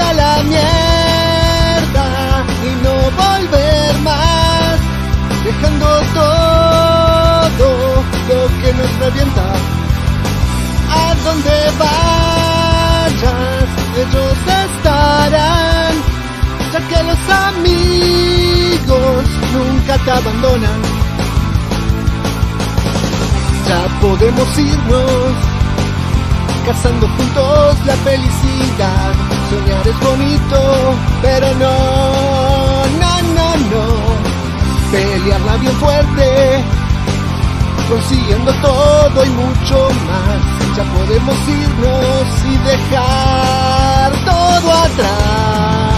a la mierda y no volver más, dejando todo lo que nos revienta. A donde vayas, ellos estarán, ya que los amigos nunca te abandonan. Ya podemos irnos, cazando juntos la felicidad. Soñar es bonito, pero no. Pelearla bien fuerte, consiguiendo todo y mucho más. Ya podemos irnos y dejar todo atrás.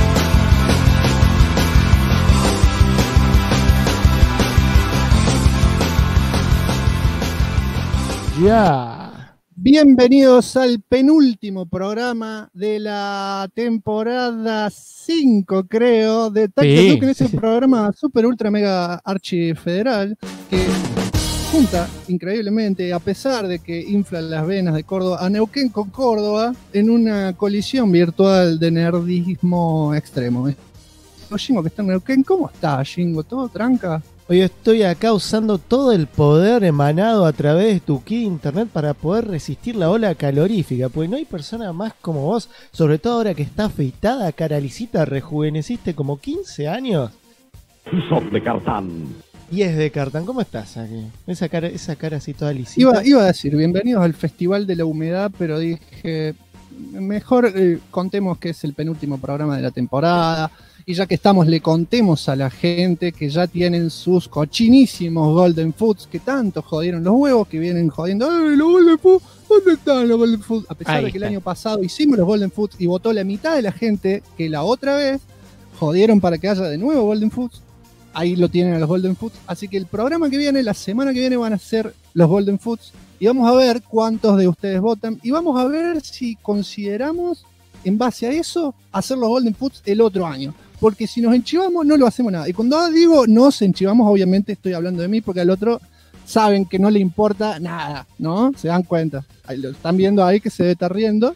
Ya. Bienvenidos al penúltimo programa de la temporada 5, creo, de Tacto Duke, en ese programa super ultra mega archifederal que junta increíblemente, a pesar de que infla las venas de Córdoba, a Neuquén con Córdoba en una colisión virtual de nerdismo extremo. Shingo, que está en Neuquén, ¿cómo está, Shingo? ¿Todo tranca? Hoy estoy acá usando todo el poder emanado a través de tu key internet para poder resistir la ola calorífica, porque no hay persona más como vos, sobre todo ahora que está afeitada, cara lisita, rejuveneciste como 15 años. Sos de Cartán. Y es de Cartán, ¿cómo estás aquí? Esa cara así toda lisita. Iba a decir, bienvenidos al Festival de la Humedad, pero dije, mejor contemos que es el penúltimo programa de la temporada. Y ya que estamos, le contemos a la gente que ya tienen sus cochinísimos Golden Foods, que tanto jodieron los huevos, que vienen jodiendo, ¡ay, los Golden Foods! ¿Dónde están los Golden Foods? A pesar de que el año pasado hicimos los Golden Foods y votó la mitad de la gente que la otra vez jodieron para que haya de nuevo Golden Foods. Ahí lo tienen a los Golden Foods. Así que el programa que viene, la semana que viene, van a ser los Golden Foods. Y vamos a ver cuántos de ustedes votan. Y vamos a ver si consideramos, en base a eso, hacer los Golden Foods el otro año. Porque si nos enchivamos, no lo hacemos nada. Y cuando digo nos enchivamos, obviamente estoy hablando de mí, porque al otro saben que no le importa nada, ¿no? Se dan cuenta. Ahí lo están viendo ahí que se está riendo.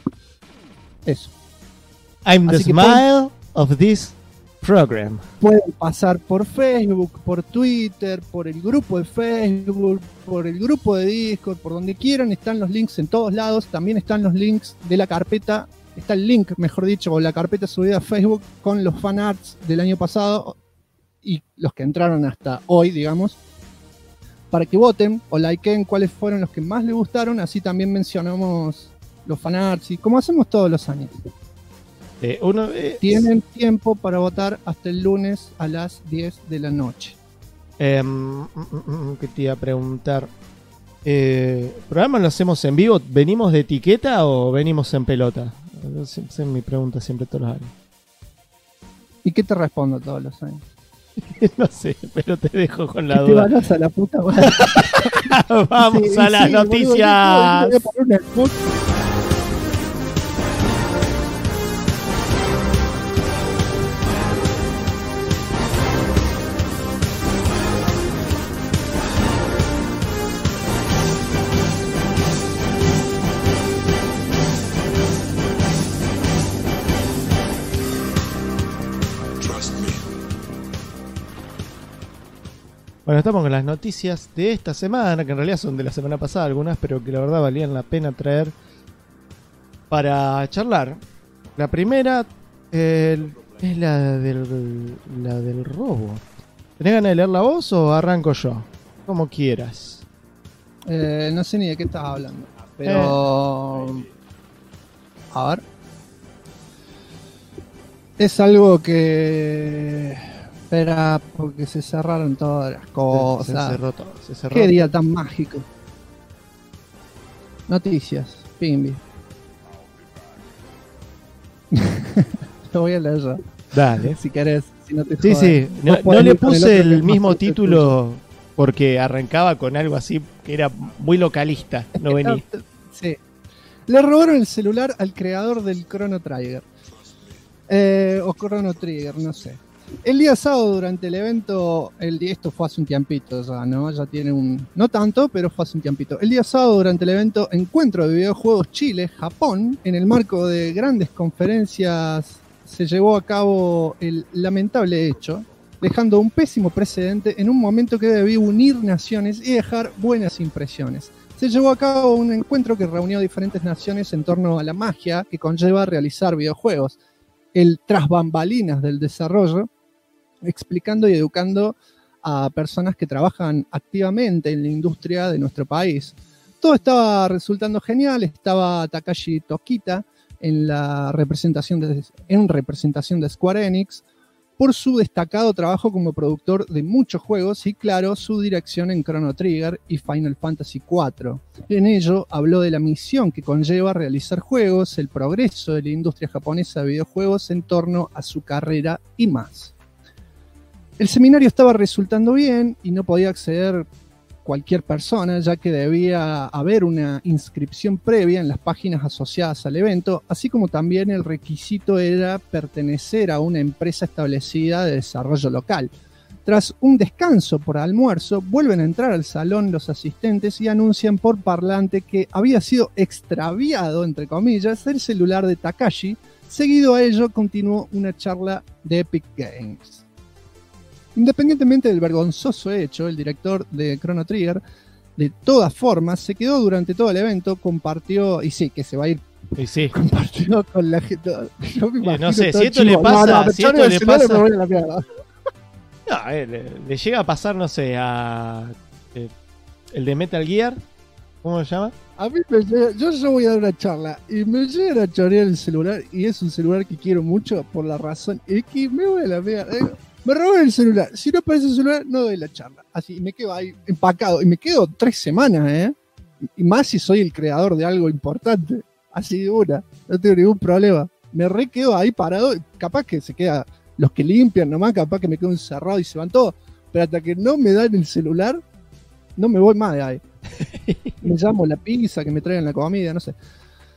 Eso. I'm the smile of this program. Pueden pasar por Facebook, por Twitter, por el grupo de Facebook, por el grupo de Discord, por donde quieran. Están los links en todos lados. También están los links de la carpeta. Está el link, mejor dicho, o la carpeta subida a Facebook con los fanarts del año pasado y los que entraron hasta hoy, digamos, para que voten o likeen cuáles fueron los que más les gustaron. Así también mencionamos los fanarts y como hacemos todos los años. Tienen tiempo para votar hasta el lunes a las 10 de la noche. ¿Qué te iba a preguntar? ¿El programa lo hacemos en vivo? ¿Venimos de etiqueta o venimos en pelota? Esa es mi pregunta siempre todos los años. ¿Y qué te respondo todos los años? No sé, pero te dejo con la ¿Qué duda. te vas a la puta madre? Vamos a las noticias. Bueno, estamos con las noticias de esta semana, que en realidad son de la semana pasada algunas, pero que la verdad valían la pena traer para charlar. La primera es la del robo. ¿Tenés ganas de leerla vos o arranco yo? Como quieras. No sé ni de qué estás hablando, pero... A ver. Es algo que... Espera, porque se cerraron todas las cosas. Se cerró todo. Qué día tan mágico. Noticias, Pimbi. Lo voy a leer yo. Dale. Si querés, si no te Sí, jodas. sí. No le puse el mismo título porque arrancaba con algo así que era muy localista. No venía. Sí. Le robaron el celular al creador del Chrono Trigger. O Chrono Trigger, no sé. El día sábado durante el evento, esto fue hace un tiempito ya, ¿no? Ya tiene no tanto, pero fue hace un tiempito. El día sábado durante el evento Encuentro de Videojuegos Chile-Japón, en el marco de grandes conferencias, se llevó a cabo el lamentable hecho, dejando un pésimo precedente en un momento que debía unir naciones y dejar buenas impresiones. Se llevó a cabo un encuentro que reunió diferentes naciones en torno a la magia que conlleva realizar videojuegos, el tras bambalinas del desarrollo, explicando y educando a personas que trabajan activamente en la industria de nuestro país. Todo estaba resultando genial. Estaba Takashi Tokita en representación de Square Enix por su destacado trabajo como productor de muchos juegos y, claro, su dirección en Chrono Trigger y Final Fantasy IV. En ello habló de la misión que conlleva realizar juegos, el progreso de la industria japonesa de videojuegos en torno a su carrera y más. El seminario estaba resultando bien y no podía acceder cualquier persona, ya que debía haber una inscripción previa en las páginas asociadas al evento, así como también el requisito era pertenecer a una empresa establecida de desarrollo local. Tras un descanso por almuerzo, vuelven a entrar al salón los asistentes y anuncian por parlante que había sido extraviado, entre comillas, el celular de Takashi. Seguido a ello, continuó una charla de Epic Games. Independientemente del vergonzoso hecho, el director de Chrono Trigger, de todas formas, se quedó durante todo el evento, compartió, y sí, que se va a ir, Y sí. compartió con la gente. Yo me imagino No sé, todo si esto le pasa, si esto le pasa. me voy a la mierda. No, le llega a pasar, no sé, a el de Metal Gear, ¿cómo se llama? A mí me llega, yo voy a dar una charla y me llegan a chorear el celular, y es un celular que quiero mucho por la razón, es que me voy a la mierda. Me roban el celular. Si no aparece el celular, no doy la charla. Así, y me quedo ahí empacado. Y me quedo 3 semanas, ¿eh? Y más si soy el creador de algo importante. Así de una. No tengo ningún problema. Me re quedo ahí parado. Capaz que se queda los que limpian nomás. Capaz que me quedo encerrado y se van todos. Pero hasta que no me dan el celular, no me voy más de ahí. Me llamo la pizza, que me traigan la comida, no sé.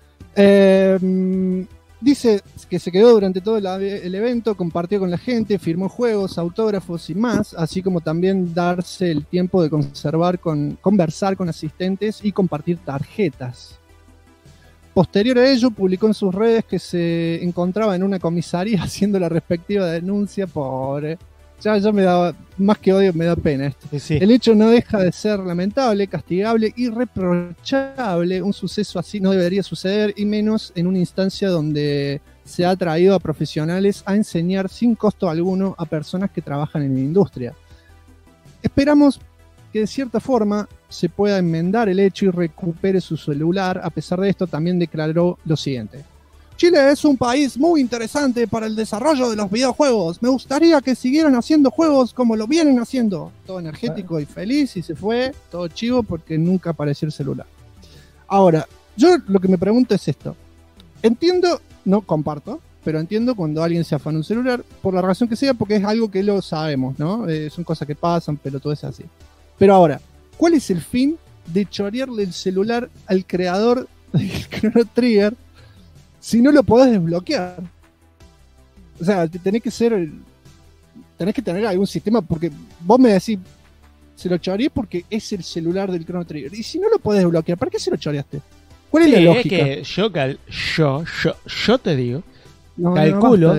Dice que se quedó durante todo el evento, compartió con la gente, firmó juegos, autógrafos y más, así como también darse el tiempo de conversar con asistentes y compartir tarjetas. Posterior a ello, publicó en sus redes que se encontraba en una comisaría haciendo la respectiva denuncia. Pobre. Ya me da, más que odio, me da pena esto. Sí. El hecho no deja de ser lamentable, castigable y reprochable. Un suceso así no debería suceder, y menos en una instancia donde se ha traído a profesionales a enseñar sin costo alguno a personas que trabajan en la industria. Esperamos que de cierta forma se pueda enmendar el hecho y recupere su celular. A pesar de esto, también declaró lo siguiente: Chile es un país muy interesante para el desarrollo de los videojuegos. Me gustaría que siguieran haciendo juegos como lo vienen haciendo. Todo energético y feliz, y se fue todo chivo porque nunca apareció el celular. Ahora, yo lo que me pregunto es esto. Entiendo, no comparto, pero entiendo cuando alguien se afana un celular, por la razón que sea, porque es algo que lo sabemos, ¿no? Son cosas que pasan, pero todo es así. Pero ahora, ¿cuál es el fin de chorearle el celular al creador de Chrono Trigger si no lo podés desbloquear? O sea, tenés que tener algún sistema, porque vos me decís, se lo choreé porque es el celular del Chrono Trigger. Y si no lo podés desbloquear, ¿para qué se lo choreaste? ¿Cuál es la lógica? Es que yo te digo, calculo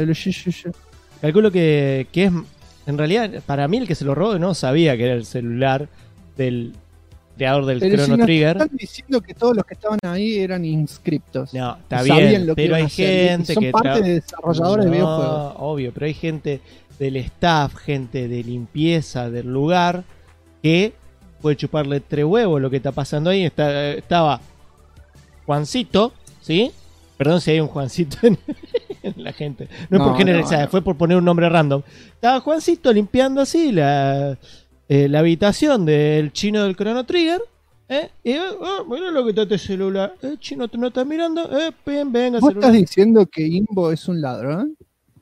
que es, en realidad, para mí el que se lo robó no sabía que era el celular del creador del Chrono Trigger. Están diciendo que todos los que estaban ahí eran inscriptos. No, está bien, pero hay gente son que parte de desarrolladores de videojuegos. Obvio, pero hay gente del staff, gente de limpieza del lugar que puede chuparle 3 huevos lo que está pasando ahí. Estaba Juancito, ¿sí? Perdón si hay un Juancito en la gente. No es por generalizar, fue por poner un nombre random. Estaba Juancito limpiando así la habitación del chino del Chrono Trigger. Y mira lo que está este celular. Chino, ¿tú no estás mirando? Venga, ¿Vos estás diciendo que Imbo es un ladrón?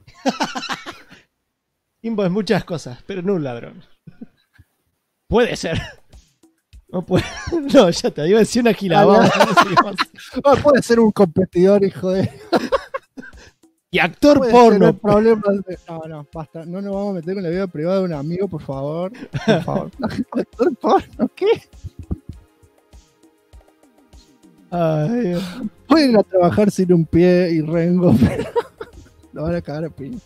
Imbo es muchas cosas, pero no un ladrón. Puede ser. No, no, ya te iba a decir una gilabada. Puede ser un competidor, hijo de... y actor Puede porno. tener problemas no, basta. No nos vamos a meter con la vida privada de un amigo, por favor. Por favor. ¿Actor porno? ¿Qué? Ay, Dios. Pueden ir a trabajar sin un pie y rengo, pero lo van a cagar a piña.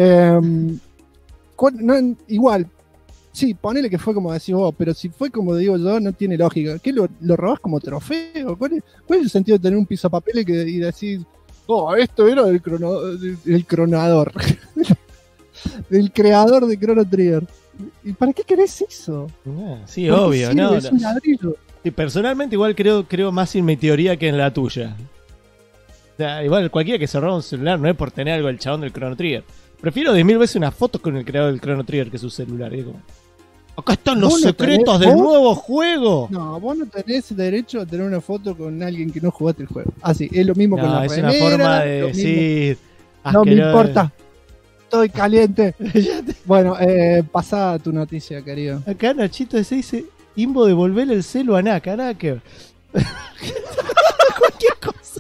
Igual, sí, ponele que fue como decís vos, pero si fue como digo yo, no tiene lógica. ¿Qué lo robás como trofeo? ¿Cuál es el sentido de tener un pisapapeles y decir, esto era del cronador, del creador de Chrono Trigger? ¿Y para qué querés eso? Sí, obvio, sirve? no. Es un ladrillo. Sí, personalmente igual creo más en mi teoría que en la tuya. O sea, igual cualquiera que se roba un celular no es por tener algo del chabón del Chrono Trigger. Prefiero 10.000 veces una foto con el creador del Chrono Trigger que su celular. Digo, acá están los secretos del nuevo juego. No, vos no tenés derecho a tener una foto con alguien que no jugaste el juego. Así, es lo mismo con la es remera. una forma de decir... No me importa. Estoy caliente. Bueno, pasá tu noticia, querido. Acá Nachito se dice... Imbo, devolverle el celu a Naka. Nada que ver. Cualquier cosa.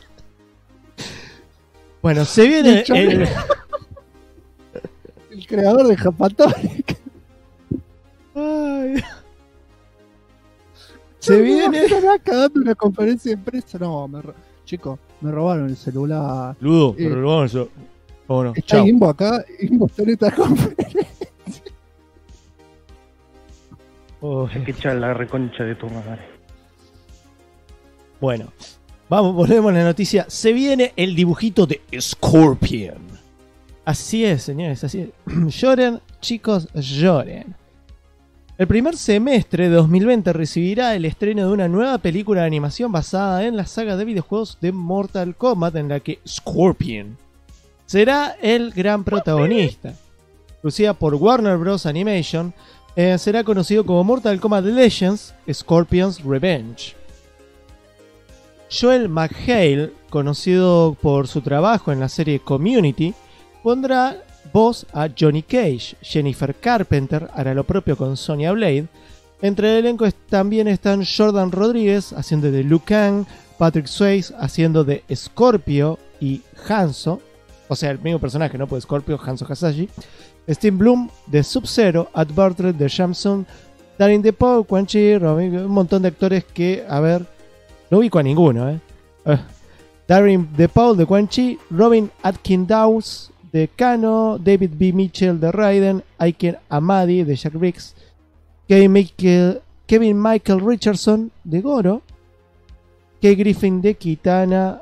Bueno, se viene el creador de Japatonic. Ay. Se viene. Naka dando una conferencia de prensa. No, chicos, me robaron el celular. Ludo, me robaron eso. Bueno, está chao. Imbo acá. Imbo está en esta conferencia. Hay que echar la reconcha de tu madre. Bueno, volvemos a la noticia. Se viene el dibujito de Scorpion. Así es, señores, así es. Lloren, chicos, lloren. El primer semestre de 2020 recibirá el estreno de una nueva película de animación basada en la saga de videojuegos de Mortal Kombat, en la que Scorpion será el gran protagonista. Producida por Warner Bros. Animation, será conocido como Mortal Kombat Legends Scorpion's Revenge. Joel McHale, conocido por su trabajo en la serie Community, pondrá voz a Johnny Cage. Jennifer Carpenter hará lo propio con Sonya Blade. Entre el elenco también están Jordan Rodríguez haciendo de Liu Kang, Patrick Swayze haciendo de Scorpio y Hanzo, o sea, el mismo personaje, ¿no? Pues Scorpio, Hanzo Hasashi. Steve Bloom de Sub-Zero, Ed Bartlett de Shamsun, Darin DePaul, Quan Chi, un montón de actores que, a ver, no ubico a ninguno, Darin DePaul de Quan Chi, Robin Atkin Dawes de Kano, David B. Mitchell de Raiden, Aiken Amadi de Jack Briggs, Kevin Michael Richardson de Goro, Kay Griffin de Kitana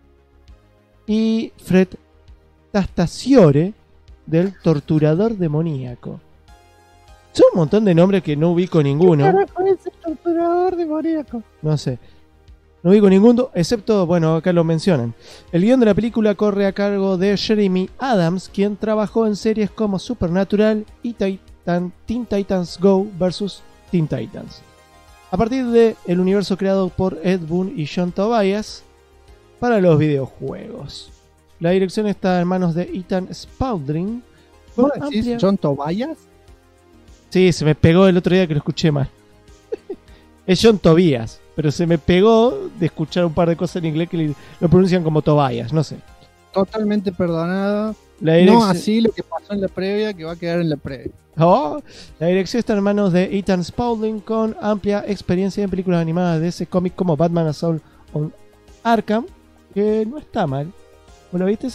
y Fred Tastaciore del Torturador Demoníaco. Son un montón de nombres que no ubico ninguno. ¿Qué carajo es el Torturador Demoníaco? No sé. No ubico ninguno, excepto, bueno, acá lo mencionan. El guión de la película corre a cargo de Jeremy Adams, quien trabajó en series como Supernatural y Teen Titans Go vs. Teen Titans. A partir del universo creado por Ed Boon y John Tobias para los videojuegos. La dirección está en manos de Ethan Spalding. ¿Cómo decís? ¿John Tobias? Sí, se me pegó el otro día que lo escuché mal. Es John Tobias, pero se me pegó de escuchar un par de cosas en inglés que lo pronuncian como Tobias, no sé. Totalmente perdonado. No así lo que pasó en la previa, que va a quedar en la previa. La dirección está en manos de Ethan Spalding, con amplia experiencia en películas animadas de ese cómic como Batman Assault on Arkham, que no está mal. ¿Vos lo viste?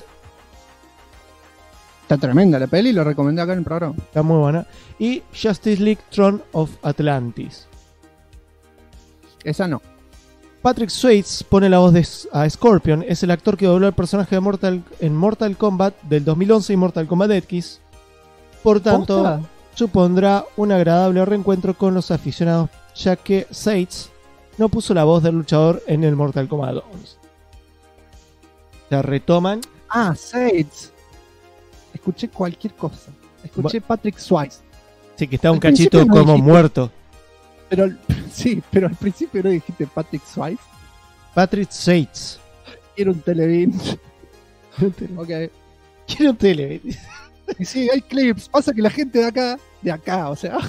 Está tremenda la peli, lo recomendé acá en el programa. Está muy buena. Y Justice League Throne of Atlantis. Esa no. Patrick Swayze pone la voz a Scorpion. Es el actor que dobló el personaje de en Mortal Kombat del 2011 y Mortal Kombat X. Por tanto, ¿Posta? supondrá un agradable reencuentro con los aficionados, ya que Swayze no puso la voz del luchador en el Mortal Kombat 11. Se retoman. Swayze. Escuché cualquier cosa. Escuché Patrick Swayze. Sí, que está un Al cachito principio no como dijiste. muerto. Pero sí, pero al principio no dijiste Patrick Swayze. Patrick Swayze. Quiero un Televín. Ok. Quiero un tele. Y sí, hay clips. Pasa que la gente de acá, o sea,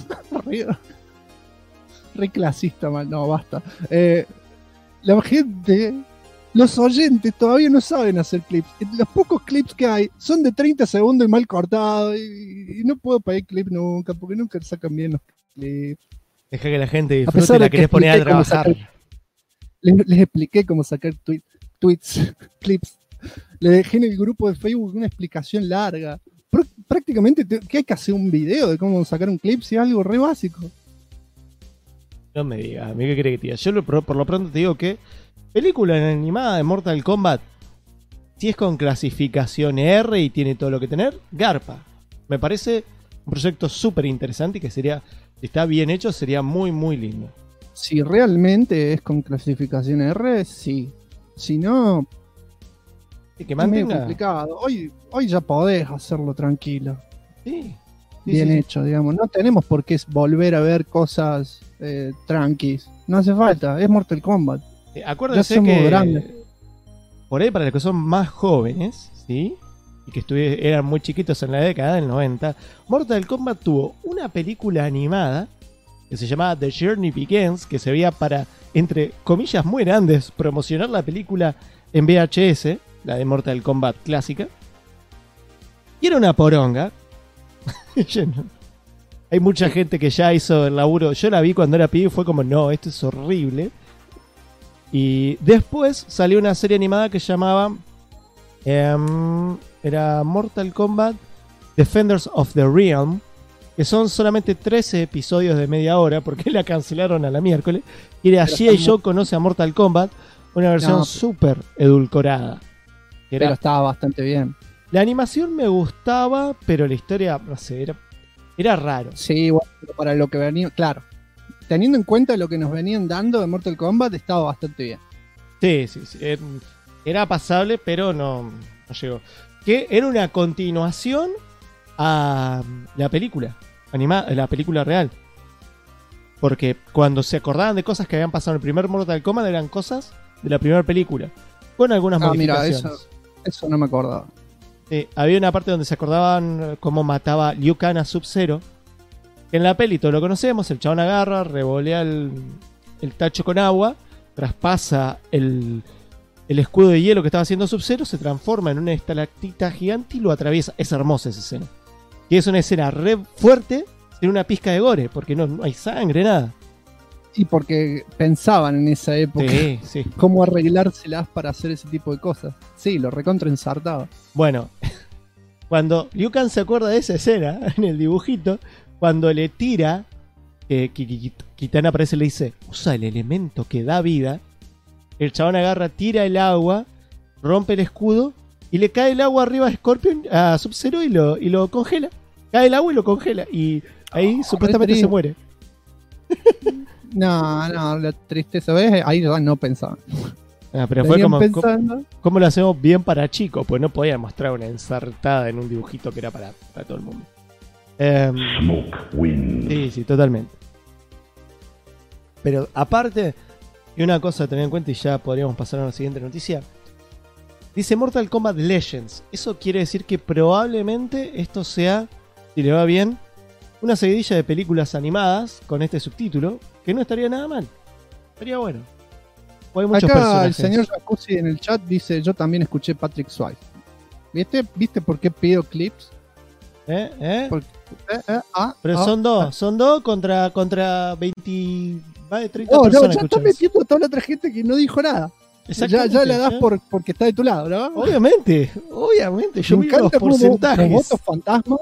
re clasista, mal. No, basta. La gente los oyentes todavía no saben hacer clips. Los pocos clips que hay son de 30 segundos y mal cortados. Y no puedo pedir clip nunca, porque nunca sacan bien los clips. Deja que la gente A pesar disfrute y de la que querés poner a expliqué cómo trabajar. Les expliqué cómo sacar tweets, clips. Le dejé en el grupo de Facebook una explicación larga. Prácticamente, ¿qué hay que hacer? Un video de cómo sacar un clip, si es algo re básico. No me digas, ¿a mí qué crees que te diga? Yo por lo pronto te digo que película animada de Mortal Kombat, si es con clasificación R y tiene todo lo que tener, garpa. Me parece un proyecto súper interesante y que sería, si está bien hecho, sería muy, muy lindo. Si realmente es con clasificación R, sí. Si no, Y que es medio mantenga. complicado. Hoy ya podés hacerlo tranquilo. Sí, Bien hecho, digamos. No tenemos por qué volver a ver cosas tranquis. No hace falta, es Mortal Kombat. Acuérdense Ya somos que grandes. por ahí para los que son más jóvenes, ¿sí? Y que eran muy chiquitos en la década del 90, Mortal Kombat tuvo una película animada que se llamaba The Journey Begins, que se veía para, entre comillas muy grandes, promocionar la película en VHS, la de Mortal Kombat clásica. Y era una poronga. Hay mucha gente que ya hizo el laburo. Yo la vi cuando era pibe y fue como, no, esto es horrible. Y después salió una serie animada que llamaba era Mortal Kombat Defenders of the Realm, que son solamente 13 episodios de media hora porque la cancelaron a la miércoles. Y era G.I. Joe conoce a Mortal Kombat, una versión súper edulcorada. Pero estaba bastante bien. La animación me gustaba, pero la historia, no sé, era raro. Sí, bueno, pero para lo que venía, claro. Teniendo en cuenta lo que nos venían dando de Mortal Kombat, estaba bastante bien. Sí. Era pasable, pero no llegó. Que era una continuación a la película animada, la película real. Porque cuando se acordaban de cosas que habían pasado en el primer Mortal Kombat, eran cosas de la primera película. Con algunas modificaciones. Mira, eso no me acordaba. Sí, había una parte donde se acordaban cómo mataba Liu Kang a Sub-Zero. En la peli todos lo conocemos, el chabón agarra, revolea el tacho con agua, traspasa el escudo de hielo que estaba haciendo Sub-Zero, se transforma en una estalactita gigante y lo atraviesa. Es hermosa esa escena. Y es una escena re fuerte, sin una pizca de gore, porque no hay sangre, nada. Y porque pensaban en esa época Sí. cómo arreglárselas para hacer ese tipo de cosas. Sí, lo recontra ensartaba. Bueno, cuando Liu Kang se acuerda de esa escena, en el dibujito, cuando le tira, Kitana aparece y le dice, usa el elemento que da vida. El chabón agarra, tira el agua, rompe el escudo y le cae el agua arriba a Scorpion, a Sub-Zero y lo congela. Cae el agua y lo congela. Y ahí supuestamente se muere. No, la tristeza, ¿ves? Ahí ya no pensaban. Pero fue pensando. como lo hacemos bien para chicos, pues no podía mostrar una ensartada en un dibujito que era para todo el mundo. Smoke wins. Sí, totalmente. Pero aparte, y una cosa a tener en cuenta, y ya podríamos pasar a la siguiente noticia. Dice Mortal Kombat Legends. Eso quiere decir que probablemente esto sea, si le va bien, una seguidilla de películas animadas con este subtítulo, que no estaría nada mal. Estaría bueno. O hay muchos Acá personajes. el señor Jacuzzi en el chat dice, yo también escuché Patrick Swayze. ¿Viste por qué pido clips? Pero son dos contra 20, más de 30 no, personas. ya está metiendo a toda la otra gente que no dijo nada. Ya la das porque está de tu lado, ¿no? Obviamente. Yo Me miro los encanta porcentajes. los votos fantasmas.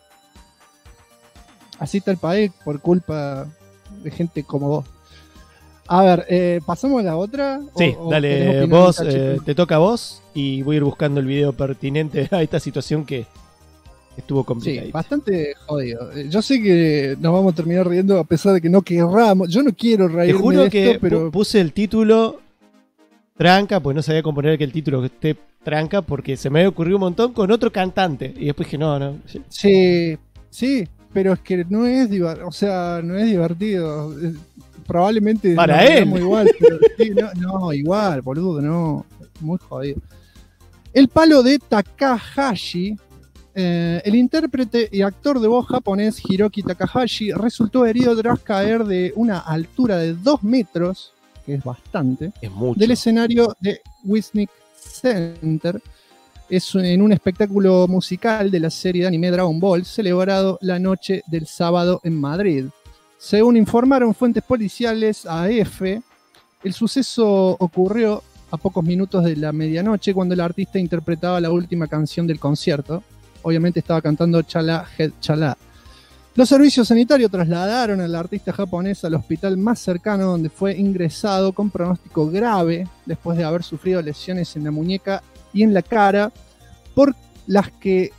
Así está el país por culpa de gente como vos. A ver, ¿pasamos a la otra? Sí, ¿O dale, querés opinar, vos, muchachos? te toca a vos y voy a ir buscando el video pertinente a esta situación que estuvo complicada. Sí, bastante jodido. Yo sé que nos vamos a terminar riendo a pesar de que no querramos. Yo no quiero Te reírme juro de que esto, pero puse el título tranca, pues no sabía cómo poner que el título esté tranca porque se me había ocurrido un montón con otro cantante. Y después dije, no. sí, pero es que no es divertido. Probablemente para nos él reíamos igual, pero sí, no, igual, boludo, no. Muy jodido. El palo de Takahashi. El intérprete y actor de voz japonés Hiroki Takahashi resultó herido tras caer de una altura de 2 metros que es bastante, Es mucho. del escenario de Wisnik Center. Es en un espectáculo musical de la serie de anime Dragon Ball, celebrado la noche del sábado en Madrid. Según informaron fuentes policiales a EFE, el suceso ocurrió a pocos minutos de la medianoche cuando el artista interpretaba la última canción del concierto. Obviamente estaba cantando Chala Head Chala. Los servicios sanitarios trasladaron al artista japonés al hospital más cercano, donde fue ingresado con pronóstico grave después de haber sufrido lesiones en la muñeca y en la cara, por las que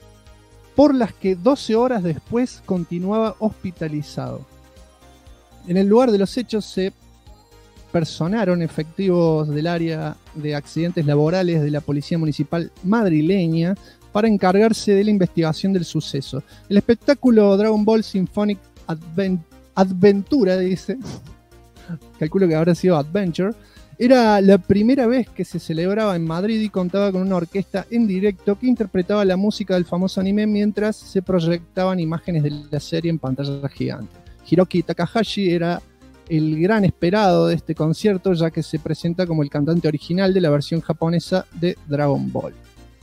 12 horas después continuaba hospitalizado. En el lugar de los hechos se personaron efectivos del área de accidentes laborales de la Policía Municipal madrileña para encargarse de la investigación del suceso. El espectáculo Dragon Ball Symphonic Adventura, dice, calculo que habrá sido Adventure, era la primera vez que se celebraba en Madrid y contaba con una orquesta en directo que interpretaba la música del famoso anime mientras se proyectaban imágenes de la serie en pantalla gigante. Hiroki Takahashi era el gran esperado de este concierto, ya que se presenta como el cantante original de la versión japonesa de Dragon Ball.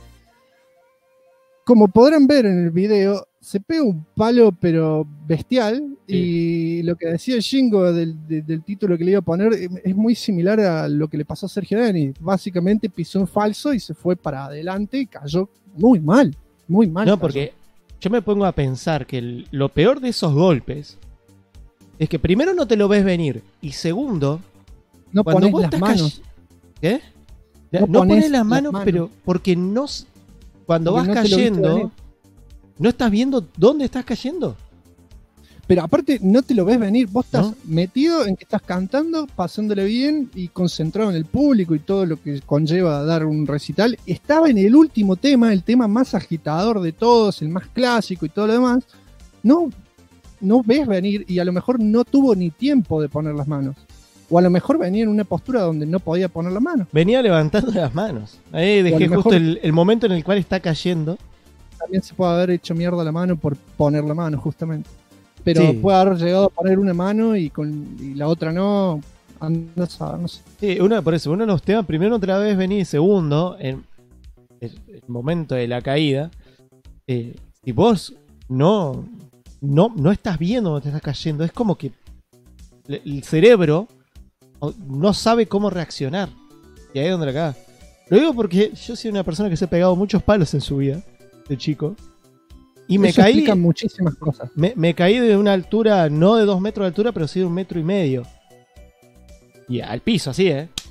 Como podrán ver en el video, se pega un palo pero bestial, sí. Y lo que decía Shingo del título que le iba a poner es muy similar a lo que le pasó a Sergio Denis. Básicamente pisó un falso y se fue para adelante y cayó muy mal, muy mal. No, porque yo me pongo a pensar que lo peor de esos golpes es que primero no te lo ves venir y segundo, no cuando pones vos las estás manos. ¿Qué? No pones las manos, pero porque no... Cuando vas cayendo, ¿no estás viendo dónde estás cayendo? Pero aparte no te lo ves venir, vos estás metido en que estás cantando, pasándole bien y concentrado en el público y todo lo que conlleva dar un recital. Estaba en el último tema, el tema más agitador de todos, el más clásico y todo lo demás. No ves venir y a lo mejor no tuvo ni tiempo de poner las manos. O a lo mejor venía en una postura donde no podía poner la mano. Venía levantando las manos. Ahí dejé justo el momento en el cual está cayendo. También se puede haber hecho mierda la mano por poner la mano, justamente. Pero sí, puede haber llegado a poner una mano y la otra no. No sé. Sí, por eso, uno de los temas, primero no te la ves venir, segundo, en el momento de la caída, si vos no estás viendo dónde te estás cayendo, es como que el cerebro no sabe cómo reaccionar. Y ahí es donde la caga. Lo digo porque yo soy una persona que se ha pegado muchos palos en su vida, de chico. Y me caí. Explica muchísimas cosas. Me caí de una altura, no de 2 metros de altura, pero sí de 1,5 metros. Y al piso, así,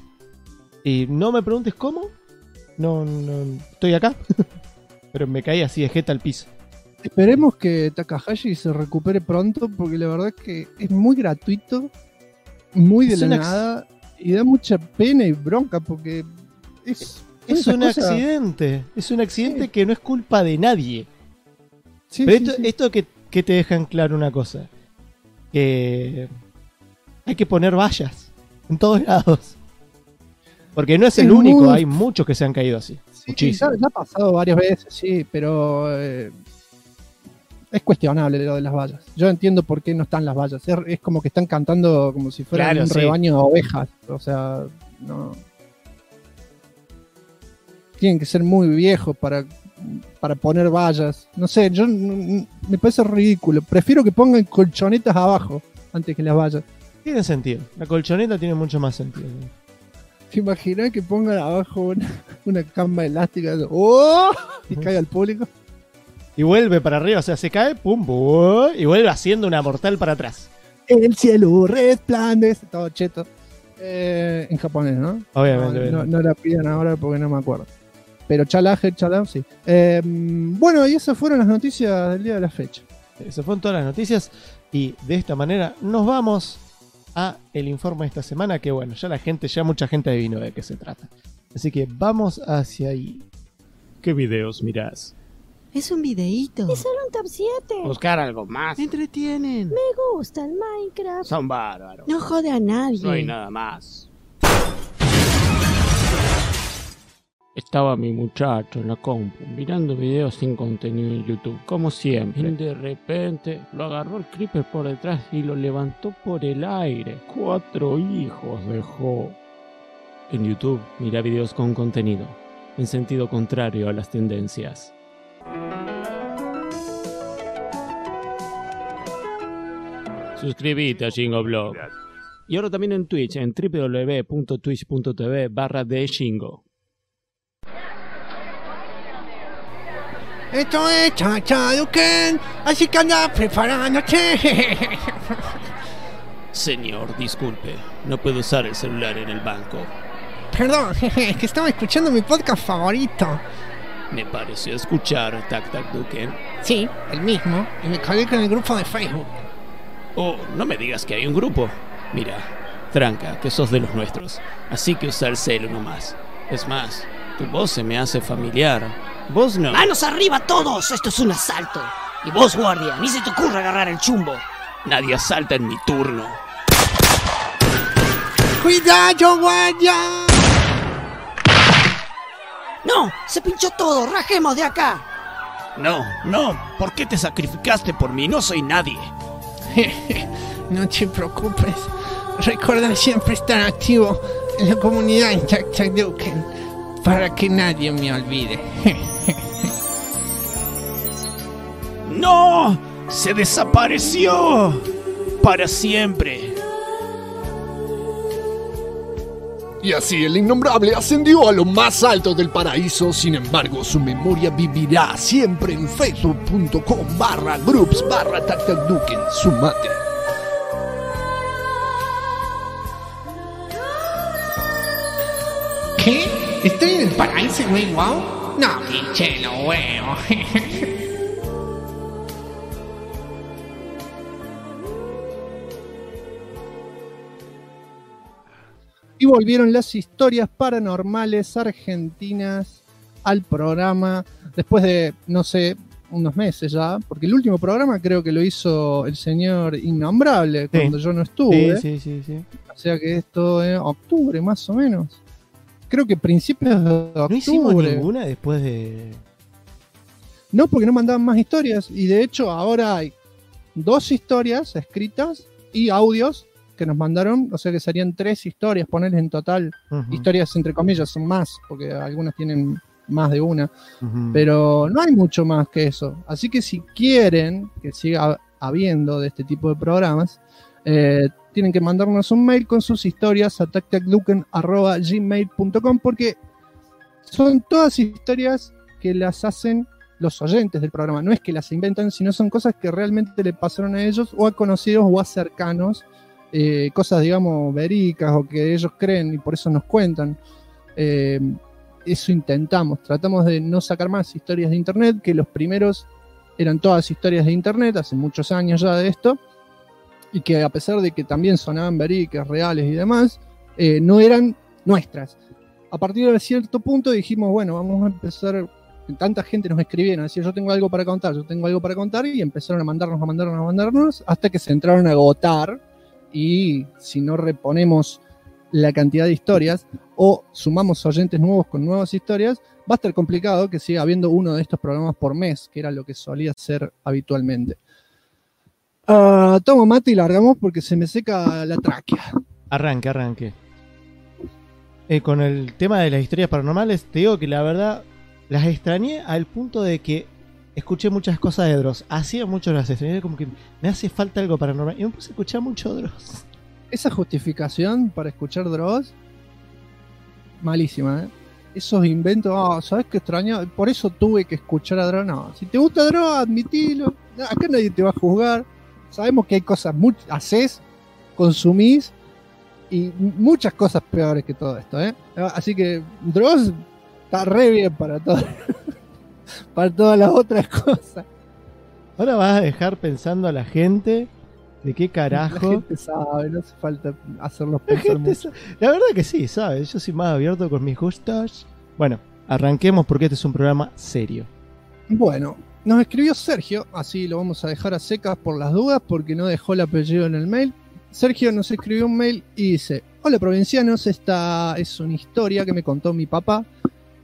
Y no me preguntes cómo. No estoy acá. Pero me caí así de jeta al piso. Esperemos que Takahashi se recupere pronto, porque la verdad es que es muy gratuito, muy de la nada, y da mucha pena y bronca, porque es un accidente. Es un accidente, sí, que no es culpa de nadie. Sí, pero sí, esto que te dejan claro una cosa, que hay que poner vallas en todos lados, porque no es el único, hay muchos que se han caído así. Sí, muchísimo. Ya ha pasado varias veces, sí, pero es cuestionable lo de las vallas. Yo entiendo por qué no están las vallas. Es como que están cantando como si fuera un rebaño de ovejas. O sea, no. Tienen que ser muy viejos para poner vallas. No sé, me parece ridículo. Prefiero que pongan colchonetas abajo antes que las vallas. Tiene sentido. La colchoneta tiene mucho más sentido. ¿Te imaginas que pongan abajo una cama elástica y caiga al público? Y vuelve para arriba, o sea, se cae, pum, pum, y vuelve haciendo una mortal para atrás. El cielo resplandece, todo cheto. En japonés, ¿no? Obviamente. No la pidan ahora porque no me acuerdo. Pero chalá, sí. Bueno, y esas fueron las noticias del día de la fecha. Esas fueron todas las noticias. Y de esta manera nos vamos a el informe de esta semana. Que bueno, ya mucha gente adivinó de qué se trata. Así que vamos hacia ahí. ¿Qué videos mirás? Es un videíto. Es solo un top 7. Buscar algo más. Me entretienen. Me gusta el Minecraft. Son bárbaros. No jode a nadie. No hay nada más. Estaba mi muchacho en la compu, mirando videos sin contenido en YouTube, como siempre. Y de repente lo agarró el creeper por detrás y lo levantó por el aire. 4 hijos dejó. En YouTube, mira videos con contenido, en sentido contrario a las tendencias. Suscríbete a Shingo Y ahora también en Twitch, en www.twitch.tv/theshingo. Esto es Chachaduken, así que anda preparándote. Señor, disculpe, no puedo usar el celular en el banco. Perdón, es que estaba escuchando mi podcast favorito. Me pareció escuchar Tac Tac Duken. Sí, el mismo, y me colgué con el grupo de Facebook. Oh, no me digas que hay un grupo. Mira, tranca, que sos de los nuestros, así que usa el celu nomás. Es más, tu voz se me hace familiar. Vos no. ¡Manos arriba todos! ¡Esto es un asalto! Y vos, guardia, ni se te ocurra agarrar el chumbo. Nadie asalta en mi turno. ¡Cuidado, guardia! ¡No! ¡Se pinchó todo! ¡Rajemos de acá! No, ¿por qué te sacrificaste por mí? No soy nadie. No te preocupes. Recuerda siempre estar activo en la comunidad en Chachaduken para que nadie me olvide. ¡No! ¡Se desapareció! ¡Para siempre! Y así el innombrable ascendió a lo más alto del paraíso. Sin embargo, su memoria vivirá siempre en facebook.com/groups/tactacduken. Sumate. ¿Qué? ¿Estoy en el paraíso, güey? ¿Wow? No, pinche, no veo. Y volvieron las historias paranormales argentinas al programa después de, no sé, unos meses ya, porque el último programa creo que lo hizo el señor Innombrable cuando yo no estuve. Sí. O sea que esto es octubre más o menos. Creo que principios de octubre. ¿No hicimos ninguna después de...? No, porque no mandaban más historias. Y de hecho ahora hay 2 historias escritas y audios que nos mandaron, o sea que serían 3 historias, ponerles en total. Historias entre comillas, son más, porque algunas tienen más de una. Pero no hay mucho más que eso. Así que si quieren que siga habiendo de este tipo de programas, tienen que mandarnos un mail con sus historias a tactacduken@gmail.com, porque son todas historias que las hacen los oyentes del programa. No es que las inventan, sino son cosas que realmente le pasaron a ellos o a conocidos o a cercanos. Cosas, digamos, verídicas o que ellos creen y por eso nos cuentan. Eso intentamos. Tratamos de no sacar más historias de internet, que los primeros eran todas historias de internet, hace muchos años ya de esto, y que a pesar de que también sonaban verídicas, reales y demás, no eran nuestras. A partir de cierto punto dijimos, bueno, vamos a empezar. Tanta gente nos escribieron, decía, yo tengo algo para contar, y empezaron a mandarnos, hasta que se entraron a agotar. Y si no reponemos la cantidad de historias o sumamos oyentes nuevos con nuevas historias, va a estar complicado que siga habiendo uno de estos programas por mes, que era lo que solía ser habitualmente. Tomo mate y largamos porque se me seca la tráquea. Arranque. Con el tema de las historias paranormales, te digo que la verdad las extrañé al punto de que escuché muchas cosas de Dross. Hacía mucho las extrañé, como que me hace falta algo paranormal. Y me puse a escuchar mucho Dross. Esa justificación para escuchar Dross, malísima, ¿eh? Esos inventos, ¿sabes qué extraño? Por eso tuve que escuchar a Dross. No, si te gusta Dross, admitilo. Acá nadie te va a juzgar. Sabemos que hay cosas, haces, consumís, y muchas cosas peores que todo esto, ¿eh? Así que Dross está re bien para todo. Para todas las otras cosas. Ahora vas a dejar pensando a la gente de qué carajo. La gente sabe, no hace falta hacerlos pensar mucho. La verdad que sí, sabes. Yo soy más abierto con mis gustos. Bueno, arranquemos porque este es un programa serio. Bueno, nos escribió Sergio, así lo vamos a dejar a secas por las dudas porque no dejó el apellido en el mail. Sergio nos escribió un mail y dice: hola provincianos, esta es una historia que me contó mi papá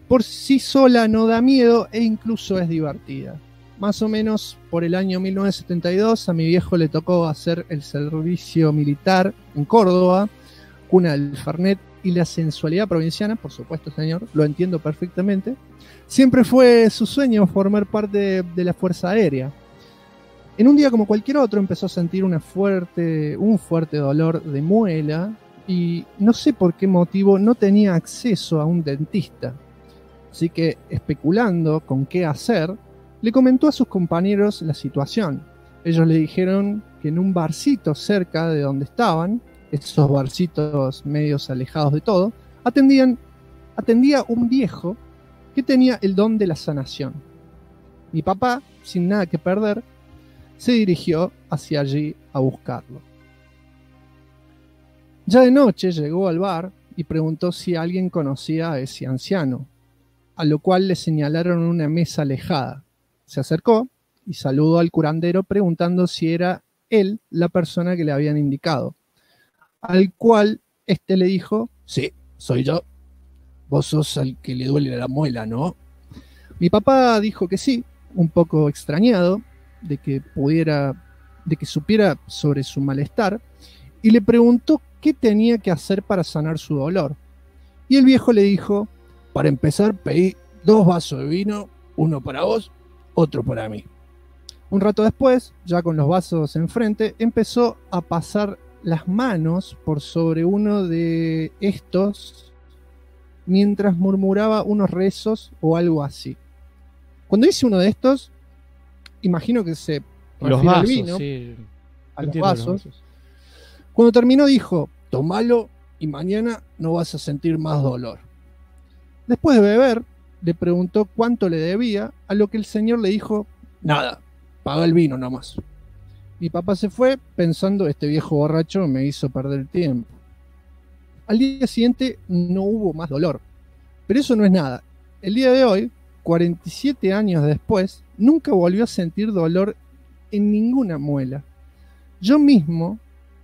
por sí sola no da miedo e incluso es divertida. Más o menos por el año 1972 a mi viejo le tocó hacer el servicio militar en Córdoba, cuna del Fernet y la sensualidad provinciana, por supuesto señor, lo entiendo perfectamente. Siempre fue su sueño formar parte de la Fuerza Aérea. En un día como cualquier otro empezó a sentir un fuerte dolor de muela y no sé por qué motivo no tenía acceso a un dentista. Así que, especulando con qué hacer, le comentó a sus compañeros la situación. Ellos le dijeron que en un barcito cerca de donde estaban, esos barcitos medios alejados de todo, atendía un viejo que tenía el don de la sanación. Mi papá, sin nada que perder, se dirigió hacia allí a buscarlo. Ya de noche llegó al bar y preguntó si alguien conocía a ese anciano, a lo cual le señalaron una mesa alejada. Se acercó y saludó al curandero preguntando si era él la persona que le habían indicado, al cual éste le dijo: sí, soy yo. Vos sos al que le duele la muela, ¿no? Mi papá dijo que sí, un poco extrañado de que supiera sobre su malestar, y le preguntó qué tenía que hacer para sanar su dolor. Y el viejo le dijo: para empezar, pedí 2 vasos de vino, uno para vos, otro para mí. Un rato después, ya con los vasos enfrente, empezó a pasar las manos por sobre uno de estos mientras murmuraba unos rezos o algo así. Cuando hice uno de estos, imagino que se los vasos, al vino, sí. a los vasos. Cuando terminó dijo: tomalo y mañana no vas a sentir más dolor. Después de beber, le preguntó cuánto le debía, a lo que el señor le dijo: nada, paga el vino nomás. Mi papá se fue pensando: este viejo borracho me hizo perder el tiempo. Al día siguiente no hubo más dolor, pero eso no es nada. El día de hoy, 47 años después, nunca volvió a sentir dolor en ninguna muela. Yo mismo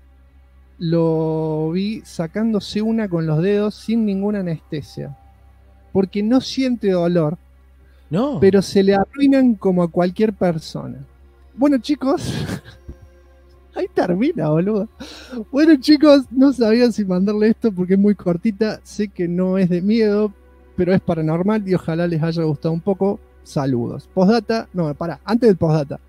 lo vi sacándose una con los dedos sin ninguna anestesia, porque no siente dolor, no, pero se le arruinan como a cualquier persona. Bueno, chicos, ahí termina, boludo. Bueno, chicos, no sabía si mandarle esto porque es muy cortita. Sé que no es de miedo, pero es paranormal y ojalá les haya gustado un poco. Saludos. Postdata, no, pará, antes del postdata.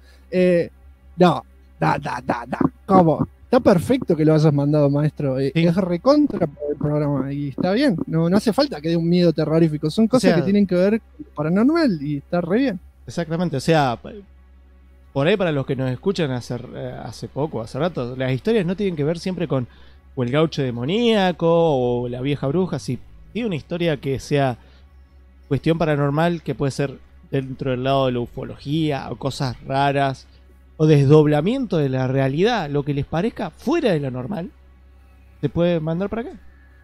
¿Cómo? Está perfecto que lo hayas mandado, maestro. Sí. Es recontra el programa y está bien. No hace falta que dé un miedo terrorífico. Son cosas que tienen que ver con lo paranormal y está re bien. Exactamente, o sea, por ahí para los que nos escuchan hace poco, hace rato, las historias no tienen que ver siempre con o el gaucho demoníaco o la vieja bruja. Si tiene una historia que sea cuestión paranormal, que puede ser dentro del lado de la ufología o cosas raras o desdoblamiento de la realidad, lo que les parezca fuera de lo normal, se puede mandar para acá.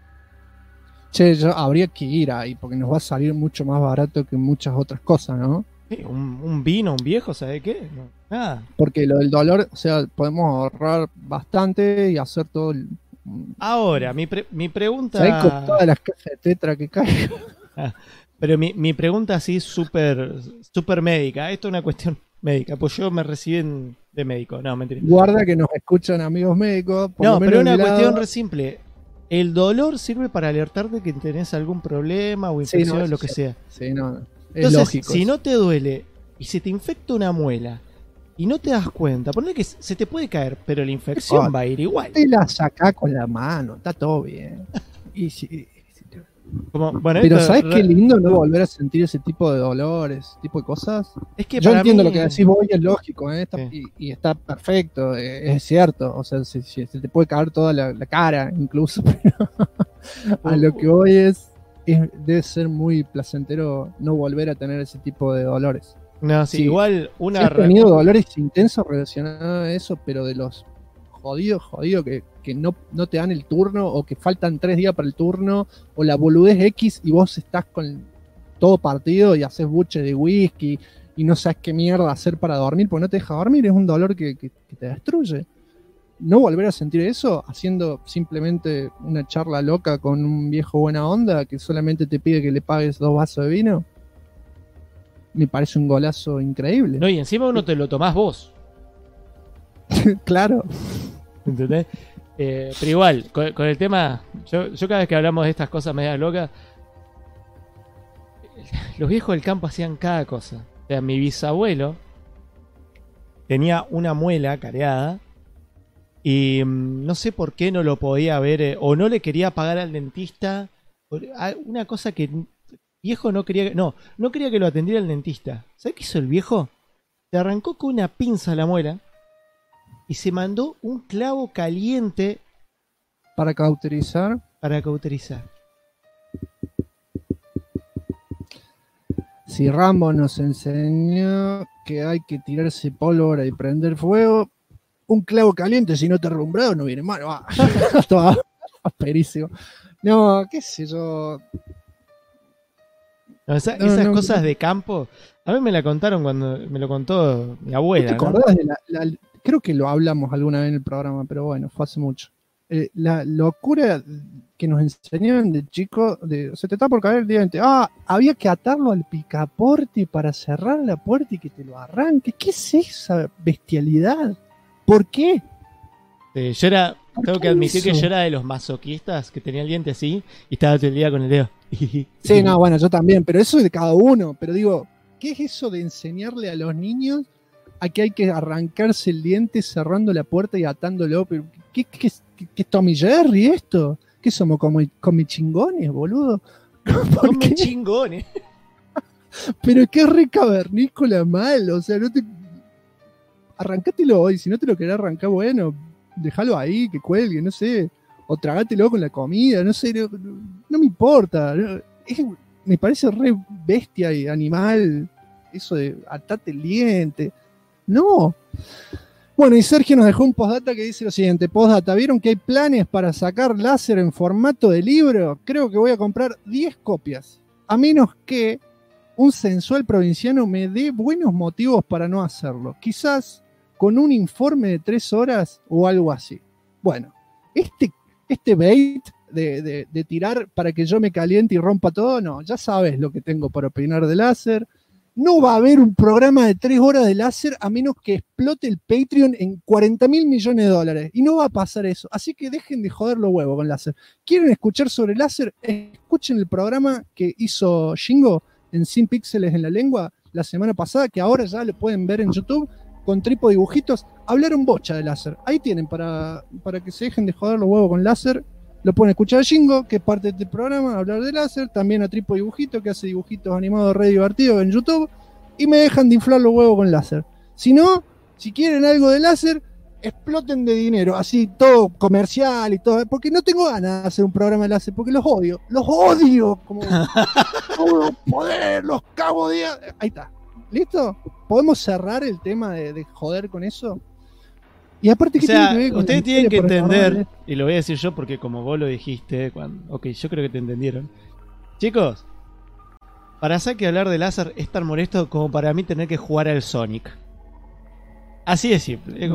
Che, habría que ir ahí porque nos va a salir mucho más barato que muchas otras cosas, ¿no? Sí, un vino, un viejo, ¿sabe qué? No, nada. Porque lo del dolor, o sea, podemos ahorrar bastante y hacer todo el... Ahora, mi pregunta... ¿Sabés con todas las cajas de tetra que caen? Pero mi pregunta así súper médica. Esto es una cuestión médica, pues yo me recibí de médico. No, mentira. Guarda que nos escuchan amigos médicos. No, pero es una cuestión re simple. El dolor sirve para alertarte que tenés algún problema o infección o lo que sea. Sí, no. Entonces, lógico, si no te duele y se te infecta una muela y no te das cuenta, ponle que se te puede caer, pero la infección va a ir igual. Te la sacás con la mano, está todo bien. Y si, bueno, pero ¿sabes qué lindo no volver a sentir ese tipo de dolores, ese tipo de cosas? Es que yo entiendo mí... lo que decís vos y es lógico, sí. y está perfecto, es cierto. O sea, se te puede caer toda la cara, incluso, pero a lo que voy debe ser muy placentero no volver a tener ese tipo de dolores. No, sí, igual una... Si has tenido dolores intensos relacionados a eso, pero de los jodidos que no te dan el turno o que faltan 3 días para el turno o la boludez X y vos estás con todo partido y haces buche de whisky y no sabes qué mierda hacer para dormir porque no te deja dormir, es un dolor que te destruye. no volver a sentir eso haciendo simplemente una charla loca con un viejo buena onda que solamente te pide que le pagues 2 vasos de vino. Me parece un golazo increíble. No, y encima uno te lo tomás vos. Claro. ¿Entendés? Pero igual, con el tema, yo cada vez que hablamos de estas cosas medias locas, los viejos del campo hacían cada cosa. O sea, mi bisabuelo tenía una muela careada y no sé por qué no lo podía ver o no le quería pagar al dentista. Una cosa que viejo no quería que lo atendiera el dentista. ¿Sabes qué hizo el viejo? Se arrancó con una pinza la muela y se mandó un clavo caliente para cauterizar. Si Rambo nos enseñó que hay que tirarse pólvora y prender fuego, un clavo caliente, si no te rumbrado, no viene mal. Estaba asperísimo. No, qué sé yo. No, esas cosas de campo, a mí me la contaron cuando me lo contó mi abuela. ¿Te acordás de creo que lo hablamos alguna vez en el programa, pero bueno, fue hace mucho. La locura que nos enseñaron de chico, se te está por caer el diente. Había que atarlo al picaporte para cerrar la puerta y que te lo arranque. ¿Qué es esa bestialidad? ¿Por qué? Tengo que admitir que yo era de los masoquistas que tenía el diente así y estaba todo el día con el dedo. Sí, no, bueno, yo también, pero eso es de cada uno. Pero digo, ¿qué es eso de enseñarle a los niños a que hay que arrancarse el diente cerrando la puerta y atándolo? ¿Qué es Tommy Jerry esto? ¿Qué somos, como chingones, boludo? Come chingones. Pero qué re cavernícola mal, o sea, no te... Arrancátelo hoy, si no te lo querés arrancar, bueno, déjalo ahí, que cuelgue, no sé, o tragátelo con la comida, no sé, no me importa, me parece re bestia y animal, eso de atate el diente, no. Bueno, y Sergio nos dejó un postdata que dice lo siguiente: postdata, ¿vieron que hay planes para sacar láser en formato de libro? Creo que voy a comprar 10 copias, a menos que un sensual provinciano me dé buenos motivos para no hacerlo. Quizás con un informe de 3 horas o algo así. Bueno, este bait de tirar para que yo me caliente y rompa todo, no, ya sabes lo que tengo para opinar de láser. No va a haber un programa de 3 horas de láser a menos que explote el Patreon en $40.000 millones. Y no va a pasar eso. Así que dejen de joder los huevos con láser. ¿Quieren escuchar sobre láser? Escuchen el programa que hizo Shingo en Sin Píxeles en la Lengua la semana pasada, que ahora ya lo pueden ver en YouTube con tripo dibujitos. Hablaron bocha de láser. Ahí tienen para que se dejen de joder los huevos con láser. Lo pueden escuchar a Shingo, que es parte de este programa, hablar de láser. También a Tripo Dibujito, que hace dibujitos animados re divertidos en YouTube. Y me dejan de inflar los huevos con láser. Si no, si quieren algo de láser, exploten de dinero. Así, todo comercial y todo. Porque no tengo ganas de hacer un programa de láser, porque los odio. ¡Los odio! Como poder, los cago de... Ahí está. ¿Listo? ¿Podemos cerrar el tema de joder con eso? Y aparte, ¿qué tiene que ver con ustedes tienen que entender, y lo voy a decir yo porque como vos lo dijiste, ok, yo creo que te entendieron. Chicos, para Saki hablar de láser es tan molesto como para mí tener que jugar al Sonic. Así de simple.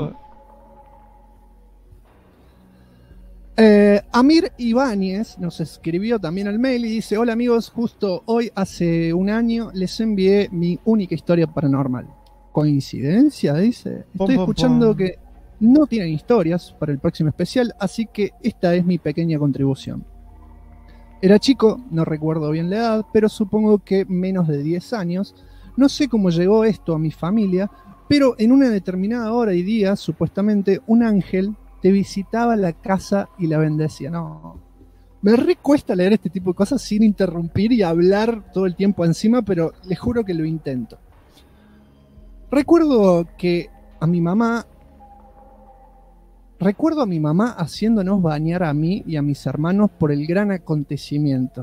Amir Ibáñez nos escribió también al mail y dice: hola amigos, justo hoy hace un año les envié mi única historia paranormal. ¿Coincidencia? Dice. Estoy escuchando que no tienen historias para el próximo especial, así que esta es mi pequeña contribución. Era chico, no recuerdo bien la edad, pero supongo que menos de 10 años. No sé cómo llegó esto a mi familia, pero en una determinada hora y día, supuestamente, un ángel te visitaba la casa y la bendecía. No, me recuesta leer este tipo de cosas sin interrumpir y hablar todo el tiempo encima, pero les juro que lo intento. Recuerdo a mi mamá haciéndonos bañar a mí y a mis hermanos por el gran acontecimiento.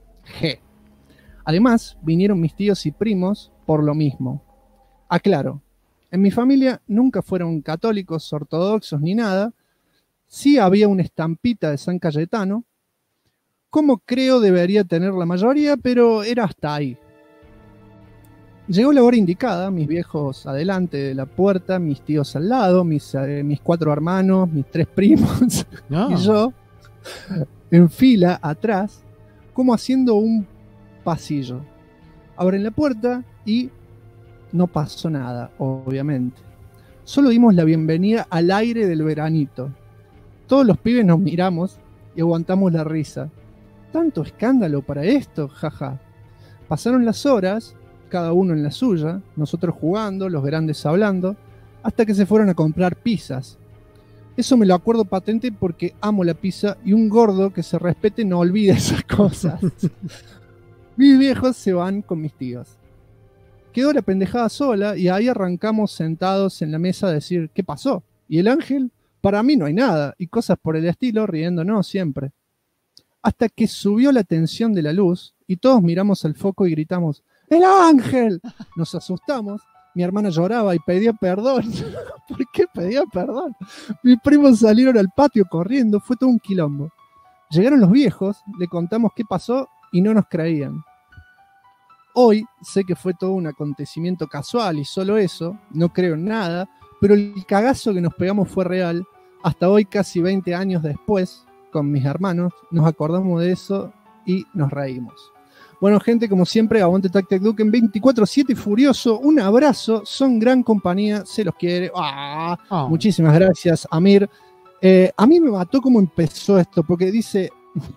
Además, vinieron mis tíos y primos por lo mismo. Aclaro, en mi familia nunca fueron católicos, ortodoxos ni nada. Sí había una estampita de San Cayetano, como creo debería tener la mayoría, pero era hasta ahí. llegó la hora indicada, mis viejos adelante de la puerta, mis tíos al lado, mis 4 hermanos, mis 3 primos No. y yo en fila atrás, como haciendo un pasillo. Abren la puerta y no pasó nada, obviamente. Solo dimos la bienvenida al aire del veranito. Todos los pibes nos miramos y aguantamos la risa. ¿Tanto escándalo para esto? Jaja. Pasaron las horas, cada uno en la suya, nosotros jugando, los grandes hablando, hasta que se fueron a comprar pizzas. Eso me lo acuerdo patente porque amo la pizza y un gordo que se respete no olvida esas cosas. Mis viejos se van con mis tíos. Quedó la pendejada sola y ahí arrancamos sentados en la mesa a decir ¿qué pasó? ¿Y el ángel? Para mí no hay nada, y cosas por el estilo, riéndonos siempre. Hasta que subió la tensión de la luz y todos miramos al foco y gritamos ¡el ángel! Nos asustamos, mi hermana lloraba y pedía perdón. ¿Por qué pedía perdón? Mis primos salieron al patio corriendo, fue todo un quilombo. Llegaron los viejos, le contamos qué pasó y no nos creían. Hoy sé que fue todo un acontecimiento casual y solo eso, no creo en nada, pero el cagazo que nos pegamos fue real. Hasta hoy, casi 20 años después, con mis hermanos, nos acordamos de eso y nos reímos. Bueno, gente, como siempre, aguante Tac Tac Duken 24/7 furioso. Un abrazo, son gran compañía, se los quiere. Muchísimas gracias, Amir. A mí me mató cómo empezó esto, porque dice...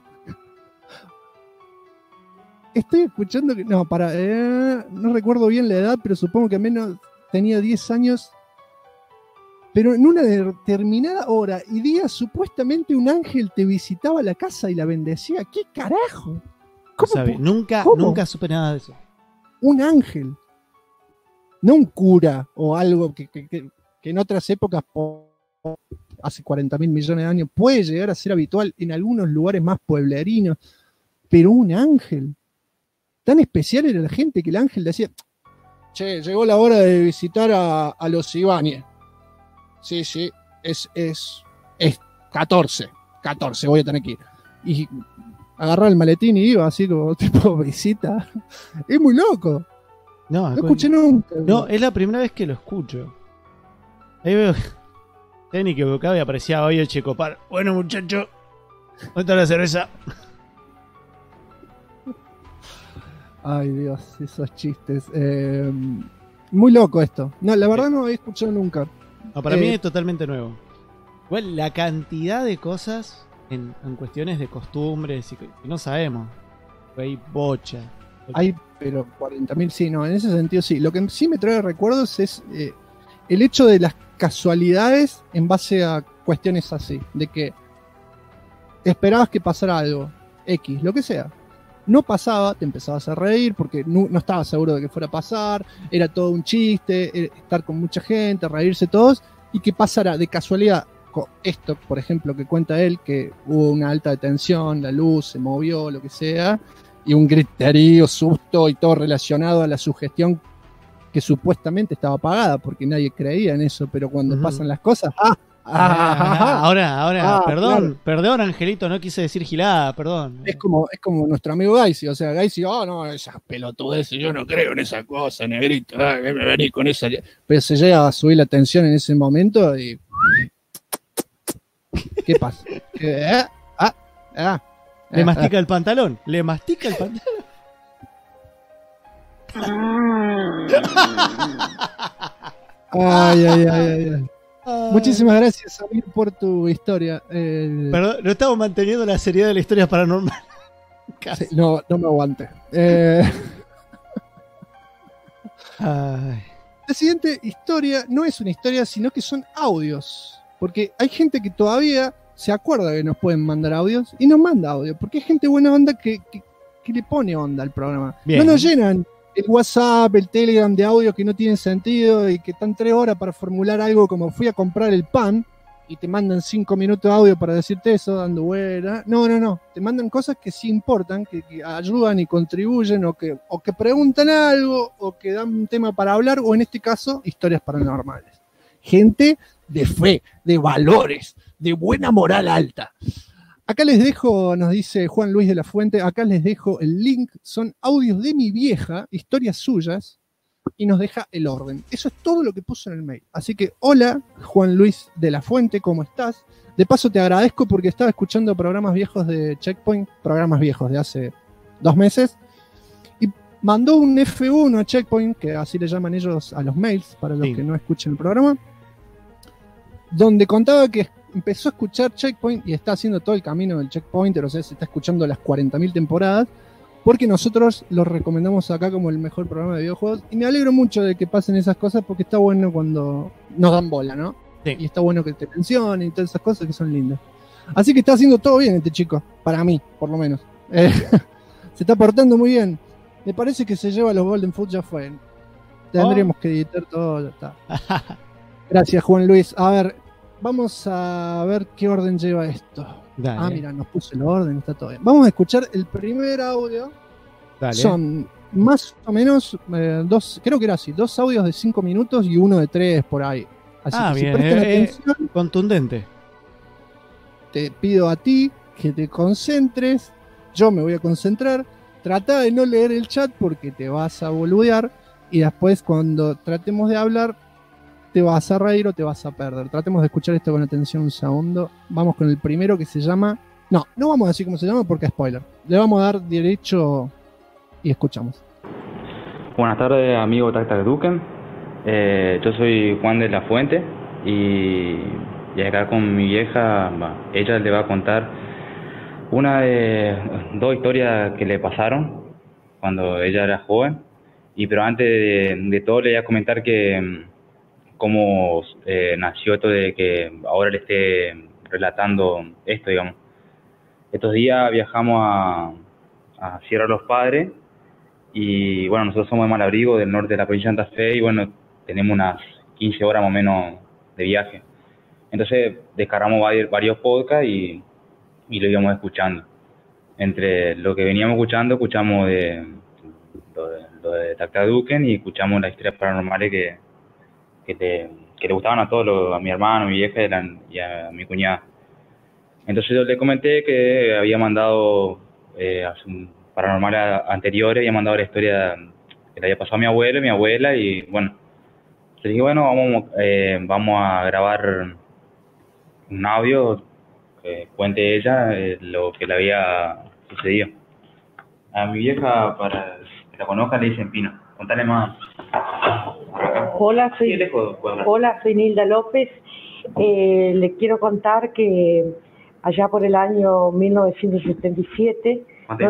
Estoy escuchando que... No, no recuerdo bien la edad, pero supongo que al menos tenía 10 años. Pero en una determinada hora y día, supuestamente un ángel te visitaba la casa y la bendecía. ¿Qué carajo? ¿Cómo? Nunca supe nada de eso. Un ángel. No un cura o algo que en otras épocas, hace 40.000 millones de años, puede llegar a ser habitual en algunos lugares más pueblerinos. Pero un ángel. Tan especial era la gente que el ángel decía, che, llegó la hora de visitar a los Ibáñez. Sí, es 14, voy a tener que ir. Y agarrar el maletín y iba así como tipo visita. Es muy loco. No escuché nunca. No, es la primera vez que lo escucho. Ahí veo técnico equivocado y aparecía hoy el Checopar. Bueno, muchacho, ¿dónde está la cerveza? Ay, Dios, esos chistes. Muy loco esto. No, la verdad no había escuchado nunca. No, para mí es totalmente nuevo. Igual la cantidad de cosas en cuestiones de costumbres y que no sabemos. Hay bocha. Hay, pero 40.000 sí, no, en ese sentido sí. Lo que sí me trae recuerdos es el hecho de las casualidades en base a cuestiones así. De que esperabas que pasara algo, X, lo que sea. No pasaba, te empezabas a reír porque no estabas seguro de que fuera a pasar, era todo un chiste, estar con mucha gente, reírse todos, y que pasara de casualidad, esto, por ejemplo, que cuenta él, que hubo una alta tensión, la luz se movió, lo que sea, y un griterío, susto y todo relacionado a la sugestión que supuestamente estaba apagada, porque nadie creía en eso, pero cuando pasan las cosas, ahora, perdón, Angelito, no quise decir gilada, perdón. Es como nuestro amigo Gaisi, o sea, Gaisi, no, esas pelotudeces, yo no creo en esa cosa, negrito, que me venís con esa. Pero se llega a subir la tensión en ese momento y. ¿Qué pasa? Le mastica el pantalón, Ay. Muchísimas gracias, Amir, por tu historia. Perdón, no estamos manteniendo la seriedad de la historia paranormal. Sí, no me aguante. La siguiente historia no es una historia, sino que son audios. Porque hay gente que todavía se acuerda que nos pueden mandar audios y nos manda audio. Porque hay gente buena onda que le pone onda al programa. Bien. No nos llenan el WhatsApp, el Telegram de audio que no tienen sentido y que están 3 horas para formular algo como fui a comprar el pan y te mandan 5 minutos de audio para decirte eso, dando vuelta. No. Te mandan cosas que sí importan, que ayudan y contribuyen o que preguntan algo o que dan un tema para hablar o en este caso, historias paranormales. Gente de fe, de valores, de buena moral alta. Acá les dejo, nos dice Juan Luis de la Fuente, acá les dejo el link, son audios de mi vieja, historias suyas, y nos deja el orden. Eso es todo lo que puso en el mail. Así que, hola, Juan Luis de la Fuente, ¿cómo estás? De paso te agradezco porque estaba escuchando programas viejos de Checkpoint, programas viejos de hace 2 meses, y mandó un F1 a Checkpoint, que así le llaman ellos a los mails, para los que no escuchen el programa, donde contaba que empezó a escuchar Checkpoint y está haciendo todo el camino del Checkpointer, o sea, se está escuchando las 40.000 temporadas, porque nosotros lo recomendamos acá como el mejor programa de videojuegos, y me alegro mucho de que pasen esas cosas, porque está bueno cuando nos dan bola, ¿no? Sí. Y está bueno que te mencionen y todas esas cosas que son lindas. Así que está haciendo todo bien este chico, para mí, por lo menos. Se está portando muy bien. Me parece que se lleva los Golden Foot, ya fue. Tendríamos que editar todo, ya está. Gracias, Juan Luis. A ver, vamos a ver qué orden lleva esto. Dale. Ah, mira, nos puso el orden, está todo bien. Vamos a escuchar el primer audio. Dale. Son más o menos creo que era así, 2 audios de 5 minutos y uno de 3 por ahí. Así que bien, si prestan atención, contundente. Te pido a ti que te concentres. Yo me voy a concentrar. Trata de no leer el chat porque te vas a boludear. Y después, cuando tratemos de hablar, te vas a reír o te vas a perder. Tratemos de escuchar esto con atención un segundo. Vamos con el primero, que se llama... No vamos a decir cómo se llama porque es spoiler. Le vamos a dar derecho y escuchamos. Buenas tardes, amigo Tactaduken. Yo soy Juan de la Fuente y acá con mi vieja, ella le va a contar una de 2 historias que le pasaron cuando ella era joven. Pero antes de todo le voy a comentar que cómo nació esto de que ahora le esté relatando esto, digamos. Estos días viajamos a Sierra de los Padres y bueno, nosotros somos de Malabrigo, del norte de la provincia de Santa Fe, y bueno, tenemos unas 15 horas más o menos de viaje. Entonces descargamos varios podcasts y lo íbamos escuchando. Entre lo que veníamos escuchando, escuchamos lo de Tactaduken y escuchamos las historias paranormales que le gustaban a todos, a mi hermano, a mi vieja y a mi cuñada. Entonces yo le comenté que había mandado a un paranormal anteriores, había mandado la historia que le había pasado a mi abuelo y mi abuela, y bueno, le dije, bueno, vamos a grabar un audio que cuente ella lo que le había sucedido. A mi vieja, para que la conozca, le dicen Pino. Contale más. Hola, soy Nilda López. Le quiero contar que allá por el año 1977,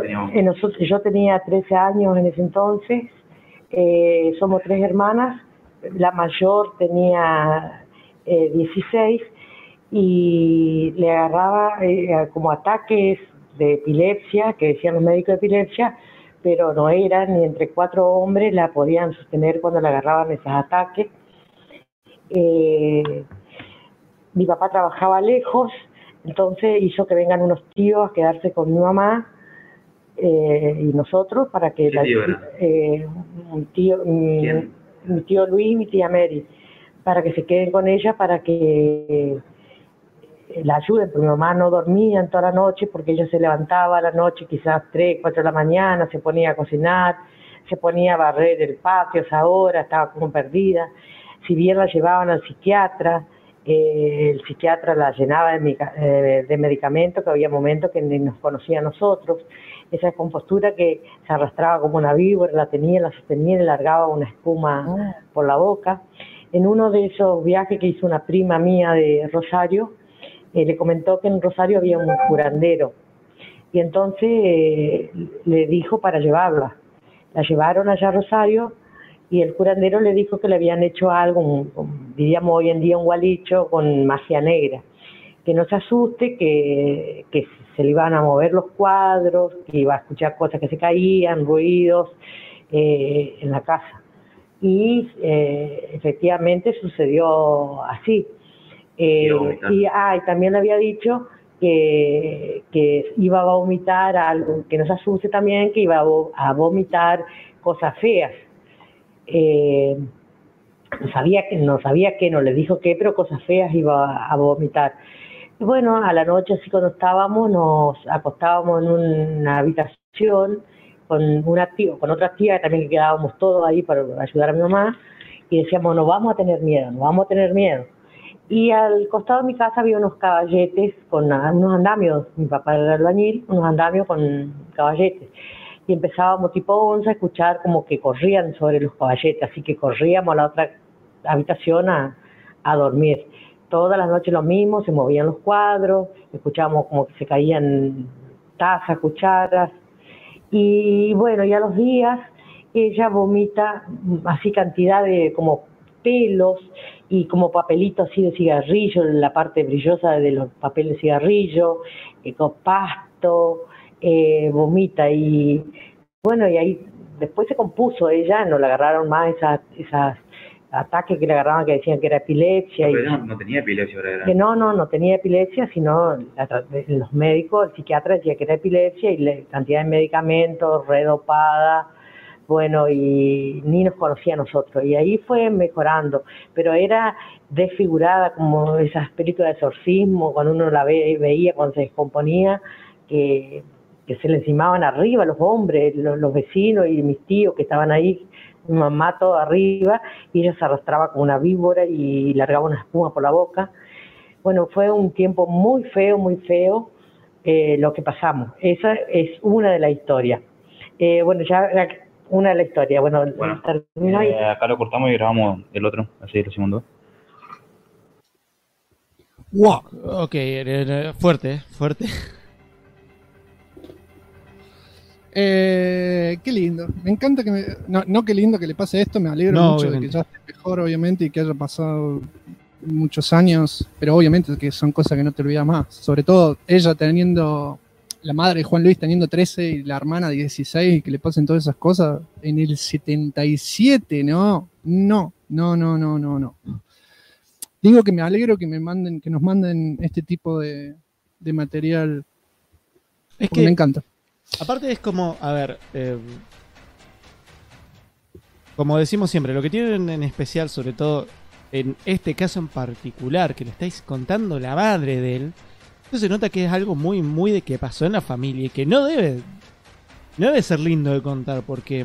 yo tenía 13 años en ese entonces, somos 3 hermanas, la mayor tenía 16 y le agarraba como ataques de epilepsia, que decían los médicos de epilepsia, pero no eran, ni entre 4 hombres la podían sostener cuando le agarraban esos ataques. Mi papá trabajaba lejos, entonces hizo que vengan unos tíos a quedarse con mi mamá y nosotros para que mi tío Luis y mi tía Mary, para que se queden con ella, para que la ayuden, porque mi mamá no dormía en toda la noche, porque ella se levantaba a la noche, quizás 3, 4 de la mañana, se ponía a cocinar, se ponía a barrer el patio a esa hora, estaba como perdida. Si bien la llevaban al psiquiatra, el psiquiatra la llenaba de medicamentos, que había momentos que ni nos conocía a nosotros. Esa compostura que se arrastraba como una víbora, la sostenía y le largaba una espuma por la boca. En uno de esos viajes que hizo una prima mía de Rosario, le comentó que en Rosario había un curandero, y entonces le dijo para llevarla. La llevaron allá a Rosario y el curandero le dijo que le habían hecho algo, diríamos hoy en día un gualicho con magia negra, que no se asuste, que se le iban a mover los cuadros, que iba a escuchar cosas que se caían, ruidos en la casa. Y efectivamente sucedió así. Y también le había dicho que iba a vomitar algo, que no se asuste también, que iba a vomitar cosas feas. No sabía qué, no le dijo qué, pero cosas feas iba a vomitar. Y bueno, a la noche, así cuando nos acostábamos en una habitación con una tía, con otra tía que también quedábamos todos ahí para ayudar a mi mamá, y decíamos, no vamos a tener miedo, no vamos a tener miedo. Y al costado de mi casa había unos caballetes con unos andamios, mi papá era albañil, unos andamios con caballetes. Y empezábamos tipo 11 a escuchar como que corrían sobre los caballetes, así que corríamos a la otra habitación a dormir. Todas las noches lo mismo, se movían los cuadros, escuchábamos como que se caían tazas, cucharas. Y bueno, ya a los días ella vomita así cantidad de como pelos y como papelitos así de cigarrillo, la parte brillosa de los papeles de cigarrillo, con pasto, vomita. Y bueno, y ahí después se compuso ella, no le agarraron más esas ataques que le agarraban, que decían que era epilepsia. Pero ella no tenía epilepsia, ¿verdad? Que no tenía epilepsia, sino los médicos, el psiquiatra decía que era epilepsia, y la cantidad de medicamentos, redopada, bueno, y ni nos conocía a nosotros. Y ahí fue mejorando, pero era desfigurada como esas películas de exorcismo, cuando uno la veía cuando se descomponía, que se le encimaban arriba los hombres, los vecinos y mis tíos que estaban ahí, mi mamá todo arriba, y ella se arrastraba como una víbora y largaba una espuma por la boca. Bueno, fue un tiempo muy feo lo que pasamos. Esa es una de las historias. Bueno, ya una de las historias. Bueno, termino ahí. Acá lo cortamos y grabamos el otro, así lo hicimos dos. ¡Wow! Ok, fuerte. Qué lindo. Me encanta que no qué lindo que le pase esto, me alegro mucho obviamente. de que ya esté mejor, obviamente, y que haya pasado muchos años, pero obviamente que son cosas que no te olvidas más. Sobre todo ella teniendo, la madre de Juan Luis teniendo 13 y la hermana 16, y que le pasen todas esas cosas en el 77, no. Digo que me alegro que nos manden este tipo de material. Es que me encanta. Aparte es como, a ver, como decimos siempre, lo que tienen en especial, sobre todo en este caso en particular, que le estáis contando la madre de él, entonces se nota que es algo muy, muy de que pasó en la familia y que no debe ser lindo de contar, porque...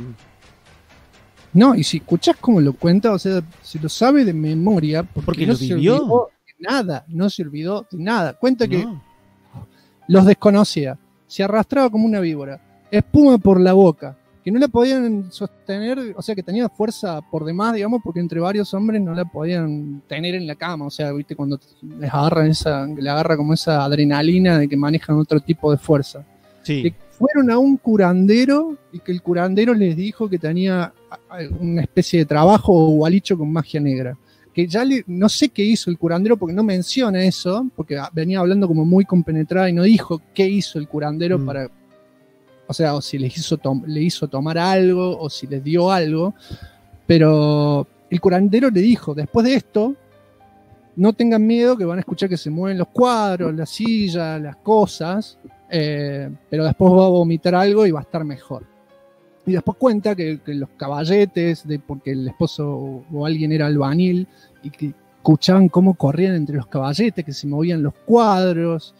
No, y si escuchás cómo lo cuenta, o sea, se lo sabe de memoria, porque lo no se vivió. olvidó de nada, no se olvidó de nada. Cuenta que los desconocía, se arrastraba como una víbora, espuma por la boca, que no la podían sostener, o sea, que tenía fuerza por demás, digamos, porque entre varios hombres no la podían tener en la cama, o sea, viste, cuando les agarran le agarra como esa adrenalina de que manejan otro tipo de fuerza. Sí. Que fueron a un curandero y que el curandero les dijo que tenía una especie de trabajo o gualicho con magia negra. Que ya no sé qué hizo el curandero porque no menciona eso, porque venía hablando como muy compenetrada y no dijo qué hizo el curandero para, o sea, o si le hizo tomar algo o si les dio algo, pero el curandero le dijo, después de esto, no tengan miedo que van a escuchar que se mueven los cuadros, la silla, las cosas, pero después va a vomitar algo y va a estar mejor. Y después cuenta que los caballetes, porque el esposo o alguien era albañil, y que escuchaban cómo corrían entre los caballetes, que se movían los cuadros,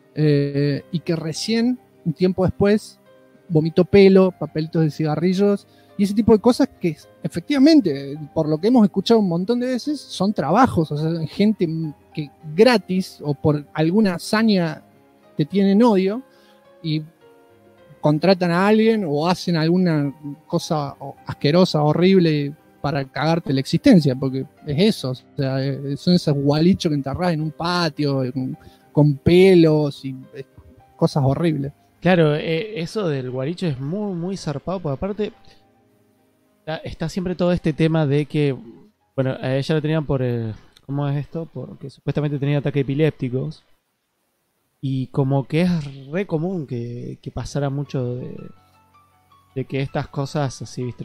y que recién, un tiempo después, vomitó pelo, papelitos de cigarrillos, y ese tipo de cosas que efectivamente, por lo que hemos escuchado un montón de veces, son trabajos, o sea, gente que gratis o por alguna hazaña te tienen odio, y contratan a alguien o hacen alguna cosa asquerosa, horrible para cagarte la existencia, porque es eso, o sea, son esos gualichos que enterrás en un patio con pelos y cosas horribles. Claro, eso del guaricho es muy, muy zarpado, porque aparte está siempre todo este tema de que, bueno, a ella lo tenían por, ¿cómo es esto? Porque supuestamente tenía ataques epilépticos. Y como que es re común que pasara mucho de que estas cosas así, viste,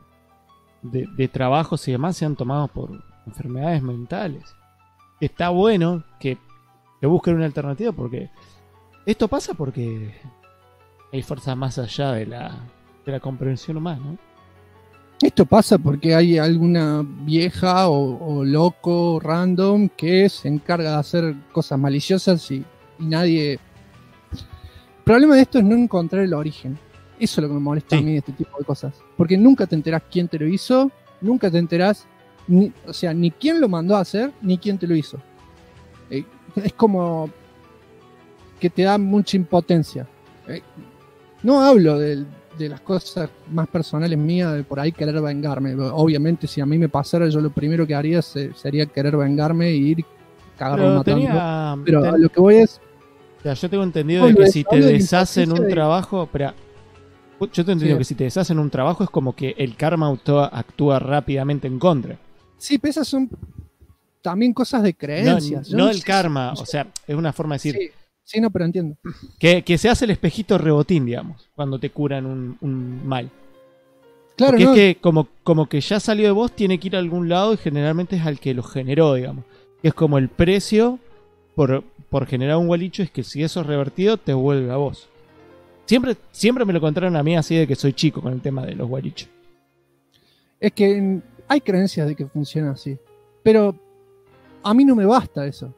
de trabajos y demás sean tomados por enfermedades mentales. Está bueno que busquen una alternativa, porque esto pasa porque hay fuerzas más allá de la comprensión humana, ¿no? Esto pasa porque hay alguna vieja o loco random que se encarga de hacer cosas maliciosas y nadie... El problema de esto es no encontrar el origen. Eso es lo que me molesta a mí de este tipo de cosas. Porque nunca te enterás quién te lo hizo, nunca te enterás, ni quién lo mandó a hacer, ni quién te lo hizo. Es como que te da mucha impotencia. No hablo de las cosas más personales mías, de por ahí querer vengarme. Obviamente, si a mí me pasara, yo lo primero que haría sería querer vengarme y ir cagarlo matando. Pero a lo que voy es... O sea, yo tengo entendido de que si te deshacen un trabajo... Espera, yo tengo entendido que si te deshacen un trabajo es como que el karma actúa rápidamente en contra. Sí, pero esas son también cosas de creencias. No el karma, o sea, es una forma de decir... Sí, no, pero entiendo. Que se hace el espejito rebotín, digamos, cuando te curan un mal. Claro, porque es que como que ya salió de vos, tiene que ir a algún lado y generalmente es al que lo generó, digamos. Que es como el precio por generar un gualicho, es que si eso es revertido, te vuelve a vos. Siempre me lo contaron a mí así de que soy chico con el tema de los gualichos. Es que hay creencias de que funciona así. Pero a mí no me basta eso.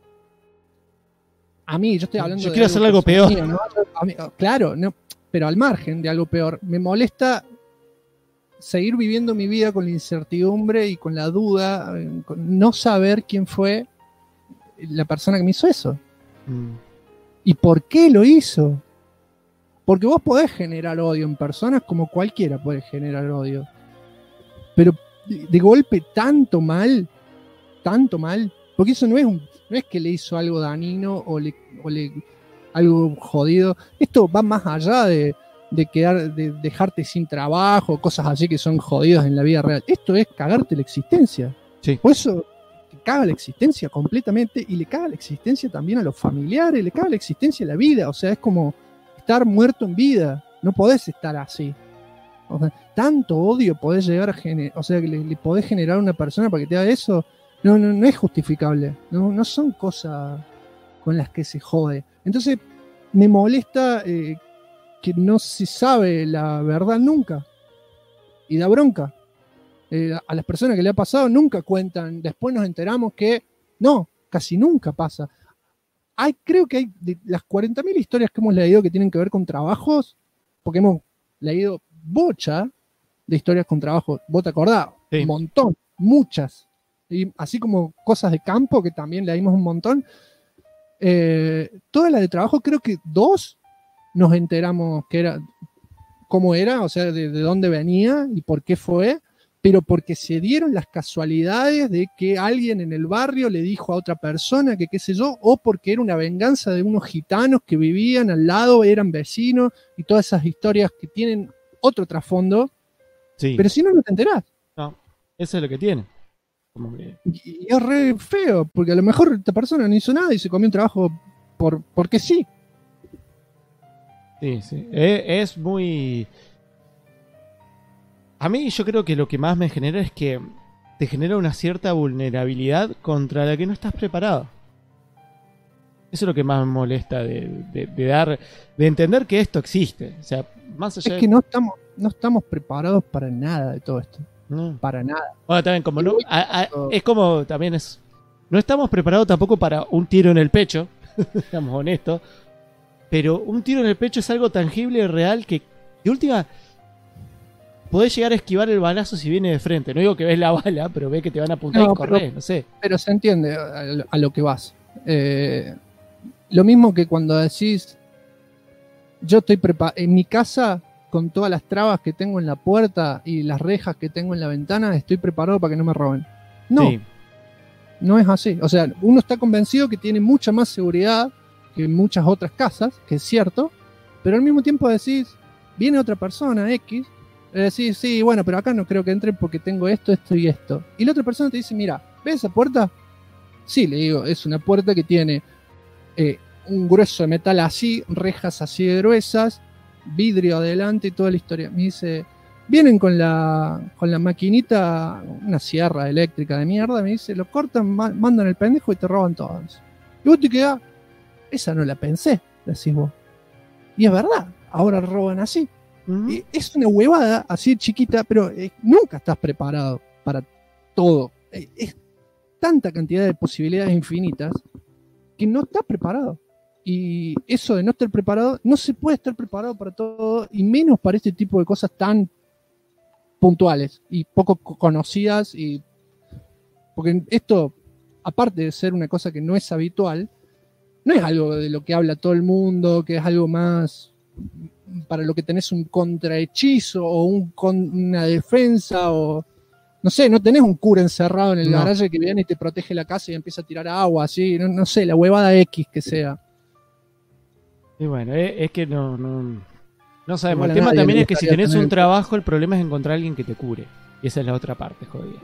A mí, yo estoy hablando yo quiero hacer algo peor. Mío, ¿no? Claro, no, pero al margen de algo peor. Me molesta seguir viviendo mi vida con la incertidumbre y con la duda, con no saber quién fue la persona que me hizo eso. ¿Y por qué lo hizo? Porque vos podés generar odio en personas como cualquiera puede generar odio. Pero de golpe tanto mal, porque eso no es que le hizo algo dañino o le algo jodido. Esto va más allá de dejarte sin trabajo, cosas así que son jodidas en la vida real. Esto es cagarte la existencia. Sí. Por eso te caga la existencia completamente y le caga la existencia también a los familiares, le caga la existencia a la vida. O sea, es como estar muerto en vida. No podés estar así. O sea, tanto odio podés llegar a generar, o sea, que le podés generar a una persona para que te haga eso. No es justificable. No son cosas con las que se jode. Entonces, me molesta que no se sabe la verdad nunca. Y da bronca. A las personas que le ha pasado nunca cuentan. Después nos enteramos que no, casi nunca pasa. Creo que hay de las 40.000 historias que hemos leído que tienen que ver con trabajos, porque hemos leído bocha de historias con trabajos. ¿Vos te acordás? Sí. Un montón, muchas. Y así como cosas de campo, que también leímos un montón. Todas las de trabajo, creo que 2 nos enteramos cómo era, o sea, de dónde venía y por qué fue, pero porque se dieron las casualidades de que alguien en el barrio le dijo a otra persona que qué sé yo, o porque era una venganza de unos gitanos que vivían al lado, eran vecinos, y todas esas historias que tienen otro trasfondo. Sí. Pero si no te enterás. No, eso es lo que tiene. Y es re feo, porque a lo mejor esta persona no hizo nada y se comió un trabajo porque sí. Sí. Es muy... A mí yo creo que lo que más me genera es que te genera una cierta vulnerabilidad contra la que no estás preparado. Eso es lo que más me molesta de entender que esto existe. O sea, más allá es que no estamos preparados para nada de todo esto. No. Para nada. Bueno, también como no, es como también es. No estamos preparados tampoco para un tiro en el pecho, seamos honestos. Pero un tiro en el pecho es algo tangible y real que de última podés llegar a esquivar el balazo si viene de frente. No digo que ves la bala, pero ves que te van a apuntar y correr, no sé. Pero se entiende a lo que vas. Lo mismo que cuando decís, yo estoy preparado en mi casa, con todas las trabas que tengo en la puerta y las rejas que tengo en la ventana, estoy preparado para que no me roben. No, sí. No es así. O sea, uno está convencido que tiene mucha más seguridad que en muchas otras casas, que es cierto, pero al mismo tiempo decís, viene otra persona, X, decís, sí, bueno, pero acá no creo que entre porque tengo esto y esto. Y la otra persona te dice, mira, ¿ves esa puerta? Sí, le digo, es una puerta que tiene un grueso de metal así, rejas así de gruesas, vidrio adelante y toda la historia. Me dice, vienen con la maquinita, una sierra eléctrica de mierda, me dice, lo cortan, mandan el pendejo y te roban todo. Y vos te quedás, esa no la pensé, decís vos. Y es verdad, ahora roban así. Y es una huevada así chiquita, pero nunca estás preparado para todo. Es tanta cantidad de posibilidades infinitas que no estás preparado. Y eso de no estar preparado, no se puede estar preparado para todo, y menos para este tipo de cosas tan puntuales y poco conocidas. Y porque esto, aparte de ser una cosa que no es habitual, no es algo de lo que habla todo el mundo, que es algo más para lo que tenés un contrahechizo o una defensa, o no sé, no tenés un cura encerrado en el garaje que viene y te protege la casa y empieza a tirar agua, así, no sé, la huevada X que sea. Y bueno, es que no sabemos. El tema también es que si tenés un trabajo, el problema es encontrar a alguien que te cure. Y esa es la otra parte, jodida.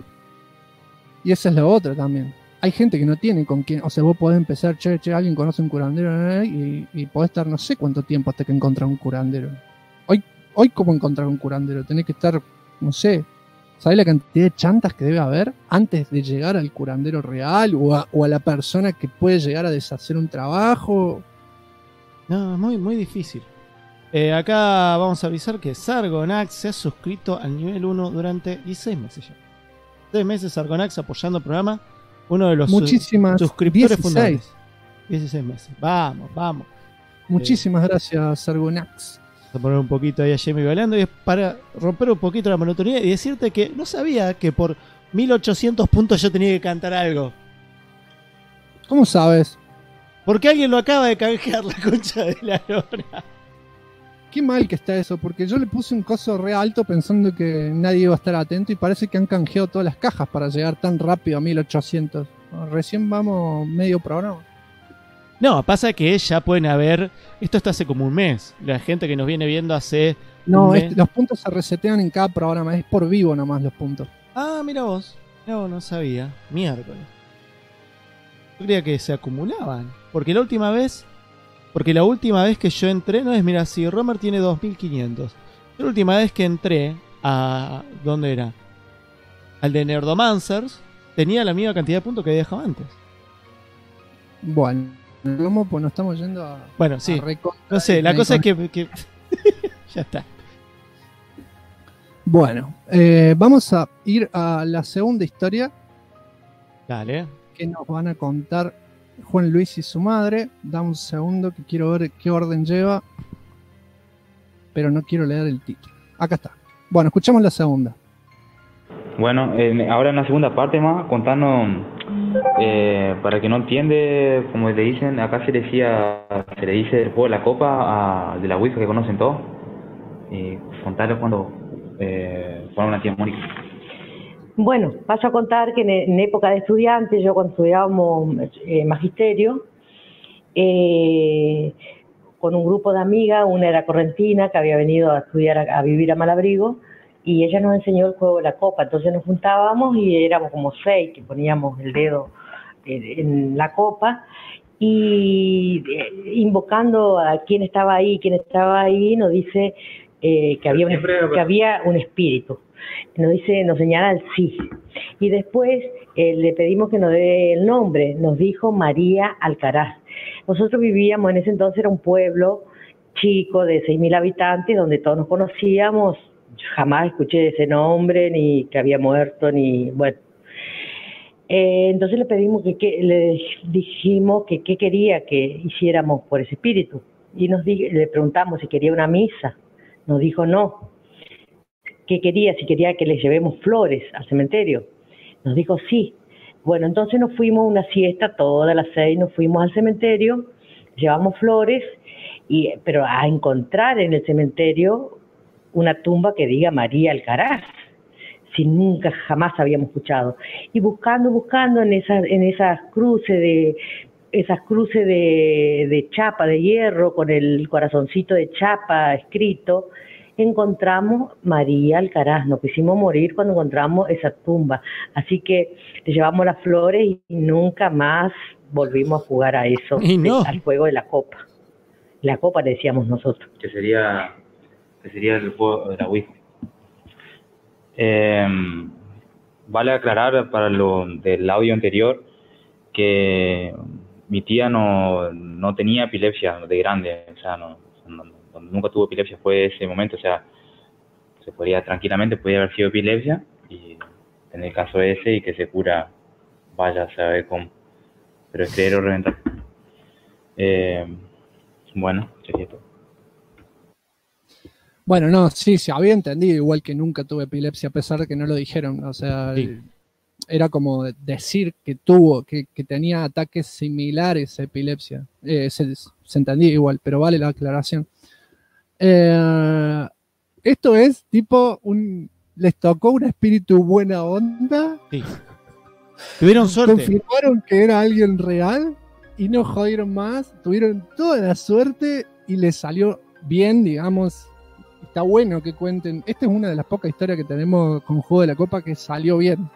Y esa es la otra también. Hay gente que no tiene con quién, o sea, vos podés empezar, che, alguien conoce un curandero, y podés estar no sé cuánto tiempo hasta que encontrás un curandero. Hoy ¿cómo encontrar un curandero? Tenés que estar, no sé, ¿sabés la cantidad de chantas que debe haber antes de llegar al curandero real o a la persona que puede llegar a deshacer un trabajo? No, es muy, muy difícil. Acá vamos a avisar que Sargonax se ha suscrito al nivel 1 durante 16 meses ya. 6 meses Sargonax apoyando el programa. Uno de los suscriptores 16. fundadores. 16 meses. Vamos. Muchísimas gracias, Sargonax. Vamos a poner un poquito ahí a Jamie bailando, y es para romper un poquito la monotonía y decirte que no sabía que por 1800 puntos yo tenía que cantar algo. ¿Cómo sabes? Porque alguien lo acaba de canjear, la concha de la lora. Qué mal que está eso, porque yo le puse un coso re alto pensando que nadie iba a estar atento, y parece que han canjeado todas las cajas para llegar tan rápido a 1800. Recién vamos medio programa. No, pasa que ya pueden haber... Esto está hace como un mes. La gente que nos viene viendo hace... No, los puntos se resetean en cada programa, es por vivo nomás los puntos. Ah, mira vos. No sabía. Miércoles. Yo creía que se acumulaban. Porque la última vez que yo entré, no es, mira, si Romer tiene 2500. La última vez que entré a... ¿Dónde era? Al de Nerdomancers, tenía la misma cantidad de puntos que había dejado antes. Bueno, ¿cómo? Pues nos estamos yendo a... Bueno, sí. No sé, la cosa es que... Ya está. Bueno, vamos a ir a la segunda historia. Dale. Que nos van a contar Juan Luis y su madre. Da un segundo que quiero ver qué orden lleva, pero no quiero leer el título. Acá está. Bueno, escuchamos la segunda. Bueno, ahora en la segunda parte más, contanos, para que no entiende, como le dicen, acá se le dice el juego de la copa de la Ouija que conocen todos. Contarles cuando fueron una tía Mónica. Bueno, paso a contar que en época de estudiantes, yo cuando estudiábamos magisterio, con un grupo de amigas, una era correntina que había venido a estudiar, a vivir a Malabrigo, y ella nos enseñó el juego de la copa. Entonces nos juntábamos y éramos como 6 que poníamos el dedo en la copa, y invocando a quien estaba ahí, nos dice que había un espíritu. Nos señala el sí. Y después le pedimos que nos dé el nombre. Nos dijo María Alcaraz. Nosotros vivíamos, en ese entonces era un pueblo chico de 6.000 habitantes donde todos nos conocíamos. Jamás escuché ese nombre, ni que había muerto, ni bueno. Entonces le dijimos que qué quería que hiciéramos por ese espíritu. Y le preguntamos si quería una misa. Nos dijo no. ¿Qué quería? Si quería que le llevemos flores al cementerio. Nos dijo sí. Bueno, entonces nos fuimos una siesta, todas las 6 nos fuimos al cementerio, llevamos flores, pero a encontrar en el cementerio una tumba que diga María Alcaraz, si nunca jamás habíamos escuchado. Y buscando en esas cruces de chapa, de hierro, con el corazoncito de chapa escrito, encontramos María Alcaraz. Nos quisimos morir cuando encontramos esa tumba. Así que le llevamos las flores y nunca más volvimos a jugar a eso, al juego de la copa. La copa le decíamos nosotros. Que sería el juego de la Ouija. Vale aclarar para lo del audio anterior que mi tía no tenía epilepsia de grande, o sea, nunca tuvo epilepsia, fue ese momento, o sea, tranquilamente podía haber sido epilepsia, y en el caso ese, y que se cura, vaya a saber cómo, pero es creer o reventar. Bueno, sería todo. Bueno, no, sí, se había entendido, igual que nunca tuve epilepsia, a pesar de que no lo dijeron. O sea, Sí. era como decir que tuvo, que tenía ataques similares a epilepsia. Se entendía igual, pero vale la aclaración. Esto es tipo les tocó un espíritu buena onda. Sí. Tuvieron suerte. Confirmaron que era alguien real y no jodieron más. Tuvieron toda la suerte y les salió bien, digamos. Está bueno que cuenten. Esta es una de las pocas historias que tenemos con Juego de la Copa que salió bien.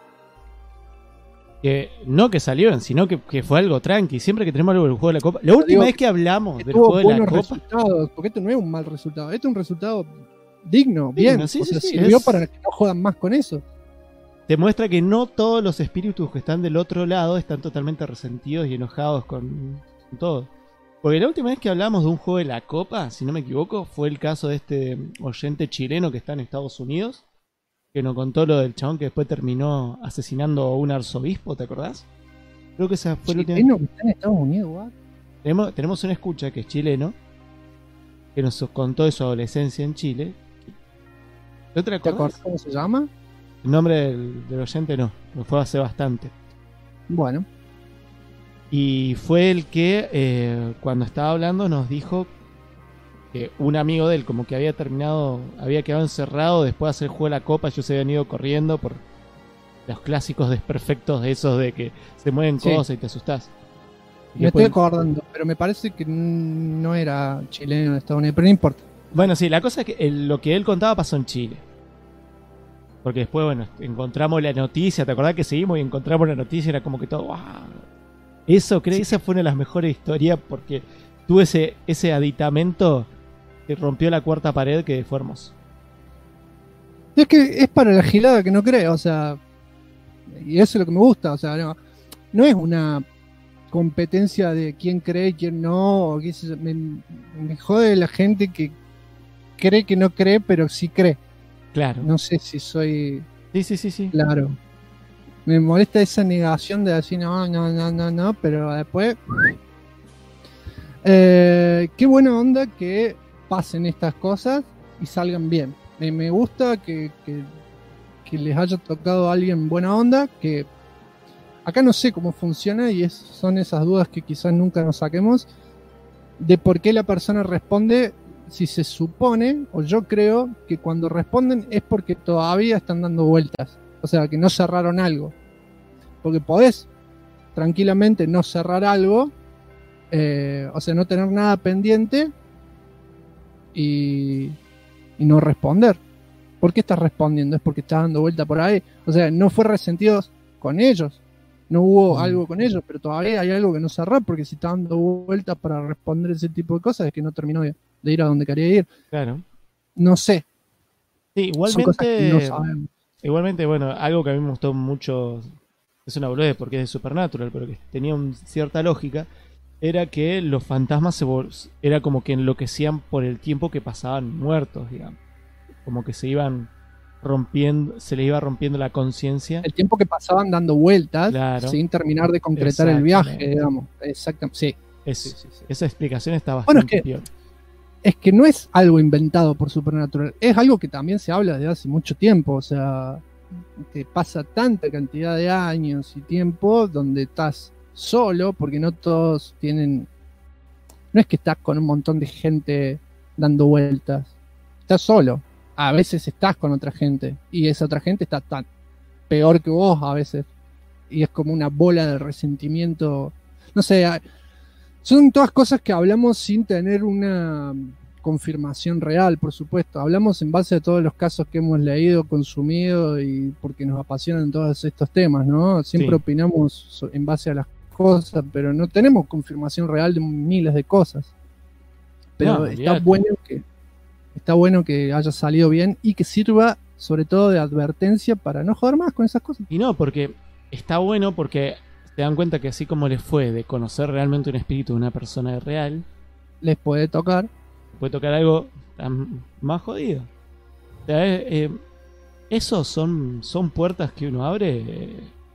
Que no que salió bien, sino que fue algo tranqui. Siempre que tenemos algo del Juego de la Copa. La última vez que hablamos del Juego de la Copa. Resultados, porque esto no es un mal resultado. Esto es un resultado digno, bien. Sí, o sea, sí, sirvió para que no jodan más con eso. Te muestra que no todos los espíritus que están del otro lado están totalmente resentidos y enojados con todo. Porque la última vez que hablamos de un juego de la Copa, si no me equivoco, fue el caso de este oyente chileno que está en Estados Unidos, que nos contó lo del chabón que después terminó asesinando a un arzobispo, ¿te acordás? Creo que esa fue la última. ¿Chileno que está en Estados Unidos, what? Tenemos una escucha que es chileno, que nos contó de su adolescencia en Chile. ¿No te acordás? ¿Cómo se llama? El nombre del oyente no, lo fue hace bastante. Bueno. Y fue el que cuando estaba hablando nos dijo que un amigo de él como que había quedado encerrado después de hacer el juego de la Copa. Ellos se habían ido corriendo por los clásicos desperfectos de esos de que se mueven cosas y te asustás. Me estoy acordando, pero me parece que no era chileno de Estados Unidos, pero no importa. Bueno, sí, la cosa es que lo que él contaba pasó en Chile. Porque después, bueno, encontramos la noticia, ¿te acordás que seguimos y encontramos la noticia? Era como que todo, ¡wow! Eso, creo que esa fue una de las mejores historias porque tuvo ese aditamento que rompió la cuarta pared que fue hermoso. Es que es para la gilada que no cree, o sea, y eso es lo que me gusta, o sea, no es una competencia de quién cree y quién no, o qué sé yo. Me jode la gente que cree que no cree, pero sí cree. Claro. No sé si soy... Sí. Claro. Me molesta esa negación de decir no, pero después... qué buena onda que pasen estas cosas y salgan bien. Me gusta que les haya tocado a alguien buena onda, que acá no sé cómo funciona y son esas dudas que quizás nunca nos saquemos de por qué la persona responde. Si se supone, o yo creo, que cuando responden es porque todavía están dando vueltas. O sea, que no cerraron algo. Porque podés tranquilamente no cerrar algo, o sea, no tener nada pendiente y no responder. ¿Por qué estás respondiendo? Es porque estás dando vuelta por ahí. O sea, no fue resentido con ellos. No hubo algo con ellos, pero todavía hay algo que no cerró, porque si está dando vueltas para responder ese tipo de cosas es que no terminó de ir a donde quería ir. Claro. No sé. Sí, Son cosas que no sabemos. Igualmente, bueno, algo que a mí me gustó mucho, es una boludez porque es de Supernatural, pero que tenía cierta lógica, era que los fantasmas era como que enloquecían por el tiempo que pasaban muertos, digamos. Como que se les iba rompiendo la conciencia. El tiempo que pasaban dando vueltas, claro, sin terminar de concretar el viaje, digamos. Exactamente, sí. Sí. Esa explicación está bastante peor. Es que no es algo inventado por Supernatural, es algo que también se habla desde hace mucho tiempo, o sea, que pasa tanta cantidad de años y tiempo donde estás solo, porque no todos tienen... No es que estás con un montón de gente dando vueltas, estás solo. A veces estás con otra gente y esa otra gente está tan peor que vos a veces, y es como una bola de resentimiento. No sé, son todas cosas que hablamos sin tener una confirmación real, por supuesto. Hablamos en base a todos los casos que hemos leído, consumido, y porque nos apasionan todos estos temas, ¿no? Siempre opinamos en base a las cosas, pero no tenemos confirmación real de miles de cosas. Pero está bueno que haya salido bien y que sirva sobre todo de advertencia para no joder más con esas cosas. Y no, porque está bueno porque se dan cuenta que así como les fue de conocer realmente un espíritu de una persona real, les puede tocar algo más jodido. O sea, esos son puertas que uno abre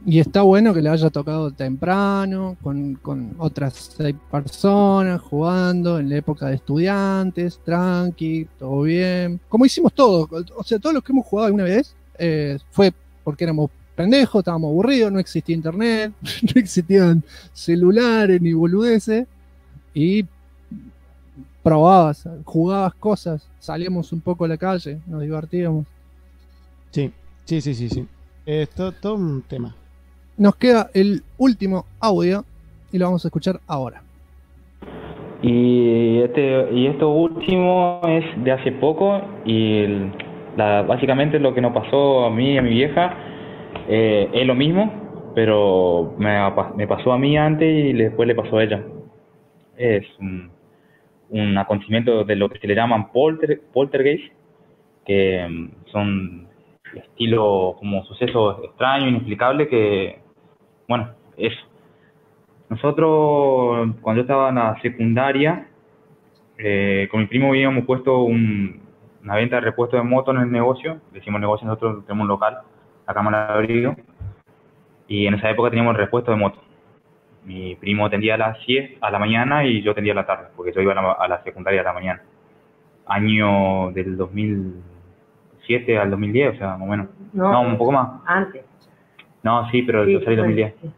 Y está bueno que le haya tocado temprano, con otras 6 personas, jugando en la época de estudiantes, tranqui, todo bien. Como hicimos todos, o sea, todos los que hemos jugado alguna vez, fue porque éramos pendejos, estábamos aburridos, no existía internet, no existían celulares ni boludeces, y probabas, jugabas cosas, salíamos un poco a la calle, nos divertíamos. Sí. Es todo un tema. Nos queda el último audio y lo vamos a escuchar ahora. Y esto último es de hace poco y básicamente lo que nos pasó a mí y a mi vieja es lo mismo, pero me pasó a mí antes y después le pasó a ella. Es un acontecimiento de lo que se le llaman poltergeist, que son estilo como sucesos extraños, inexplicables, que, bueno, eso. Nosotros, cuando yo estaba en la secundaria, con mi primo habíamos puesto una venta de repuestos de moto en el negocio. Decimos negocio, nosotros tenemos un local, acá en Malabrigo, y en esa época teníamos repuesto de moto. Mi primo atendía a la mañana y yo atendía a la tarde, porque yo iba a la secundaria a la mañana. Año del 2007 al 2010, o sea, más o menos. No, un poco más. Antes. No, sí, pero yo salí en 2010. Sí.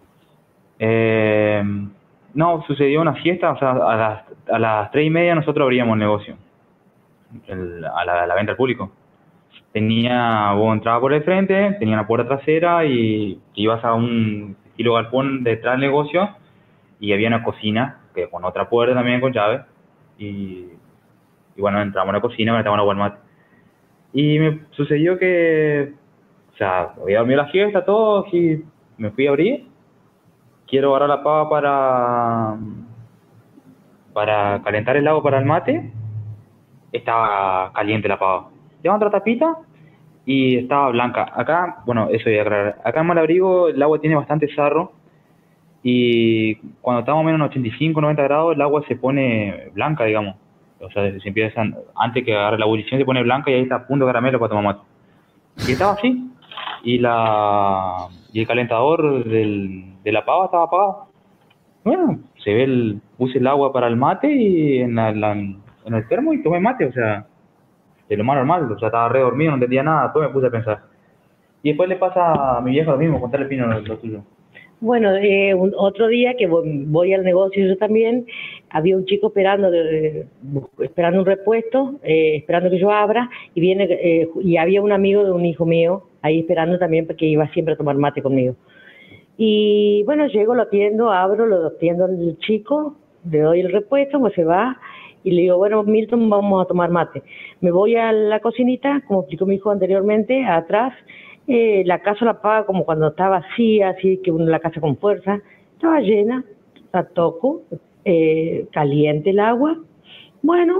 No, sucedió una fiesta, o sea, a las 3:30 nosotros abríamos el negocio, a la venta al público. Vos entrabas por el frente, tenía una puerta trasera y ibas a un estilo galpón detrás del negocio y había una cocina que con otra puerta también con llave y bueno, entramos a la cocina, conectamos a Walmart y me sucedió que, o sea, había dormido la fiesta, todo, y me fui a abrir. Quiero agarrar la pava para calentar el agua para el mate. Estaba caliente la pava. Llevan otra tapita y estaba blanca. Acá, bueno, eso voy a aclarar. Acá en Malabrigo el agua tiene bastante sarro y cuando estamos menos en 85, 90 grados el agua se pone blanca, digamos. O sea, se empieza, antes que agarre la ebullición se pone blanca y ahí está a punto de caramelo para tomar mate. Y estaba así. Y el calentador de la pava estaba apagado. Bueno, puse el agua para el mate y en el termo y tomé mate, o sea, de lo más normal, o sea, estaba re dormido, no entendía nada, todo me puse a pensar. Y después le pasa a mi vieja lo mismo, contarle Pino lo tuyo. Bueno, otro día que voy al negocio yo también, había un chico esperando un repuesto, esperando que yo abra, y viene y había un amigo de un hijo mío ahí esperando también porque iba siempre a tomar mate conmigo. Y bueno, llego, lo atiendo, lo atiendo al chico, le doy el repuesto, pues se va, y le digo, bueno, Milton, vamos a tomar mate. Me voy a la cocinita, como explicó mi hijo anteriormente, atrás. La casa la paga como cuando está vacía, así que la casa con fuerza. Estaba llena, la toco, caliente el agua. Bueno,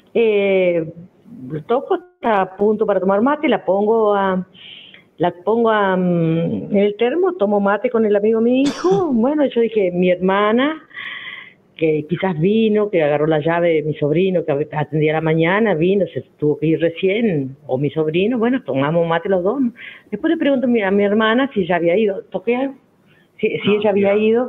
lo toco, está a punto para tomar mate, la pongo en el termo, tomo mate con el amigo de mi hijo. Bueno, yo dije, mi hermana, que quizás vino, que agarró la llave de mi sobrino, que atendía a la mañana, vino, se tuvo que ir recién, o mi sobrino, bueno, tomamos mate los dos. Después le pregunto a mi hermana si ella había ido, toqué algo, si ella había ido,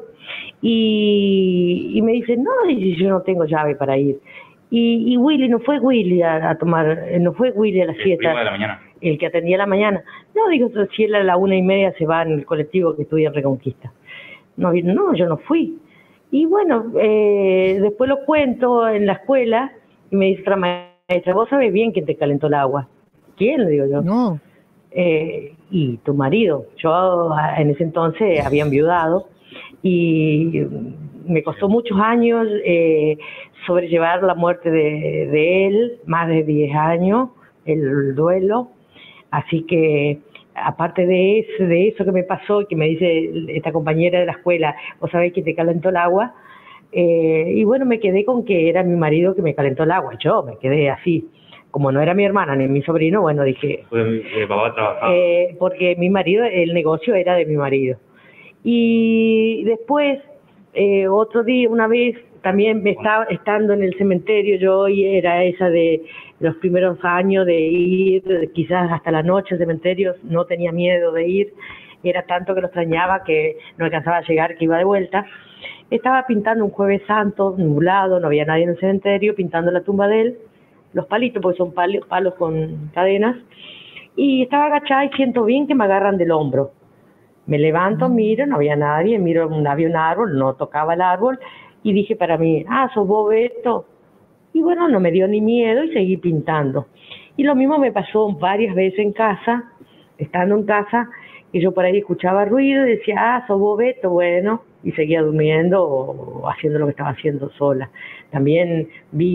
y me dice, no, yo no tengo llave para ir. Y Willy, no fue Willy a tomar, no fue Willy a la fiesta. El de la mañana. El que atendía a la mañana. No, digo, si él a la 1:30 se va en el colectivo que estudia en Reconquista. No, yo no fui. Y bueno, después lo cuento en la escuela y me dice otra maestra, vos sabés bien quién te calentó el agua. ¿Quién? Le digo yo. No. Y tu marido. Yo en ese entonces había enviudado y me costó muchos años sobrellevar la muerte de él, más de 10 años, el duelo. Así que aparte de eso que me pasó y que me dice esta compañera de la escuela, vos sabés que te calentó el agua, y bueno, me quedé con que era mi marido que me calentó el agua. Yo me quedé así, como no era mi hermana ni mi sobrino, bueno, dije... papá trabajaba. Porque mi marido, el negocio era de mi marido. Y después, otro día, una vez, también me estaba estando en el cementerio, yo era esa de los primeros años de ir, quizás hasta la noche al cementerio, no tenía miedo de ir. era tanto que lo extrañaba que no alcanzaba a llegar, que iba de vuelta. Estaba pintando un Jueves Santo, nublado, no había nadie en el cementerio, pintando la tumba de él, los palitos, porque son palos con cadenas, y estaba agachada y siento bien que me agarran del hombro. Me levanto, miro, no había nadie, miro, había un árbol, no tocaba el árbol, y dije para mí, ¿sos vos, Beto? Y bueno, no me dio ni miedo y seguí pintando. Y lo mismo me pasó varias veces en casa, estando en casa, que yo por ahí escuchaba ruido y decía, sos vos, Beto, bueno, y seguía durmiendo o haciendo lo que estaba haciendo sola. También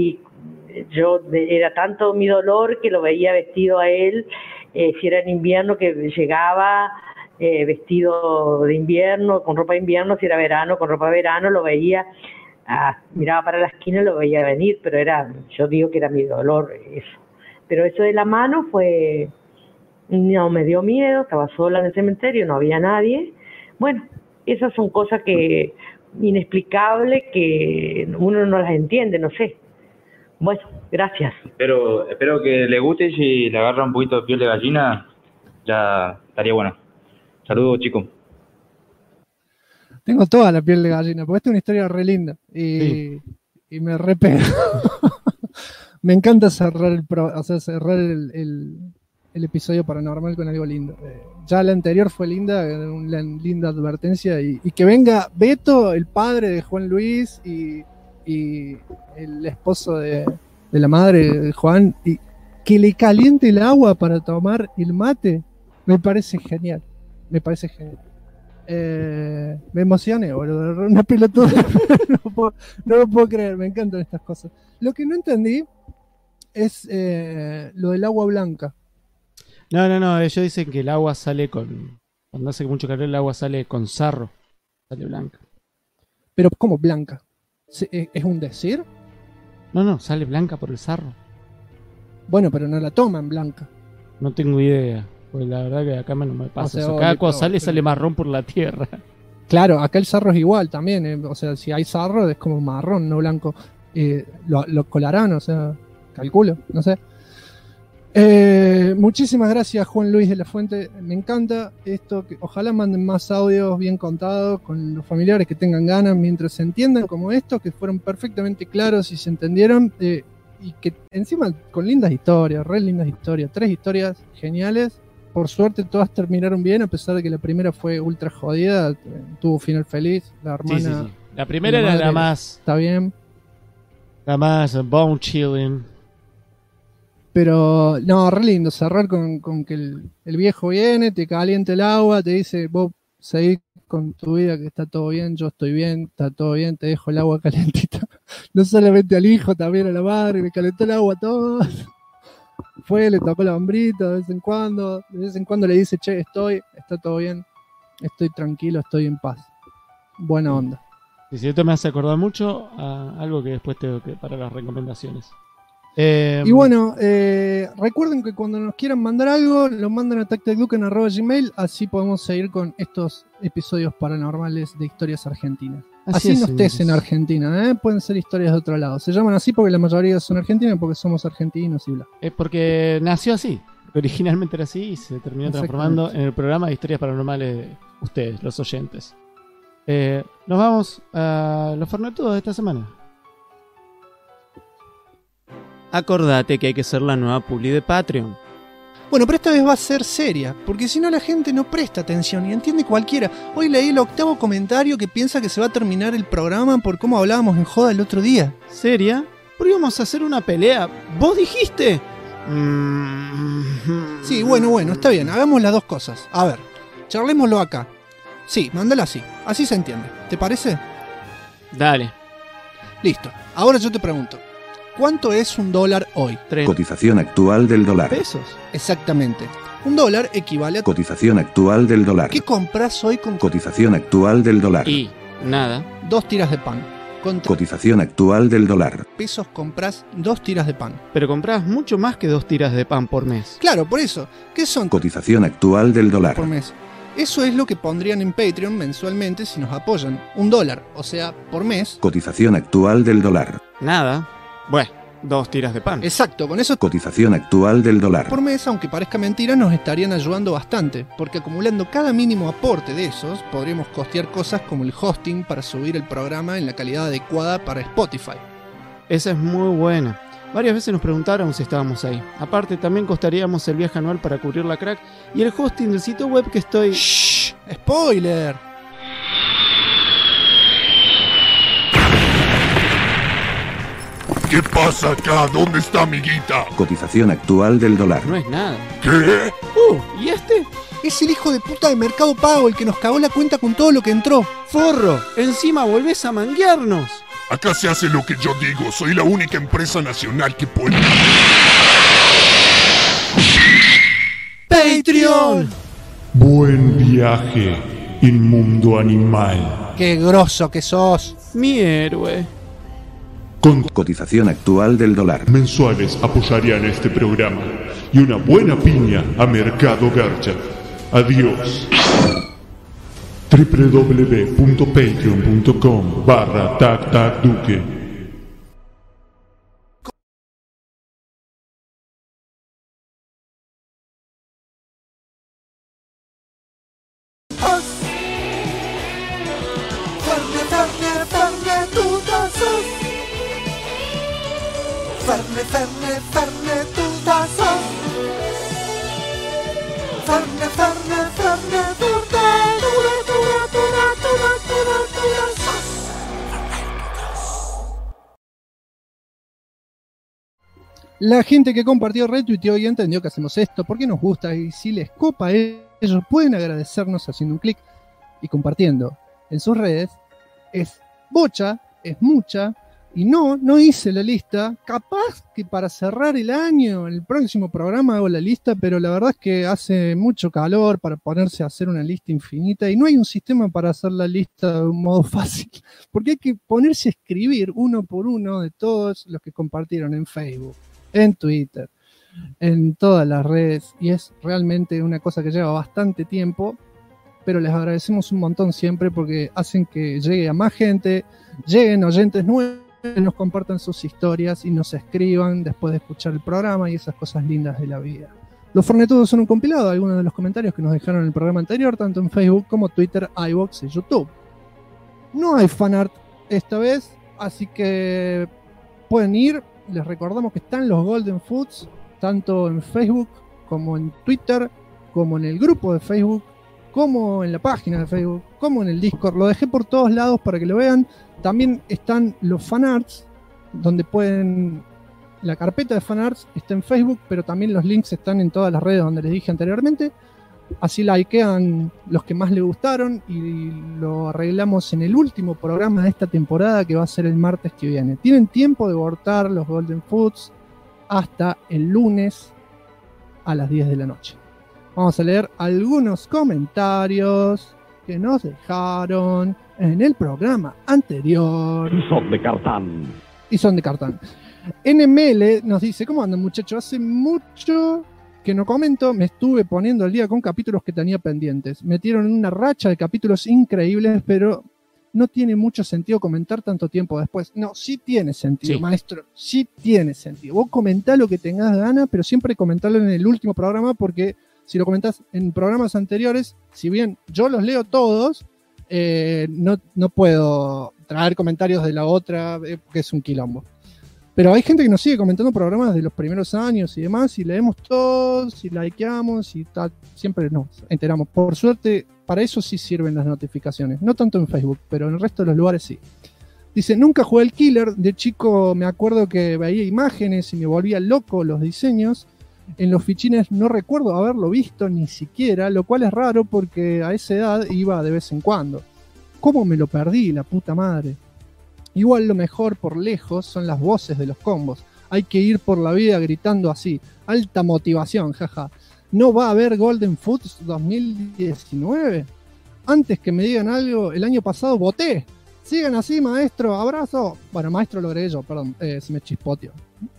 era tanto mi dolor que lo veía vestido a él, si era en invierno que llegaba vestido de invierno, con ropa de invierno, si era verano, con ropa de verano, lo veía, miraba para la esquina y lo veía venir, pero yo digo que era mi dolor eso. Pero eso de la mano no me dio miedo, estaba sola en el cementerio, no había nadie. Bueno, esas son cosas inexplicables que uno no las entiende, no sé. Bueno, gracias. Pero espero que le guste y si le agarra un poquito de piel de gallina, ya estaría bueno. Saludos, chicos. Tengo toda la piel de gallina, porque esta es una historia re linda y me re pega. Me encanta cerrar el episodio paranormal con algo lindo. Ya la anterior fue linda, una linda advertencia, y que venga Beto, el padre de Juan Luis y el esposo de la madre de Juan, y que le caliente el agua para tomar el mate, me parece genial. Me emocioné, boludo. Una pelotuda. No lo puedo creer, me encantan estas cosas. Lo que no entendí es lo del agua blanca. No, ellos dicen que el agua sale cuando hace mucho calor el agua sale con sarro, sale blanca. Pero ¿cómo blanca? ¿Es un decir? No, sale blanca por el sarro. Bueno, pero no la toman blanca. No tengo idea, pues la verdad que acá no me pasa eso. Cada cosa sale marrón por la tierra. Claro, acá el sarro es igual también, o sea, si hay sarro es como marrón, no blanco. Lo colarán, o sea, calculo, no sé. Muchísimas gracias, Juan Luis de la Fuente. Me encanta esto, que ojalá manden más audios bien contados con los familiares que tengan ganas, mientras se entiendan como estos, que fueron perfectamente claros y se entendieron, y que encima con lindas historias, re lindas historias, 3 historias geniales. Por suerte todas terminaron bien, a pesar de que la primera fue ultra jodida, tuvo final feliz. La hermana, sí. La primera era la más, está bien, la más bone chilling. Pero no, re lindo cerrar con que el viejo viene, te calienta el agua, te dice, vos seguís con tu vida, que está todo bien, yo estoy bien, está todo bien, te dejo el agua calentita. No solamente al hijo, también a la madre, me calentó el agua a todos. Fue, le tocó la hombrita de vez en cuando le dice, che, está todo bien, estoy tranquilo, estoy en paz. Buena onda. Y esto me hace acordar mucho a algo que después tengo que para las recomendaciones. Y bueno, recuerden que cuando nos quieran mandar algo, lo mandan a tactacduken@gmail, así podemos seguir con estos episodios paranormales de historias argentinas. Así no estés en Argentina, pueden ser historias de otro lado. Se llaman así porque la mayoría son argentinas, porque somos argentinos y bla. Es porque nació así, originalmente era así y se terminó transformando en el programa de historias paranormales de ustedes, los oyentes. Nos vamos a los Fernetudos de esta semana. Acordate que hay que ser la nueva publi de Patreon. Bueno, pero esta vez va a ser seria, porque si no la gente no presta atención y entiende cualquiera. Hoy leí el 8º comentario que piensa que se va a terminar el programa por cómo hablábamos en joda el otro día. ¿Seria? ¿Por qué íbamos a hacer una pelea? ¿Vos dijiste? Sí, bueno, está bien, hagamos las dos cosas. A ver, charlémoslo acá. Sí, mándala así se entiende. ¿Te parece? Dale. Listo, ahora yo te pregunto. ¿Cuánto es $1 hoy? Cotización actual del dólar. ¿Pesos? Exactamente. $1 equivale a... Cotización actual del dólar. ¿Qué compras hoy con... Cotización actual del dólar. Y nada. 2 tiras de pan. Cotización actual del dólar. Pesos compras 2 tiras de pan. Pero compras mucho más que 2 tiras de pan por mes. Claro, por eso. ¿Qué son? Cotización actual del dólar. Por mes. Eso es lo que pondrían en Patreon mensualmente si nos apoyan. $1, o sea, por mes. Cotización actual del dólar. Nada. Bueno, 2 tiras de pan. Exacto, con eso Cotización actual del dólar. por mes, aunque parezca mentira, nos estarían ayudando bastante, porque acumulando cada mínimo aporte de esos, podríamos costear cosas como el hosting para subir el programa en la calidad adecuada para Spotify. Esa es muy buena. Varias veces nos preguntaron si estábamos ahí. Aparte, también costaríamos el viaje anual para cubrir la crack y el hosting del sitio web que estoy... ¡Shh! ¡Spoiler! ¿Qué pasa acá? ¿Dónde está mi guita? Cotización actual del dólar. No es nada. ¿Qué? ¿Y este? Es el hijo de puta de Mercado Pago el que nos cagó la cuenta con todo lo que entró. ¡Forro! ¡Encima volvés a manguearnos! Acá se hace lo que yo digo. Soy la única empresa nacional que puede... ¡Patreon! Buen viaje, inmundo animal. ¡Qué grosso que sos! Mi héroe. Con Cotización actual del dólar. mensuales apoyarían este programa y una buena piña a Mercado Garcha. Adiós. www.patreon.com/tactacduque. La gente que compartió, retuiteó y entendió que hacemos esto porque nos gusta, y si les copa, ellos pueden agradecernos haciendo un clic y compartiendo en sus redes. Es bocha, es mucha, y no hice la lista. Capaz que para cerrar el año, en el próximo programa hago la lista, pero la verdad es que hace mucho calor para ponerse a hacer una lista infinita y no hay un sistema para hacer la lista de un modo fácil, porque hay que ponerse a escribir uno por uno de todos los que compartieron en Facebook, en Twitter, en todas las redes, y es realmente una cosa que lleva bastante tiempo, pero les agradecemos un montón siempre porque hacen que llegue a más gente, lleguen oyentes nuevos, nos compartan sus historias y nos escriban después de escuchar el programa y esas cosas lindas de la vida. Los Fornetudos son un compilado de algunos de los comentarios que nos dejaron en el programa anterior, tanto en Facebook como Twitter, iVoox y YouTube. No hay fanart esta vez, así que pueden ir. Les recordamos que están los Golden Foods, tanto en Facebook como en Twitter, como en el grupo de Facebook, como en la página de Facebook, como en el Discord. Lo dejé por todos lados para que lo vean. También están los fanarts, donde pueden... La carpeta de fanarts está en Facebook, pero también los links están en todas las redes donde les dije anteriormente. Así likean los que más les gustaron y lo arreglamos en el último programa de esta temporada, que va a ser el martes que viene. Tienen tiempo de votar los Golden Foods hasta el lunes a las 10 de la noche. Vamos a leer algunos comentarios que nos dejaron en el programa anterior. Y son de cartán. NML nos dice: ¿cómo andan, muchachos? Hace mucho que no comento, me estuve poniendo al día con capítulos que tenía pendientes. Metieron en una racha de capítulos increíbles, pero no tiene mucho sentido comentar tanto tiempo después. No, sí tiene sentido, sí, maestro, sí tiene sentido. Vos comentá lo que tengas ganas, pero siempre comentarlo en el último programa, porque si lo comentás en programas anteriores, si bien yo los leo todos, no puedo traer comentarios de la otra, porque es un quilombo. Pero hay gente que nos sigue comentando programas de los primeros años y demás, y leemos todos, y likeamos, y tal, siempre nos enteramos. Por suerte, para eso sí sirven las notificaciones. No tanto en Facebook, pero en el resto de los lugares sí. Dice: nunca jugué el Killer. De chico me acuerdo que veía imágenes y me volvía loco los diseños. En los fichines no recuerdo haberlo visto ni siquiera, lo cual es raro porque a esa edad iba de vez en cuando. ¿Cómo me lo perdí, la puta madre? Igual lo mejor por lejos son las voces de los combos. Hay que ir por la vida gritando así. Alta motivación, jaja. ¿No va a haber Golden Foods 2019? Antes que me digan algo, el año pasado voté. Sigan así, maestro. Abrazo. Bueno, maestro lo agregué yo, perdón. Se me chispoteó.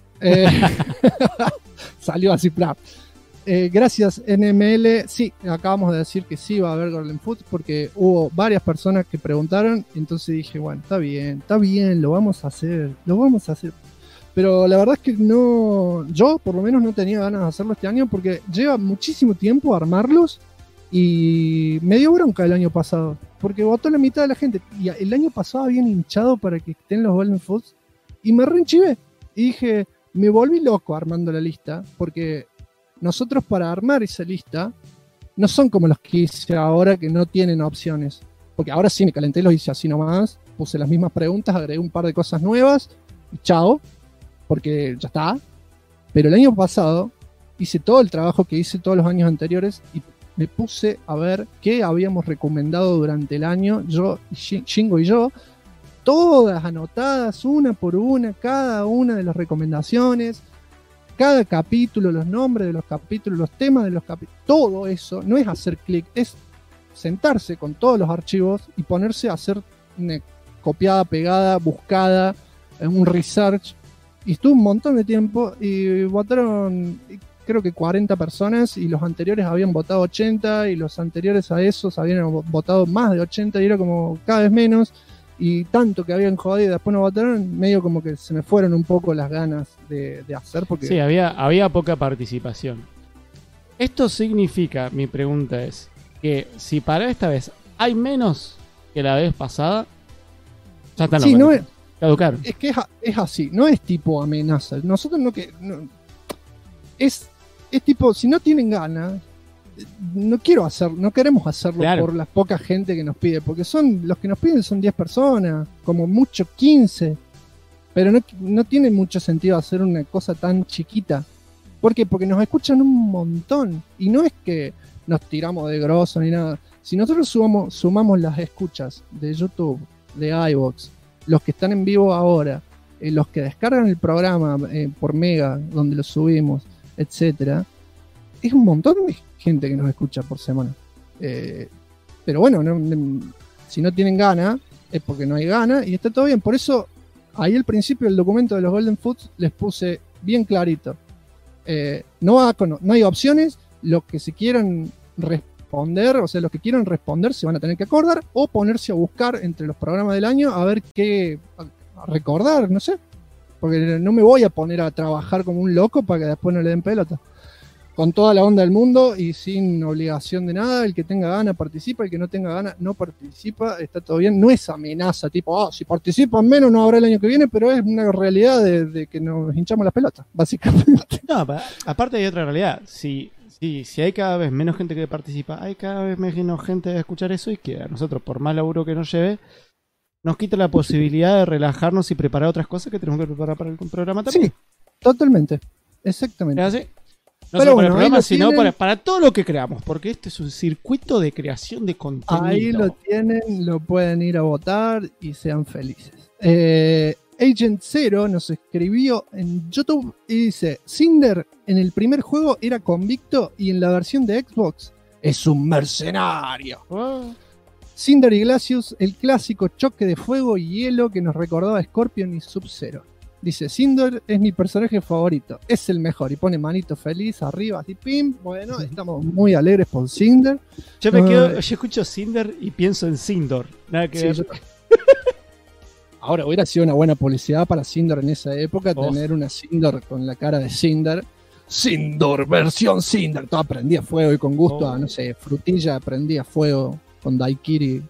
Salió así, plan. Gracias, NML. Sí, acabamos de decir que sí va a haber Golden Foods porque hubo varias personas que preguntaron. Entonces dije, bueno, está bien, lo vamos a hacer. Pero la verdad es que no, yo por lo menos no tenía ganas de hacerlo este año porque lleva muchísimo tiempo armarlos y me dio bronca el año pasado porque votó la mitad de la gente y el año pasado habían hinchado para que estén los Golden Foods y me reenchivé y dije, me volví loco armando la lista porque nosotros para armar esa lista no son como los que hice ahora que no tienen opciones, porque ahora sí me calenté, los hice así nomás, puse las mismas preguntas, agregué un par de cosas nuevas y chao, porque ya está. Pero el año pasado hice todo el trabajo que hice todos los años anteriores y me puse a ver qué habíamos recomendado durante el año, yo, Shingo y yo, todas anotadas una por una, cada una de las recomendaciones, cada capítulo, los nombres de los capítulos, los temas de los capítulos, todo eso no es hacer clic, es sentarse con todos los archivos y ponerse a hacer una copiada, pegada, buscada, un research. Y estuvo un montón de tiempo y votaron creo que 40 personas y los anteriores habían votado 80 y los anteriores a esos habían votado más de 80 y era como cada vez menos y tanto que habían jodido y después no votaron, medio como que se me fueron un poco las ganas de hacer porque... Sí, había poca participación. Esto significa, mi pregunta es, que si para esta vez hay menos que la vez pasada, ya están sí, los caducaron. Es que es así, no es tipo amenaza. Nosotros es tipo, si no tienen ganas, no queremos hacerlo claro. Por la poca gente que nos pide, porque los que nos piden son 10 personas, como mucho 15, pero no tiene mucho sentido hacer una cosa tan chiquita. ¿Por qué? Porque nos escuchan un montón, y no es que nos tiramos de grosso ni nada. Si nosotros sumamos las escuchas de YouTube, de iVoox, los que están en vivo ahora, los que descargan el programa por Mega, donde lo subimos, etcétera, es un montón de gente que nos escucha por semana. Pero bueno, si no tienen gana, es porque no hay gana y está todo bien. Por eso, ahí al principio del documento de los Golden Foods les puse bien clarito. No hay opciones, los que se quieran responder, o sea, los que quieran responder se van a tener que acordar o ponerse a buscar entre los programas del año a ver qué, a recordar, no sé. Porque no me voy a poner a trabajar como un loco para que después no le den pelota. Con toda la onda del mundo y sin obligación de nada, el que tenga gana participa, el que no tenga gana no participa, está todo bien, no es amenaza, tipo, si participan menos no habrá el año que viene, pero es una realidad de que nos hinchamos las pelotas, básicamente. No, aparte hay otra realidad, si hay cada vez menos gente que participa, hay cada vez menos gente de escuchar eso y que a nosotros, por más laburo que nos lleve, nos quita la posibilidad de relajarnos y preparar otras cosas que tenemos que preparar para el programa también. Sí, totalmente, exactamente. ¿Es así? No solo para el programa, sino para todo lo que creamos, porque este es un circuito de creación de contenido. Ahí lo tienen, lo pueden ir a votar y sean felices. Agent Zero nos escribió en YouTube y dice: Cinder en el primer juego era convicto y en la versión de Xbox es un mercenario. Cinder y Glacius, el clásico choque de fuego y hielo que nos recordaba a Scorpion y Sub-Zero. Dice: Cinder es mi personaje favorito, es el mejor. Y pone manito feliz arriba, así pim. Bueno, estamos muy alegres por Cinder. Yo escucho Cinder y pienso en Sindor. Nada que ver. Ahora hubiera sido una buena publicidad para Cinder en esa época, tener una Cinder con la cara de Cinder. Cinder, versión Cinder. Todo prendía fuego y con gusto a, no sé, frutilla prendía fuego con daiquiri.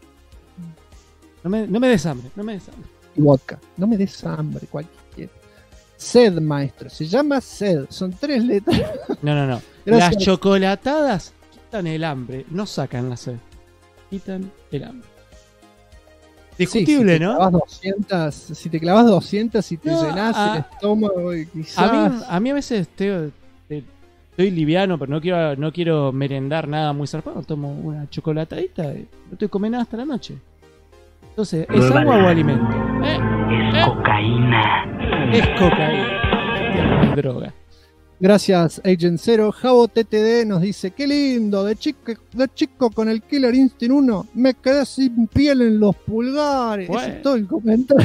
No me des hambre, Y vodka. No me des hambre, cualquier. Sed, maestro. Se llama Sed. Son 3 letras. No. Las chocolatadas quitan el hambre, no sacan la sed. Quitan el hambre. Discutible, sí, ¿no? Si te clavas 200 y te llenás el estómago y quizás... A mí a veces estoy liviano, pero no quiero merendar nada muy zarpado. Tomo una chocolatadita y no estoy comiendo nada hasta la noche. Entonces, ¿es agua o alimento? Es cocaína. Es cocaína. Es droga. Gracias, Agent Zero. Javo TTD nos dice: qué lindo, de chico con el Killer Instinct 1 me quedé sin piel en los pulgares. Bueno. Ese es todo el comentario.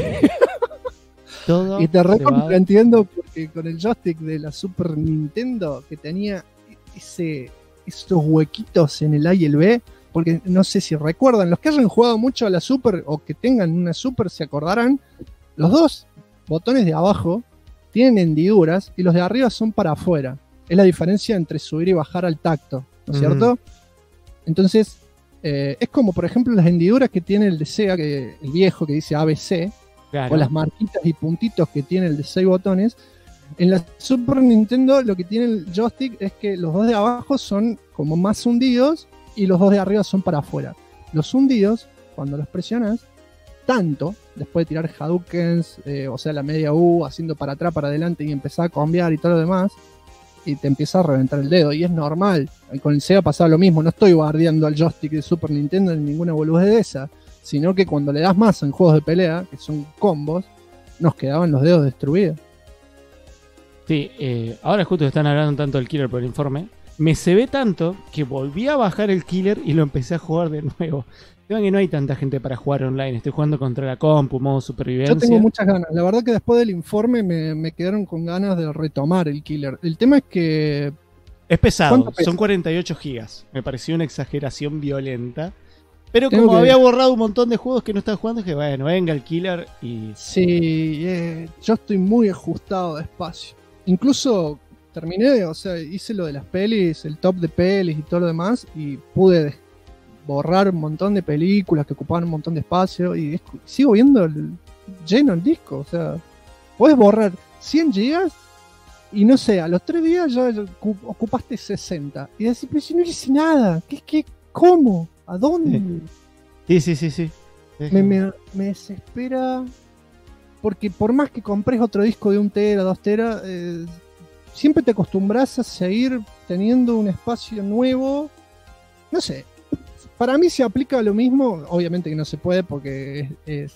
Y te entiendo porque con el joystick de la Super Nintendo que tenía esos huequitos en el A y el B, porque no sé si recuerdan, los que hayan jugado mucho a la Super o que tengan una Super se acordarán, los dos botones de abajo tienen hendiduras y los de arriba son para afuera. Es la diferencia entre subir y bajar al tacto, ¿no es cierto? Entonces, es como, por ejemplo, las hendiduras que tiene el de Sega, el viejo que dice ABC, Claro. o las marquitas y puntitos que tiene el de 6 botones. En la Super Nintendo lo que tiene el joystick es que los dos de abajo son como más hundidos y los dos de arriba son para afuera. Los hundidos, cuando los presionas, tanto, después de tirar Hadoukens, o sea, la media U, haciendo para atrás, para adelante y empezar a cambiar y todo lo demás, y te empieza a reventar el dedo, y es normal. Con el Sega pasaba lo mismo, no estoy bardeando al joystick de Super Nintendo ni ninguna boludez de esa, sino que cuando le das más en juegos de pelea, que son combos, nos quedaban los dedos destruidos. Sí, ahora justo están hablando tanto del Killer por el informe. Me se ve tanto que volví a bajar el Killer y lo empecé a jugar de nuevo. Creo que no hay tanta gente para jugar online. Estoy jugando contra la compu, modo supervivencia. Yo tengo muchas ganas. La verdad que después del informe me quedaron con ganas de retomar el Killer. El tema es que... Es pesado, ¿Cuánto pesa? son 48 gigas. Me pareció una exageración violenta. Pero Tengo como que- había borrado un montón de juegos que no estaba jugando, dije, bueno, venga el Killer y... Sí, yo estoy muy ajustado de espacio. Incluso terminé, o sea, hice lo de las pelis, el top de pelis y todo lo demás, y pude borrar un montón de películas que ocupaban un montón de espacio, y sigo viendo lleno el disco. O sea, puedes borrar 100 gigas y no sé, a los 3 días ya ocupaste 60. Y decís, pero si no hice nada, ¿cómo? ¿A dónde? Sí. Me desespera, porque por más que compres otro disco de 1 tera, 2 tera, siempre te acostumbras a seguir teniendo un espacio nuevo. No sé, para mí se aplica lo mismo, obviamente que no se puede porque es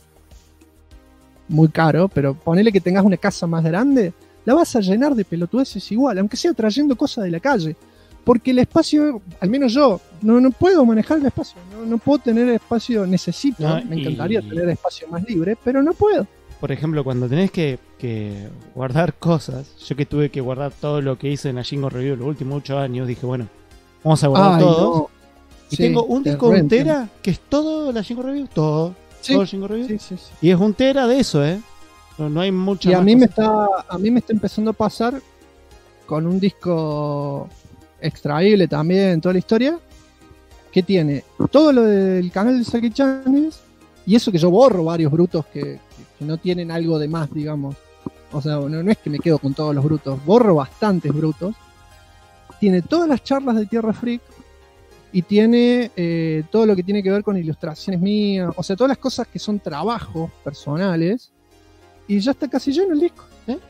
muy caro, pero ponele que tengas una casa más grande, la vas a llenar de pelotudeces igual, aunque sea trayendo cosas de la calle. Porque el espacio, al menos yo, no puedo manejar el espacio, no puedo tener el espacio, necesito, No, me encantaría tener espacio más libre, pero no puedo. Por ejemplo, cuando tenés que guardar cosas, yo que tuve que guardar todo lo que hice en la Jingo Review los últimos 8 años, dije, bueno, vamos a guardar Ay, todos. no. Y Sí, tengo un te disco de 1 reentiendo. tera que es todo la Jingo Review, todo Jingo Review. Sí. Y es 1 tera de eso, no hay mucha Y a más mí cosa. a mí me está empezando a pasar con un disco extraíble también, toda la historia, que tiene todo lo del canal de Saki Channels, y eso que yo borro varios brutos que no tienen algo de más, digamos. O sea, no es que me quedo con todos los brutos, borro bastantes brutos. Tiene todas las charlas de Tierra Freak y tiene todo lo que tiene que ver con ilustraciones mías, o sea, todas las cosas que son trabajos personales, y ya está casi lleno el disco.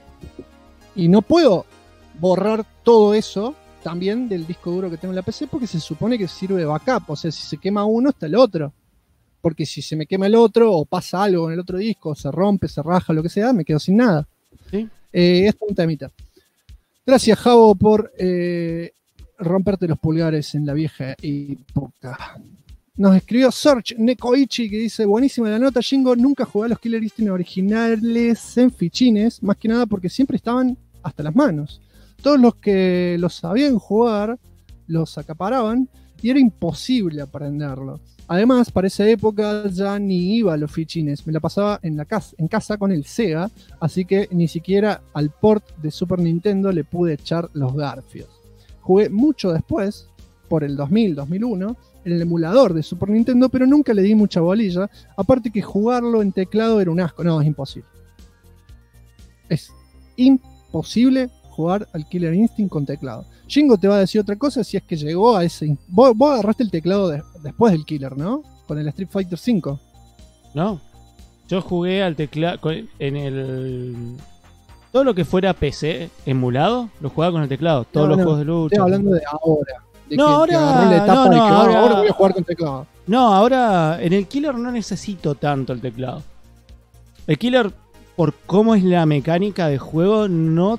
Y no puedo borrar todo eso también del disco duro que tengo en la PC, porque se supone que sirve de backup. O sea, si se quema uno, está el otro. Porque si se me quema el otro, o pasa algo en el otro disco, o se rompe, se raja, lo que sea, me quedo sin nada. ¿Sí? Esto es un temita. Gracias, Javo, por romperte los pulgares en la vieja época. Nos escribió Search Nekoichi, que dice: buenísima la nota, Jingo, nunca jugué a los Killer Instinct originales en fichines, más que nada porque siempre estaban hasta las manos. Todos los que los sabían jugar los acaparaban y era imposible aprenderlo. Además, para esa época ya ni iba a los fichines, me la pasaba en casa con el Sega, así que ni siquiera al port de Super Nintendo le pude echar los garfios. Jugué mucho después, por el 2000-2001, en el emulador de Super Nintendo, pero nunca le di mucha bolilla, aparte que jugarlo en teclado era un asco. No, es imposible. Es imposible jugar al Killer Instinct con teclado. Jingo te va a decir otra cosa si es que llegó a ese... Vos agarraste el teclado después del Killer, ¿no? Con el Street Fighter V. No, yo jugué al teclado en el... Todo lo que fuera PC emulado, lo jugaba con el teclado. Todos los juegos de lucha. Estoy hablando de ahora. No, ahora... ahora voy a jugar con teclado. No, ahora en el Killer no necesito tanto el teclado. El Killer, por cómo es la mecánica de juego, no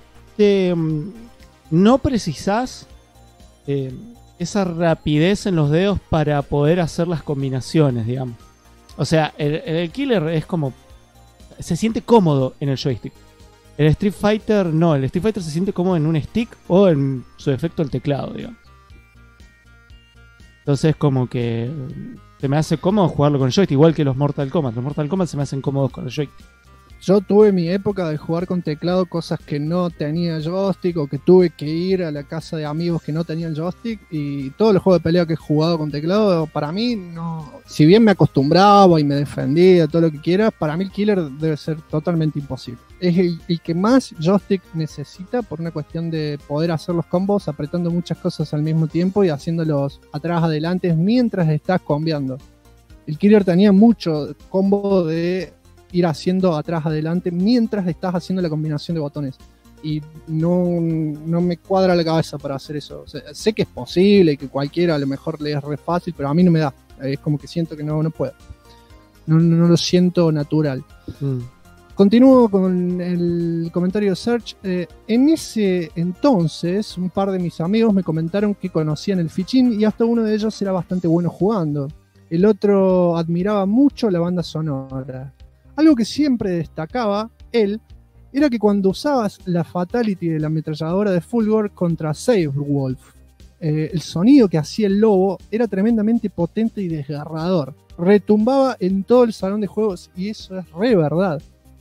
precisás esa rapidez en los dedos para poder hacer las combinaciones, digamos. O sea, el Killer es como... Se siente cómodo en el joystick. El Street Fighter no, el Street Fighter se siente cómodo en un stick o en su defecto el teclado, digamos. Entonces como que se me hace cómodo jugarlo con el joystick, igual que los Mortal Kombat. Los Mortal Kombat se me hacen cómodos con el joystick. Yo tuve mi época de jugar con teclado, cosas que no tenía joystick, o que tuve que ir a la casa de amigos que no tenían joystick, y todos los juegos de pelea que he jugado con teclado, para mí, no, si bien me acostumbraba y me defendía, todo lo que quieras, para mí el Killer debe ser totalmente imposible. Es el que más joystick necesita por una cuestión de poder hacer los combos apretando muchas cosas al mismo tiempo y haciéndolos atrás, adelante, mientras estás combeando. El Killer tenía mucho combo de ir haciendo atrás, adelante, mientras estás haciendo la combinación de botones. Y no me cuadra la cabeza para hacer eso. O sea, sé que es posible y que cualquiera a lo mejor le es re fácil, pero a mí no me da. Es como que siento que no puedo. No lo siento natural. Continúo con el comentario de Search. En ese entonces, un par de mis amigos me comentaron que conocían el fichín y hasta uno de ellos era bastante bueno jugando. El otro admiraba mucho la banda sonora. Algo que siempre destacaba él era que cuando usabas la Fatality de la ametralladora de Fulgor contra Saberwolf, el sonido que hacía el lobo era tremendamente potente y desgarrador. Retumbaba en todo el salón de juegos y eso es re verdad.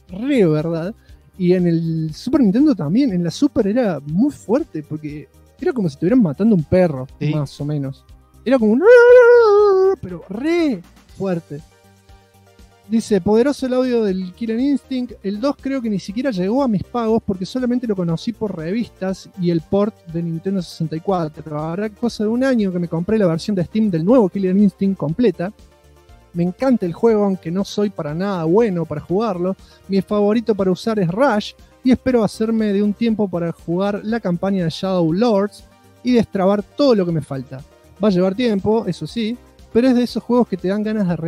Y en el Super Nintendo también, en la Super era muy fuerte porque era como si estuvieran matando un perro, ¿sí? Más o menos. Era como un... pero re fuerte. Dice, poderoso el audio del Killer Instinct. El 2 creo que ni siquiera llegó a mis pagos porque solamente lo conocí por revistas y el port de Nintendo 64. Habrá cosa de un año que me compré la versión de Steam del nuevo Killer Instinct completa. Me encanta el juego, aunque no soy para nada bueno para jugarlo. Mi favorito para usar es Rush y espero hacerme de un tiempo para jugar la campaña de Shadow Lords y destrabar todo lo que me falta. Va a llevar tiempo, eso sí, pero es de esos juegos que te dan ganas de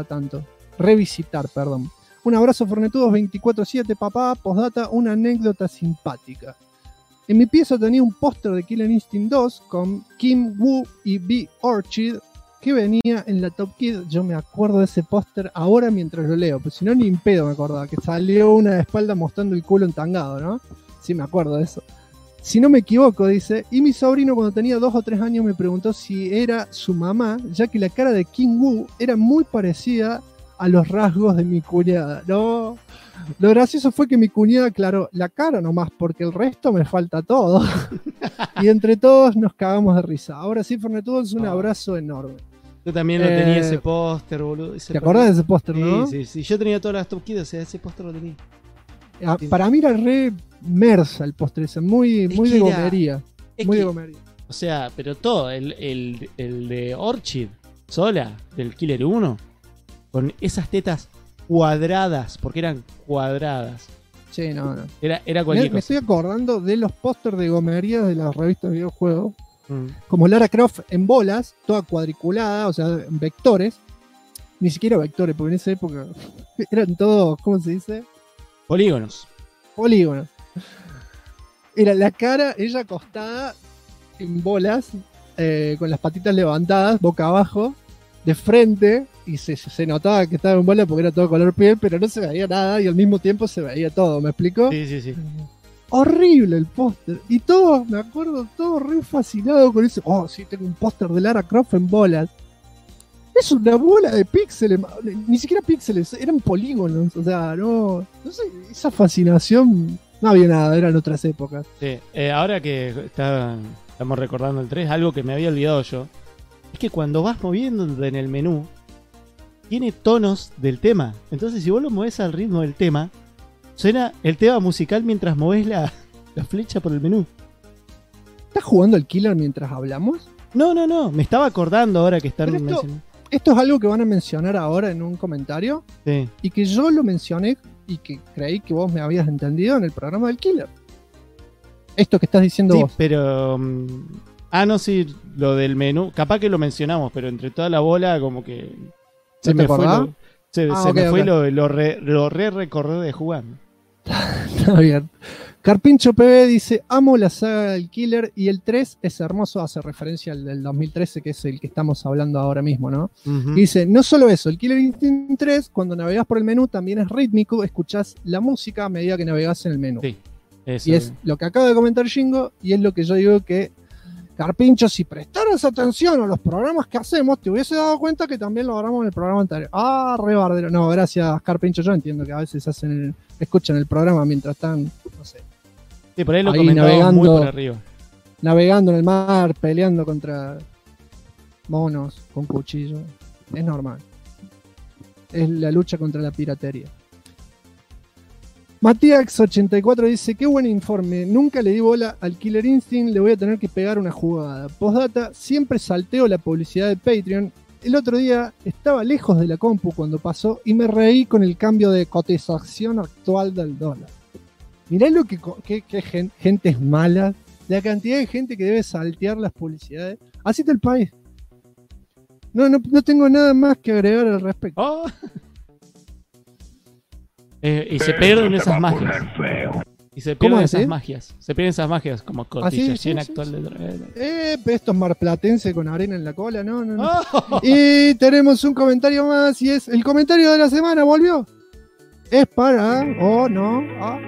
revisitar, perdón. Un abrazo, Fornetudos 24/7, papá. Postdata, una anécdota simpática. En mi pieza tenía un póster de Killer Instinct 2 con Kim Woo y B. Orchid que venía en la Top Kid. Yo me acuerdo de ese póster ahora mientras lo leo, pues si no ni en pedo me acordaba, que salió una de espalda mostrando el culo entangado, ¿no? Sí, me acuerdo de eso. Si no me equivoco, dice, y mi sobrino cuando tenía 2 o 3 años me preguntó si era su mamá, ya que la cara de Kim Woo era muy parecida a los rasgos de mi cuñada. No, lo gracioso fue que mi cuñada aclaró la cara nomás, porque el resto me falta todo. Y entre todos nos cagamos de risa. Ahora sí, Fornetudos, un abrazo enorme. Yo también lo tenía ese póster, boludo. ¿Te acordás de ese póster, no? Sí. Yo tenía todas las Top Kids, o sea, ese póster lo tenía. Para mí era re mersa el póster ese, muy de gomería. Muy de gomería. O sea, pero todo, el de Orchid, sola, del Killer 1, con esas tetas cuadradas, porque eran cuadradas. Sí, no. Era cualquier cosa. Me estoy acordando de los pósters de gomería de las revistas de videojuegos. Como Lara Croft en bolas, toda cuadriculada, o sea, en vectores. Ni siquiera vectores, porque en esa época eran todos, ¿cómo se dice? Polígonos. Era la cara, ella acostada en bolas, con las patitas levantadas, boca abajo, de frente, y se notaba que estaba en bola porque era todo color piel, pero no se veía nada y al mismo tiempo se veía todo, ¿me explico? Sí. Horrible el póster. Y todos, me acuerdo, todos re fascinados con eso. Oh, sí, tengo un póster de Lara Croft en bolas. Es una bola de píxeles, ni siquiera píxeles, eran polígonos, o sea, no sé, esa fascinación, no había nada, eran otras épocas. Sí, ahora que estamos recordando el 3, algo que me había olvidado yo, es que cuando vas moviéndote en el menú, tiene tonos del tema, entonces si vos lo movés al ritmo del tema, suena el tema musical mientras movés la flecha por el menú. ¿Estás jugando el Killer mientras hablamos? No, me estaba acordando ahora que están mencionando. Esto es algo que van a mencionar ahora en un comentario. Sí. Y que yo lo mencioné y que creí que vos me habías entendido en el programa del Killer. Esto que estás diciendo vos. Sí, pero... no, sí, lo del menú. Capaz que lo mencionamos, pero entre toda la bola como que... Se me fue lo recordé de jugar. Está bien. Carpincho PB dice, amo la saga del Killer y el 3 es hermoso, hace referencia al del 2013 que es el que estamos hablando ahora mismo, ¿no? Uh-huh. Y dice, no solo eso, el Killer Instinct 3 cuando navegás por el menú también es rítmico, escuchás la música a medida que navegás en el menú. Sí, eso. Y es lo que acaba de comentar Shingo y es lo que yo digo que Carpincho, si prestaras atención a los programas que hacemos, te hubiese dado cuenta que también lo hablamos en el programa anterior. Ah, re bardero. No, gracias, Carpincho. Yo entiendo que a veces escuchan el programa mientras están, no sé. Sí, por ahí lo comentamos muy por arriba. Navegando en el mar, peleando contra monos con cuchillo. Es normal. Es la lucha contra la piratería. Matías84 dice: qué buen informe, nunca le di bola al Killer Instinct, le voy a tener que pegar una jugada. Postdata, siempre salteo la publicidad de Patreon. El otro día estaba lejos de la compu cuando pasó y me reí con el cambio de cotización actual del dólar. Mirá lo que gente es mala, la cantidad de gente que debe saltear las publicidades. Así está el país. No tengo nada más que agregar al respecto. Oh. Y se pierden esas magias. Y se pierden esas magias. Se pierden esas magias como cotización actual de droga. Estos marplatenses con arena en la cola, no. Oh. Y tenemos un comentario más y es el comentario de la semana, volvió. Es para... Oh, no. Oh.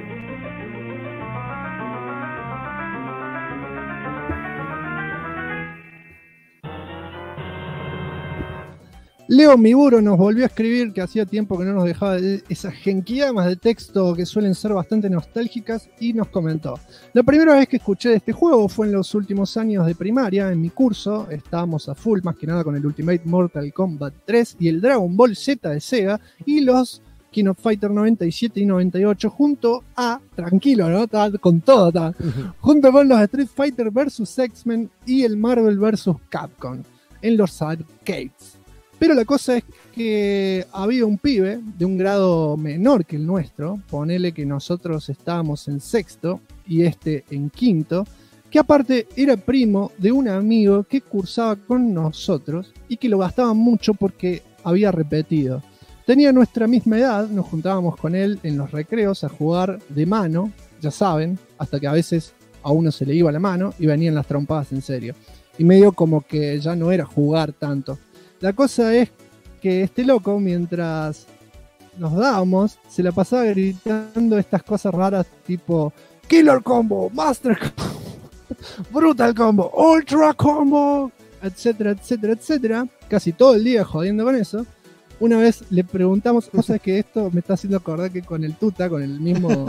Leo Miburo nos volvió a escribir, que hacía tiempo que no nos dejaba esas genquiamas de texto que suelen ser bastante nostálgicas, y nos comentó: la primera vez que escuché de este juego fue en los últimos años de primaria, en mi curso. Estábamos a full, más que nada con el Ultimate Mortal Kombat 3 y el Dragon Ball Z de Sega, y los King of Fighter 97 y 98, junto a, tranquilo, ¿no? Con todo, junto con los Street Fighter vs. X-Men y el Marvel vs. Capcom, en los arcades. Pero la cosa es que había un pibe de un grado menor que el nuestro, ponele que nosotros estábamos en sexto y este en quinto, que aparte era primo de un amigo que cursaba con nosotros y que lo gastaba mucho porque había repetido. Tenía nuestra misma edad, nos juntábamos con él en los recreos a jugar de mano, ya saben, hasta que a veces a uno se le iba la mano y venían las trompadas en serio. Y medio como que ya no era jugar tanto. La cosa es que este loco, mientras nos dábamos, se la pasaba gritando estas cosas raras tipo Killer Combo, Master Combo, Brutal Combo, Ultra Combo, etcétera, etcétera, etcétera. Casi todo el día jodiendo con eso. Una vez le preguntamos, vos sabés que esto me está haciendo acordar que con el Tuta, con el mismo...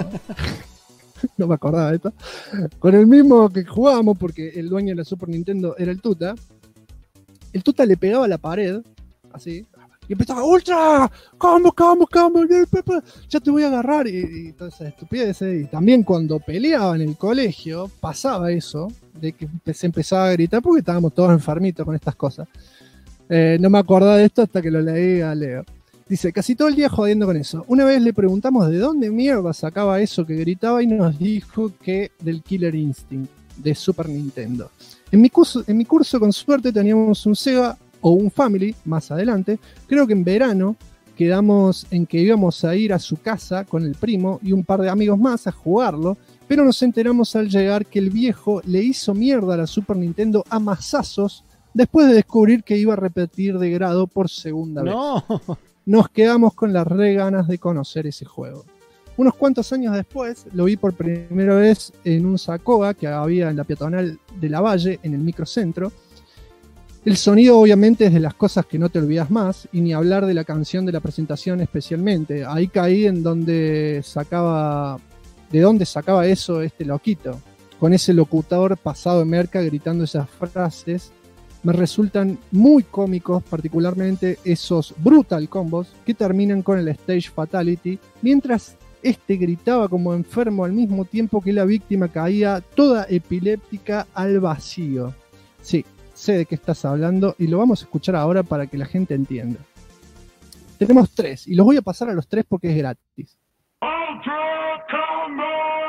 no me acordaba de esto. Con el mismo que jugábamos, porque el dueño de la Super Nintendo era el Tuta. El Tuta le pegaba a la pared, así, y empezaba: ¡Ultra! ¡Combo! ¡Ya te voy a agarrar! Y todas esas estupideces. Y también cuando peleaba en el colegio, pasaba eso, de que se empezaba a gritar, porque estábamos todos enfermitos con estas cosas. No me acordaba de esto hasta que lo leí a Leo. Dice: casi todo el día jodiendo con eso. Una vez le preguntamos de dónde mierda sacaba eso que gritaba y nos dijo que del Killer Instinct, de Super Nintendo. En mi curso, con suerte, teníamos un Sega o un Family más adelante. Creo que en verano quedamos en que íbamos a ir a su casa con el primo y un par de amigos más a jugarlo, pero nos enteramos al llegar que el viejo le hizo mierda a la Super Nintendo a mazazos después de descubrir que iba a repetir de grado por segunda vez. Nos quedamos con las re ganas de conocer ese juego. Unos cuantos años después lo vi por primera vez en un Sacoa que había en la peatonal de la Valle, en el microcentro. El sonido obviamente es de las cosas que no te olvidas más, y ni hablar de la canción de la presentación especialmente. Ahí caí en donde sacaba eso este loquito, con ese locutor pasado de merca gritando esas frases. Me resultan muy cómicos, particularmente esos brutal combos que terminan con el Stage Fatality, mientras este gritaba como enfermo al mismo tiempo que la víctima caía toda epiléptica al vacío. Sí, sé de qué estás hablando y lo vamos a escuchar ahora para que la gente entienda. Tenemos 3 y los voy a pasar a los 3 porque es gratis. Ultra Combo!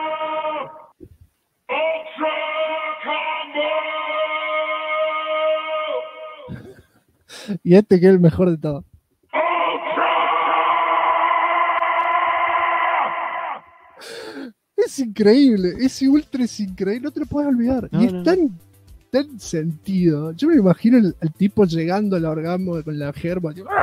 Ultra Combo! Y este que es el mejor de todo. Es increíble, ese ultra es increíble, no te lo puedes olvidar. Y es tan tan sentido. Yo me imagino al tipo llegando al orgasmo con la germa, tipo,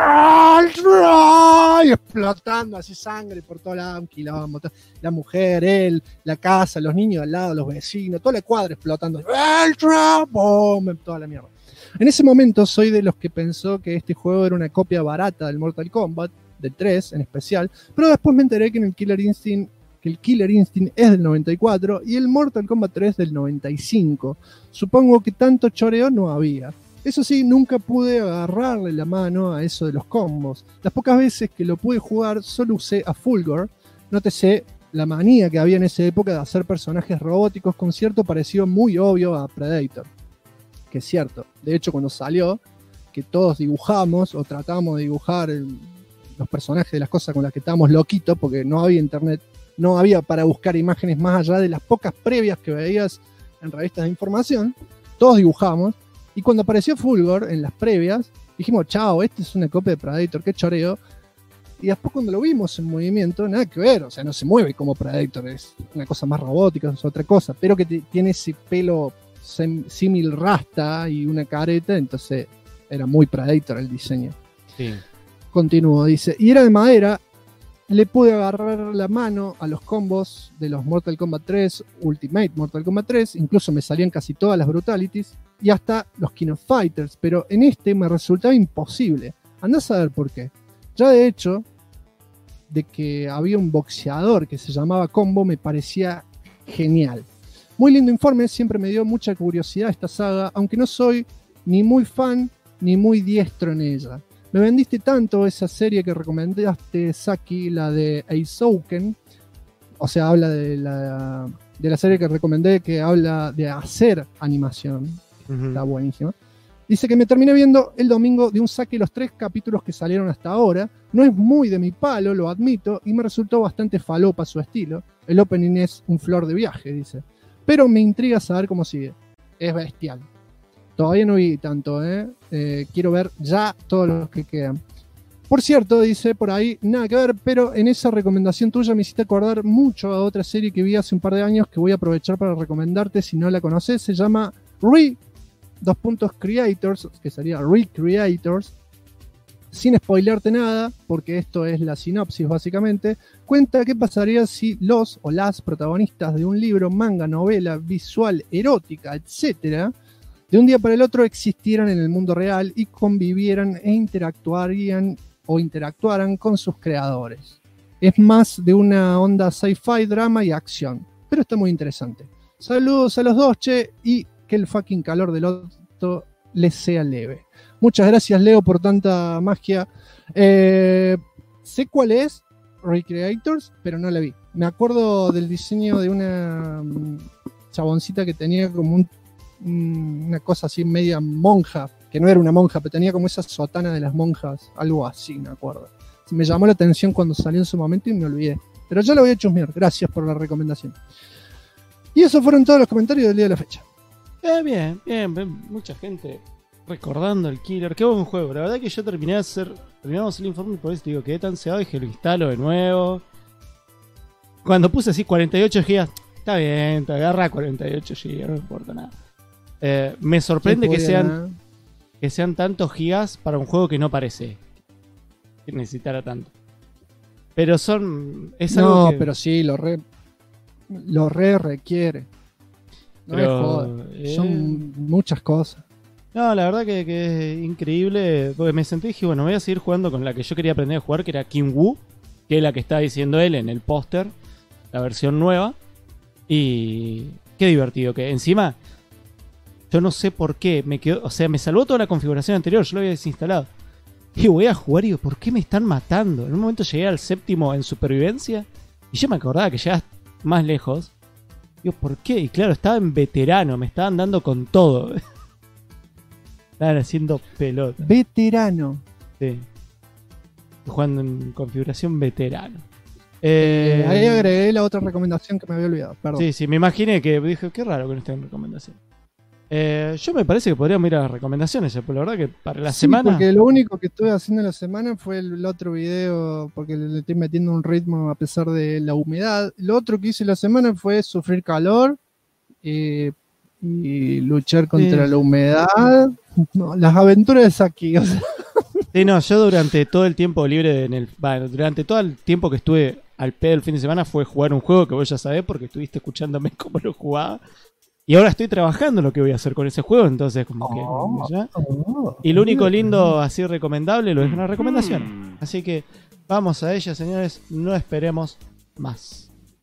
¡ah! Y explotando así sangre por todo lado, un quilombo. La mujer, él, la casa, los niños al lado, los vecinos, toda la cuadra explotando. ¡Bum! Toda la mierda. En ese momento soy de los que pensó que este juego era una copia barata del Mortal Kombat, del 3 en especial, pero después me enteré que el Killer Instinct es del 94 y el Mortal Kombat 3 del 95. Supongo que tanto choreo no había. Eso sí, nunca pude agarrarle la mano a eso de los combos. Las pocas veces que lo pude jugar solo usé a Fulgor. Nótese la manía que había en esa época de hacer personajes robóticos con cierto parecido muy obvio a Predator. Que es cierto. De hecho, cuando salió, que todos dibujamos o tratamos de dibujar los personajes de las cosas con las que estábamos loquitos, porque no había internet, no había para buscar imágenes más allá de las pocas previas que veías en revistas de información, todos dibujamos, y cuando apareció Fulgor en las previas, dijimos, chao, este es una copia de Predator, qué choreo, y después cuando lo vimos en movimiento, nada que ver, o sea, no se mueve como Predator, es una cosa más robótica, es otra cosa, pero que tiene ese pelo símil rasta y una careta, entonces era muy Predator el diseño. Sí. Continúo, dice, y era de madera. Le pude agarrar la mano a los combos de los Mortal Kombat 3, Ultimate Mortal Kombat 3, incluso me salían casi todas las Brutalities, y hasta los King of Fighters, pero en este me resultaba imposible. Andá a saber por qué. Ya de hecho, de que había un boxeador que se llamaba Combo, me parecía genial. Muy lindo informe, siempre me dio mucha curiosidad esta saga, aunque no soy ni muy fan ni muy diestro en ella. Me vendiste tanto esa serie que recomendaste, Saki, la de Eizouken, o sea, habla de la serie que recomendé, que habla de hacer animación, está buenísima. Dice que me terminé viendo el domingo de un saque los 3 capítulos que salieron hasta ahora. No es muy de mi palo, lo admito, y me resultó bastante falopa su estilo. El opening es un flor de viaje, dice. Pero me intriga saber cómo sigue. Es bestial. Todavía no vi tanto, quiero ver ya todos los que quedan. Por cierto, dice por ahí, nada que ver, pero en esa recomendación tuya me hiciste acordar mucho a otra serie que vi hace un par de años que voy a aprovechar para recomendarte si no la conoces. Se llama Creators, que sería Recreators. Sin spoilearte nada, porque esto es la sinopsis básicamente, cuenta qué pasaría si los o las protagonistas de un libro, manga, novela, visual, erótica, etc., de un día para el otro existieran en el mundo real y convivieran e interactuaran con sus creadores. Es más de una onda sci-fi, drama y acción, pero está muy interesante. Saludos a los dos, che, y que el fucking calor del otro les sea leve. Muchas gracias, Leo, por tanta magia. Sé cuál es Recreators, pero no la vi. Me acuerdo del diseño de una chaboncita que tenía como una cosa así media monja, que no era una monja, pero tenía como esa sotana de las monjas, algo así, me acuerdo. Me llamó la atención cuando salió en su momento y me olvidé. Pero ya lo voy a chusmear. Gracias por la recomendación. Y esos fueron todos los comentarios del día de la fecha. Bien, mucha gente recordando el Killer. Qué buen juego. La verdad que yo terminamos el informe y por eso digo, quedé tan cegado y que lo instalo de nuevo. Cuando puse así 48 GB, está bien, te agarra 48 GB, no me importa nada. Me sorprende que sean tantos gigas para un juego que no parece que necesitara tanto. Pero pero sí, lo requiere. No pero, es joda. Son muchas cosas. No, la verdad que es increíble. Porque me senté y dije, bueno, voy a seguir jugando con la que yo quería aprender a jugar, que era King Wu, que es la que está diciendo él en el póster, la versión nueva. Y qué divertido que encima, yo no sé por qué, me salvó toda la configuración anterior, yo lo había desinstalado. Y voy a jugar y digo, ¿por qué me están matando? En un momento llegué al 7º en supervivencia y yo me acordaba que llegas más lejos. Digo, ¿por qué? Y claro, estaba en veterano, me estaban dando con todo. Estaban haciendo pelota. Veterano. Sí. Jugando en configuración veterano. Ahí agregué la otra recomendación que me había olvidado, perdón. Sí, me imaginé que dije, qué raro que no esté en recomendación. Yo me parece que podríamos ir a las recomendaciones, pero la verdad que para la semana... porque lo único que estuve haciendo en la semana fue el otro video, porque le estoy metiendo un ritmo a pesar de la humedad. Lo otro que hice la semana fue sufrir calor, y luchar contra la humedad. No, las aventuras de Saki. O sea. Sí, no, yo durante todo el tiempo libre, durante todo el tiempo que estuve al pedo el fin de semana fue jugar un juego que vos ya sabés porque estuviste escuchándome cómo lo jugaba. Y ahora estoy trabajando en lo que voy a hacer con ese juego, entonces como que ya. Y lo único lindo, así recomendable, lo es una recomendación. Así que vamos a ella, señores, no esperemos más.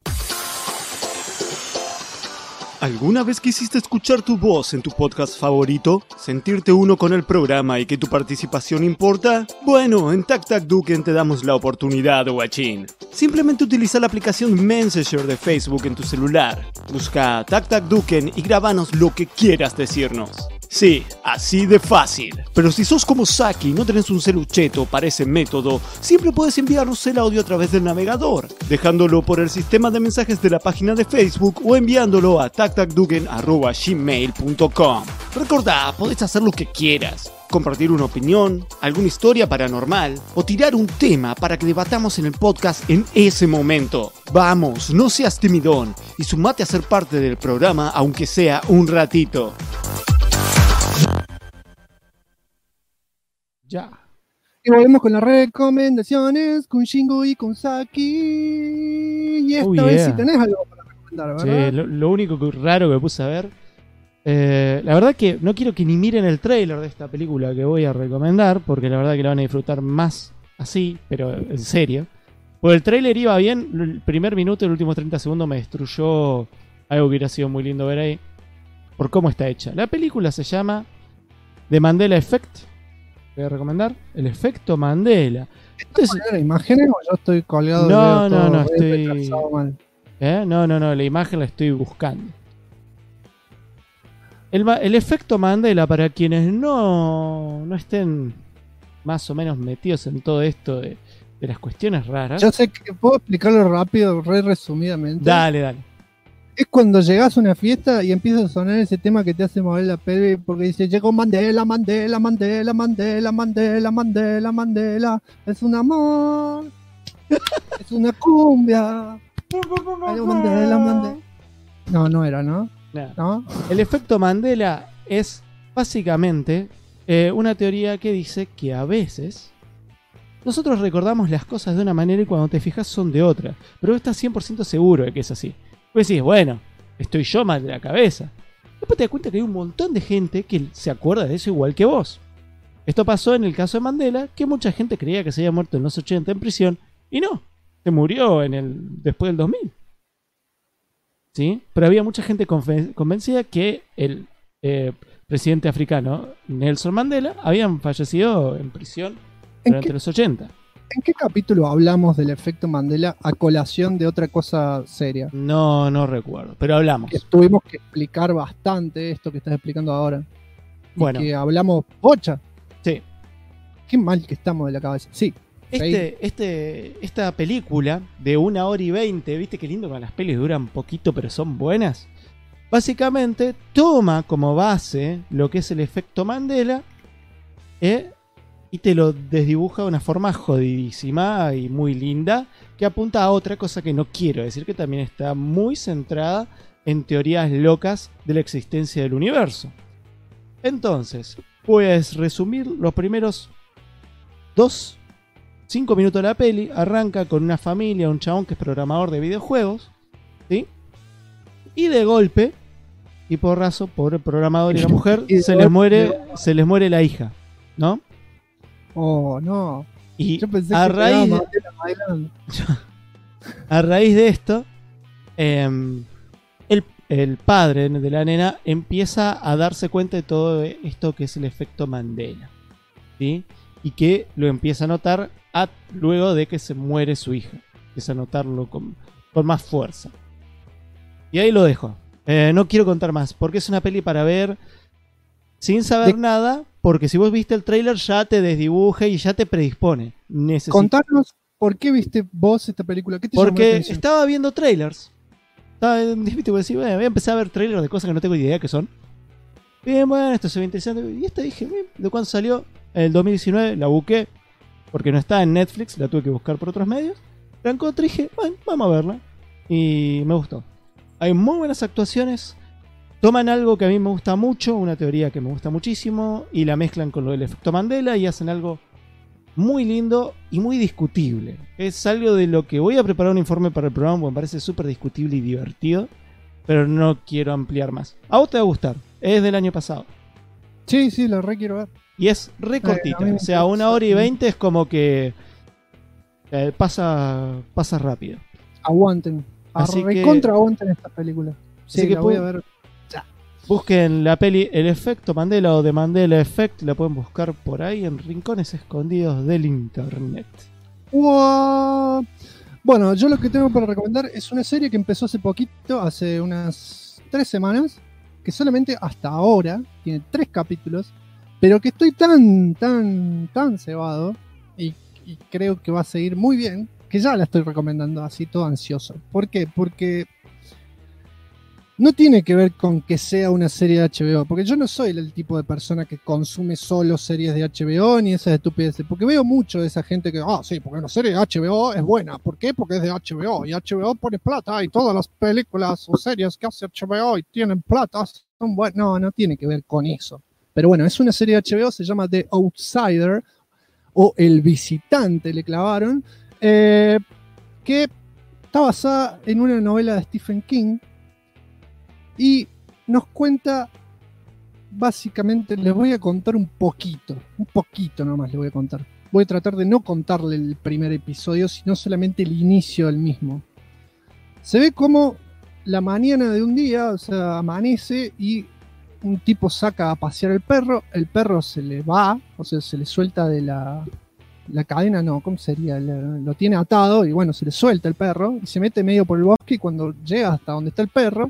¿Alguna vez quisiste escuchar tu voz en tu podcast favorito? ¿Sentirte uno con el programa y que tu participación importa? Bueno, en Tac Tac Duken te damos la oportunidad, guachín. Simplemente utiliza la aplicación Messenger de Facebook en tu celular. Busca Tac Tac Duken y grabanos lo que quieras decirnos. Sí, así de fácil. Pero si sos como Saki y no tenés un celucheto para ese método, siempre puedes enviarnos el audio a través del navegador, dejándolo por el sistema de mensajes de la página de Facebook o enviándolo a tactacduken@gmail.com. Recordá, podés hacer lo que quieras. Compartir una opinión, alguna historia paranormal o tirar un tema para que debatamos en el podcast en ese momento. Vamos, no seas timidón y sumate a ser parte del programa aunque sea un ratito. Ya. Y volvemos con las recomendaciones con Shingo y con Saki. Y esta vez sí tenés algo para recomendar, ¿verdad? Sí, lo único raro que puse a ver. La verdad que no quiero que ni miren el tráiler de esta película que voy a recomendar, porque la verdad que la van a disfrutar más así, pero en serio. Porque el tráiler iba bien, el primer minuto y los últimos 30 segundos me destruyó algo que hubiera sido muy lindo ver ahí, por cómo está hecha. La película se llama The Mandela Effect. Voy a recomendar El Efecto Mandela. Entonces, ¿la imagen o yo estoy colgado? No, estoy... No, la imagen la estoy buscando. El Efecto Mandela, para quienes no estén más o menos metidos en todo esto de las cuestiones raras. Yo sé que puedo explicarlo rápido, resumidamente. Dale. Es cuando llegas a una fiesta y empieza a sonar ese tema que te hace mover la pelvis porque dice: llegó Mandela, Mandela, Mandela, Mandela, Mandela, Mandela, Mandela. Es un amor, es una cumbia. Mandela, Mandela. No era, ¿no? ¿No? El efecto Mandela es básicamente una teoría que dice que a veces nosotros recordamos las cosas de una manera y cuando te fijas son de otra. Pero estás 100% seguro de que es así. Pues decís, bueno, estoy yo mal de la cabeza. Después te das cuenta que hay un montón de gente que se acuerda de eso igual que vos. Esto pasó en el caso de Mandela, que mucha gente creía que se había muerto en los 80 en prisión, y no, se murió después del 2000. ¿Sí? Pero había mucha gente convencida que el presidente africano Nelson Mandela habían fallecido en prisión durante los 80. ¿En qué capítulo hablamos del efecto Mandela a colación de otra cosa seria? No recuerdo, pero hablamos. Que tuvimos que explicar bastante esto que estás explicando ahora. Bueno. Y que hablamos bocha. Sí. Qué mal que estamos de la cabeza. Sí. Esta película de 1 hora y 20, ¿viste qué lindo cuando las pelis duran poquito pero son buenas? Básicamente toma como base lo que es el efecto Mandela y te lo desdibuja de una forma jodidísima y muy linda que apunta a otra cosa que no quiero decir, que también está muy centrada en teorías locas de la existencia del universo. Entonces, puedes resumir los primeros 5 minutos de la peli. Arranca con una familia, un chabón que es programador de videojuegos, ¿sí? Y de golpe, y porrazo, pobre programador y la mujer, se les muere la hija, ¿no? Oh, no. Y yo pensé a que raíz de esto, el padre de la nena empieza a darse cuenta de todo esto que es el efecto Mandela, ¿sí? Y que lo empieza a notar luego de que se muere su hija. Empieza a notarlo con más fuerza. Y ahí lo dejo. No quiero contar más, porque es una peli para ver sin saber nada, porque si vos viste el tráiler ya te desdibuja y ya te predispone. Contanos por qué viste vos esta película. ¿Qué te llamó la porque atención? estaba viendo trailers. Voy a empezar a ver trailers de cosas que no tengo idea qué son. Bien, bueno, esto se ve interesante. Y esta dije, ¿de cuándo salió? En el 2019 la busqué, porque no está en Netflix, la tuve que buscar por otros medios. La encontré y dije, bueno, vamos a verla. Y me gustó. Hay muy buenas actuaciones. toman algo que a mí me gusta mucho, una teoría que me gusta muchísimo, y la mezclan con lo del efecto Mandela y hacen algo muy lindo y muy discutible. Es algo de lo que voy a preparar un informe para el programa porque me parece súper discutible y divertido, pero no quiero ampliar más. A vos te va a gustar, es del año pasado. Sí, la re quiero ver. Y es re cortita, o sea, 1 hora y 20 es como que pasa rápido. Aguanten, aguanten esta película. Sí, así que la voy a ver. Busquen la peli El Efecto Mandela o The Mandela Effect, la pueden buscar por ahí en rincones escondidos del internet. ¡Wow! Bueno, yo lo que tengo para recomendar es una serie que empezó hace poquito, hace unas 3 semanas, que solamente hasta ahora tiene 3 capítulos, pero que estoy tan cebado y creo que va a seguir muy bien, que ya la estoy recomendando así todo ansioso. ¿Por qué? Porque no tiene que ver con que sea una serie de HBO, porque yo no soy el tipo de persona que consume solo series de HBO ni esas estupideces, porque veo mucho de esa gente que, sí, porque una serie de HBO es buena. ¿Por qué? Porque es de HBO y HBO pone plata y todas las películas o series que hace HBO y tienen plata son buenas. No tiene que ver con eso. Pero bueno, es una serie de HBO, se llama The Outsider o El Visitante, le clavaron, que está basada en una novela de Stephen King. Y nos cuenta, básicamente, les voy a contar un poquito nomás les voy a contar. Voy a tratar de no contarle el primer episodio, sino solamente el inicio del mismo. Se ve como la mañana de un día, o sea, amanece y un tipo saca a pasear el perro se le va, o sea, se le suelta de la cadena, no, ¿cómo sería? Lo tiene atado y bueno, se le suelta el perro y se mete medio por el bosque y cuando llega hasta donde está el perro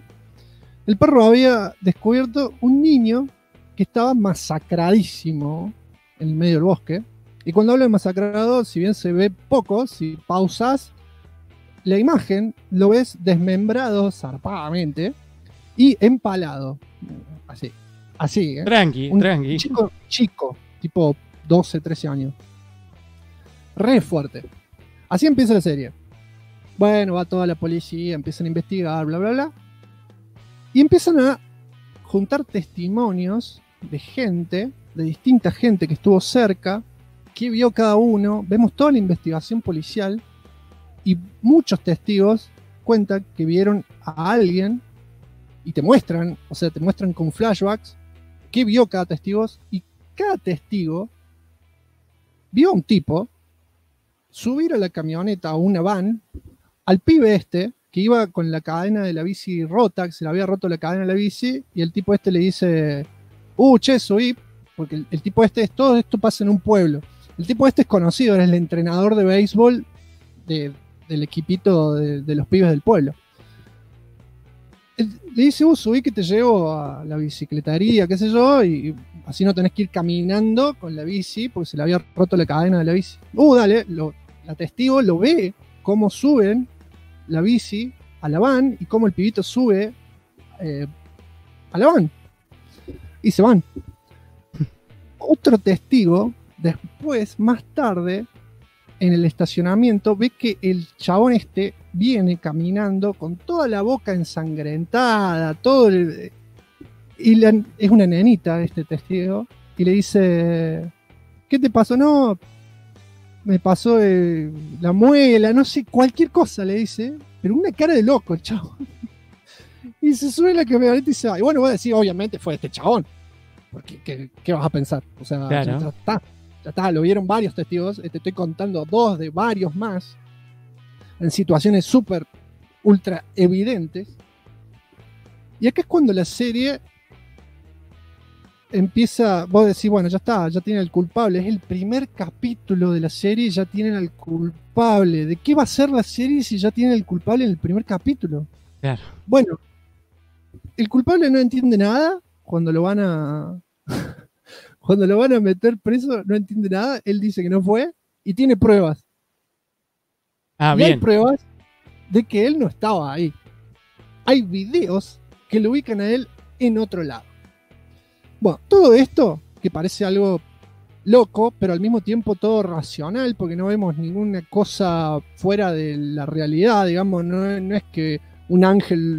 había descubierto un niño que estaba masacradísimo en el medio del bosque. Y cuando hablo de masacrado, si bien se ve poco, si pausas la imagen, lo ves desmembrado zarpadamente y empalado. Así, ¿eh? Tranqui. Chico, tipo 12, 13 años. Re fuerte. Así empieza la serie. Bueno, va toda la policía, empiezan a investigar, bla, bla, bla. Y empiezan a juntar testimonios de gente, de distinta gente que estuvo cerca, que vio cada uno. Vemos toda la investigación policial y muchos testigos cuentan que vieron a alguien y te muestran con flashbacks qué vio cada testigo. Y cada testigo vio a un tipo subir a la camioneta o una van al pibe que iba con la cadena de la bici rota, que se le había roto la cadena de la bici, y el tipo le dice, che, subí, porque el tipo todo esto pasa en un pueblo. El tipo es conocido, era el entrenador de béisbol del equipito de los pibes del pueblo. Le dice, subí que te llevo a la bicicletaría, qué sé yo, y así no tenés que ir caminando con la bici, porque se le había roto la cadena de la bici. Dale, la testigo lo ve, cómo suben la bici a la van y cómo el pibito sube a la van y se van. Otro testigo después, más tarde, en el estacionamiento, ve que el chabón viene caminando con toda la boca ensangrentada, es una nenita testigo, y le dice, ¿qué te pasó? No, me pasó la muela, no sé, cualquier cosa le dice, pero una cara de loco el chabón. Y se sube la camioneta y se va. Y bueno, voy a decir, obviamente fue este chabón. Porque, ¿qué vas a pensar? O sea, claro. ya está, lo vieron varios testigos. Te estoy contando 2 de varios más. En situaciones súper, ultra evidentes. Y acá es cuando la serie empieza, vos decís, bueno, ya está, ya tiene el culpable. Es el primer capítulo de la serie y ya tienen al culpable. ¿De qué va a ser la serie si ya tienen el culpable en el primer capítulo? Claro. Bueno, el culpable no entiende nada cuando lo van a meter preso, no entiende nada. Él dice que no fue y tiene pruebas. Bien. Hay pruebas de que él no estaba ahí. Hay videos que lo ubican a él en otro lado. Bueno, todo esto, que parece algo loco, pero al mismo tiempo todo racional, porque no vemos ninguna cosa fuera de la realidad, digamos, no es que un ángel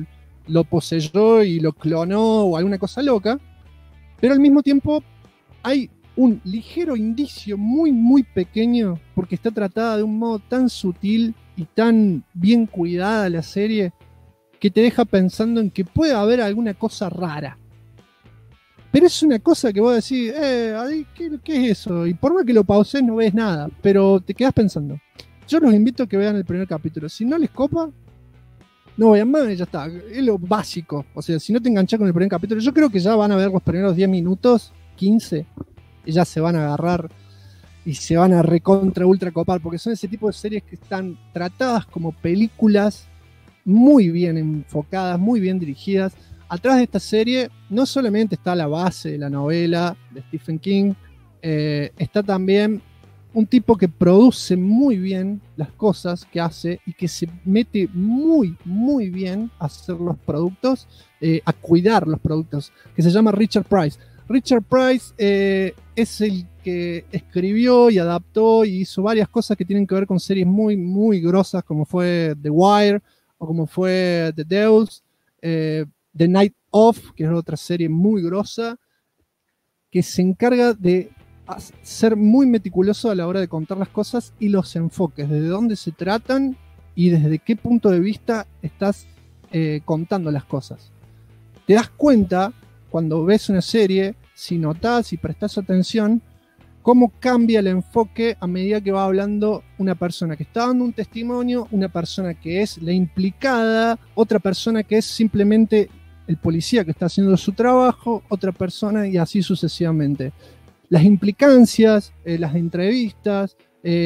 lo poseyó y lo clonó o alguna cosa loca, pero al mismo tiempo hay un ligero indicio muy muy pequeño, porque está tratada de un modo tan sutil y tan bien cuidada la serie, que te deja pensando en que puede haber alguna cosa rara. Pero es una cosa que vos decís, ¿qué es eso? Y por más que lo pauses no ves nada, pero te quedás pensando. Yo los invito a que vean el primer capítulo. Si no les copa, no vean más y ya está. Es lo básico. O sea, si no te enganchás con el primer capítulo, yo creo que ya van a ver los primeros 10 minutos, 15, y ya se van a agarrar y se van a recontra ultra copar, porque son ese tipo de series que están tratadas como películas muy bien enfocadas, muy bien dirigidas. Atrás de esta serie no solamente está la base de la novela de Stephen King, está también un tipo que produce muy bien las cosas que hace y que se mete muy, muy bien a hacer los productos, a cuidar los productos, que se llama Richard Price. Richard Price es el que escribió y adaptó y hizo varias cosas que tienen que ver con series muy, muy grosas, como fue The Wire o como fue The Deuce, The Night Of, que es otra serie muy grosa, que se encarga de ser muy meticuloso a la hora de contar las cosas y los enfoques, desde dónde se tratan y desde qué punto de vista estás contando las cosas. Te das cuenta cuando ves una serie, si notás y prestás atención, cómo cambia el enfoque a medida que va hablando una persona que está dando un testimonio, una persona que es la implicada, otra persona que es simplemente el policía que está haciendo su trabajo, otra persona y así sucesivamente. Las implicancias, las entrevistas,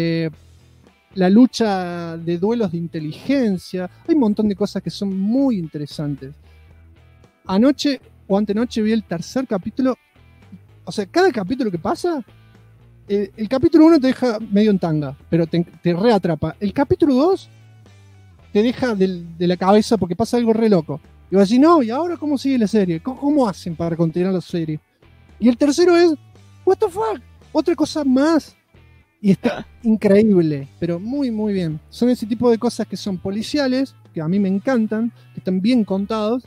la lucha de duelos de inteligencia, hay un montón de cosas que son muy interesantes. Anoche o antenoche vi el tercer capítulo, o sea, cada capítulo que pasa, el capítulo 1 te deja medio en tanga, pero te reatrapa. El capítulo 2 te deja de la cabeza porque pasa algo re loco. Y vas a decir, no, ¿y ahora cómo sigue la serie? ¿Cómo hacen para continuar la serie? Y el tercero es, what the fuck, otra cosa más. Y está increíble, pero muy, muy bien. Son ese tipo de cosas que son policiales, que a mí me encantan, que están bien contados.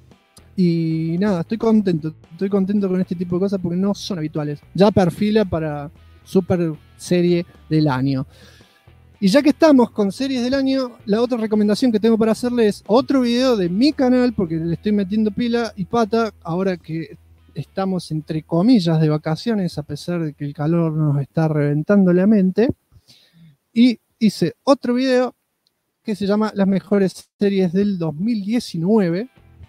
Y nada, estoy contento con este tipo de cosas porque no son habituales. Ya perfila para super serie del año. Y ya que estamos con series del año, la otra recomendación que tengo para hacerles es otro video de mi canal, porque le estoy metiendo pila y pata ahora que estamos entre comillas de vacaciones, a pesar de que el calor nos está reventando la mente. Y hice otro video que se llama Las mejores series del 2019.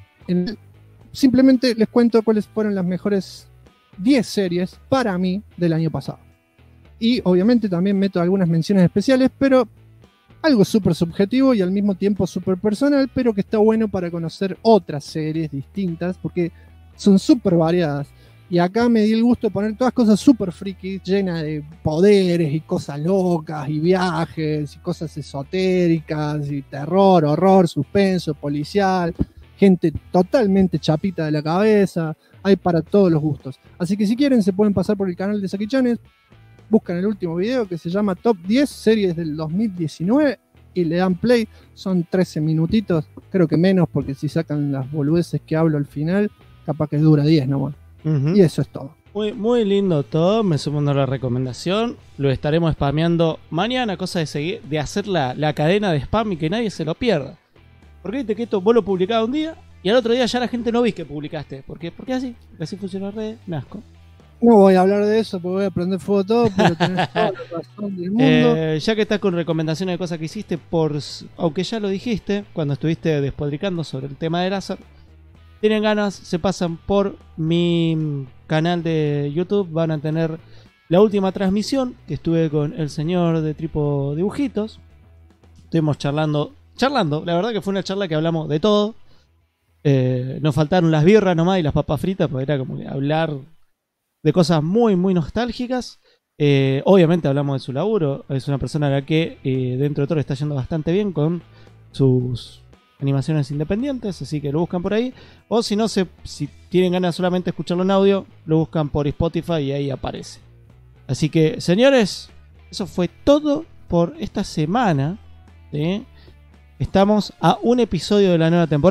Simplemente les cuento cuáles fueron las mejores 10 series para mí del año pasado. Y obviamente también meto algunas menciones especiales, pero algo súper subjetivo y al mismo tiempo súper personal, pero que está bueno para conocer otras series distintas, porque son súper variadas. Y acá me di el gusto de poner todas cosas súper frikis, llenas de poderes y cosas locas y viajes y cosas esotéricas y terror, horror, suspenso, policial, gente totalmente chapita de la cabeza. Hay para todos los gustos. Así que si quieren se pueden pasar por el canal de Saki Chanes, buscan el último video que se llama Top 10 series del 2019 y le dan play. Son 13 minutitos, creo que menos, porque si sacan las boludeces que hablo al final, capaz que dura 10 nomás. Y eso es todo. Muy, muy lindo todo, me sumo a la recomendación. Lo estaremos spameando mañana, cosa de seguir, de hacer la cadena de spam y que nadie se lo pierda. Porque viste que esto vos lo publicabas un día y al otro día ya la gente no vi que publicaste. ¿Por qué? Porque así funciona la red, me asco. No voy a hablar de eso porque voy a prender fuego todo, pero tenés toda la razón del mundo. Ya que estás con recomendaciones de cosas que hiciste, aunque ya lo dijiste cuando estuviste despotricando sobre el tema de láser, tienen ganas, se pasan por mi canal de YouTube, van a tener la última transmisión que estuve con el señor de Tripo Dibujitos. Estuvimos charlando, la verdad que fue una charla que hablamos de todo. Nos faltaron las birras nomás y las papas fritas, porque era como hablar de cosas muy, muy nostálgicas. Obviamente hablamos de su laburo. Es una persona a la que dentro de todo le está yendo bastante bien con sus animaciones independientes, así que lo buscan por ahí. O si no, si tienen ganas solamente de escucharlo en audio, lo buscan por Spotify y ahí aparece. Así que, señores, eso fue todo por esta semana. ¿Sí? Estamos a un episodio de la nueva temporada.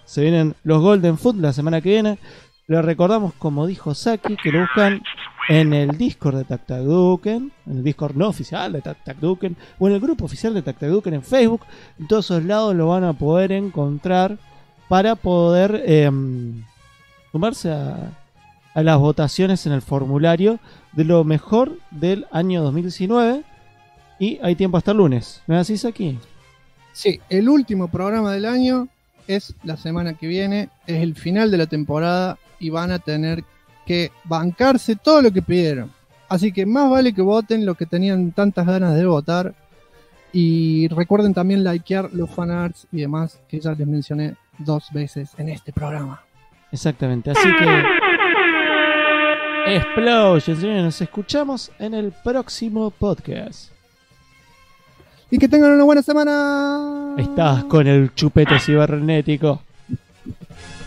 Se vienen los Golden Foot la semana que viene. Les recordamos, como dijo Saki, que lo buscan en el Discord de TacTacDuken, en el Discord no oficial de TacTacDuken, o en el grupo oficial de TacTacDuken en Facebook. En todos esos lados lo van a poder encontrar para poder sumarse a las votaciones en el formulario de lo mejor del año 2019. Y hay tiempo hasta el lunes, ¿no es así, Saki? Sí, el último programa del año es la semana que viene, es el final de la temporada y van a tener que bancarse todo lo que pidieron. Así que más vale que voten lo que tenían tantas ganas de votar. Y recuerden también likear los fanarts y demás que ya les mencioné 2 veces en este programa. Exactamente, así que Explosion, señores, nos escuchamos en el próximo podcast. Y que tengan una buena semana. Estás con el chupete cibernético.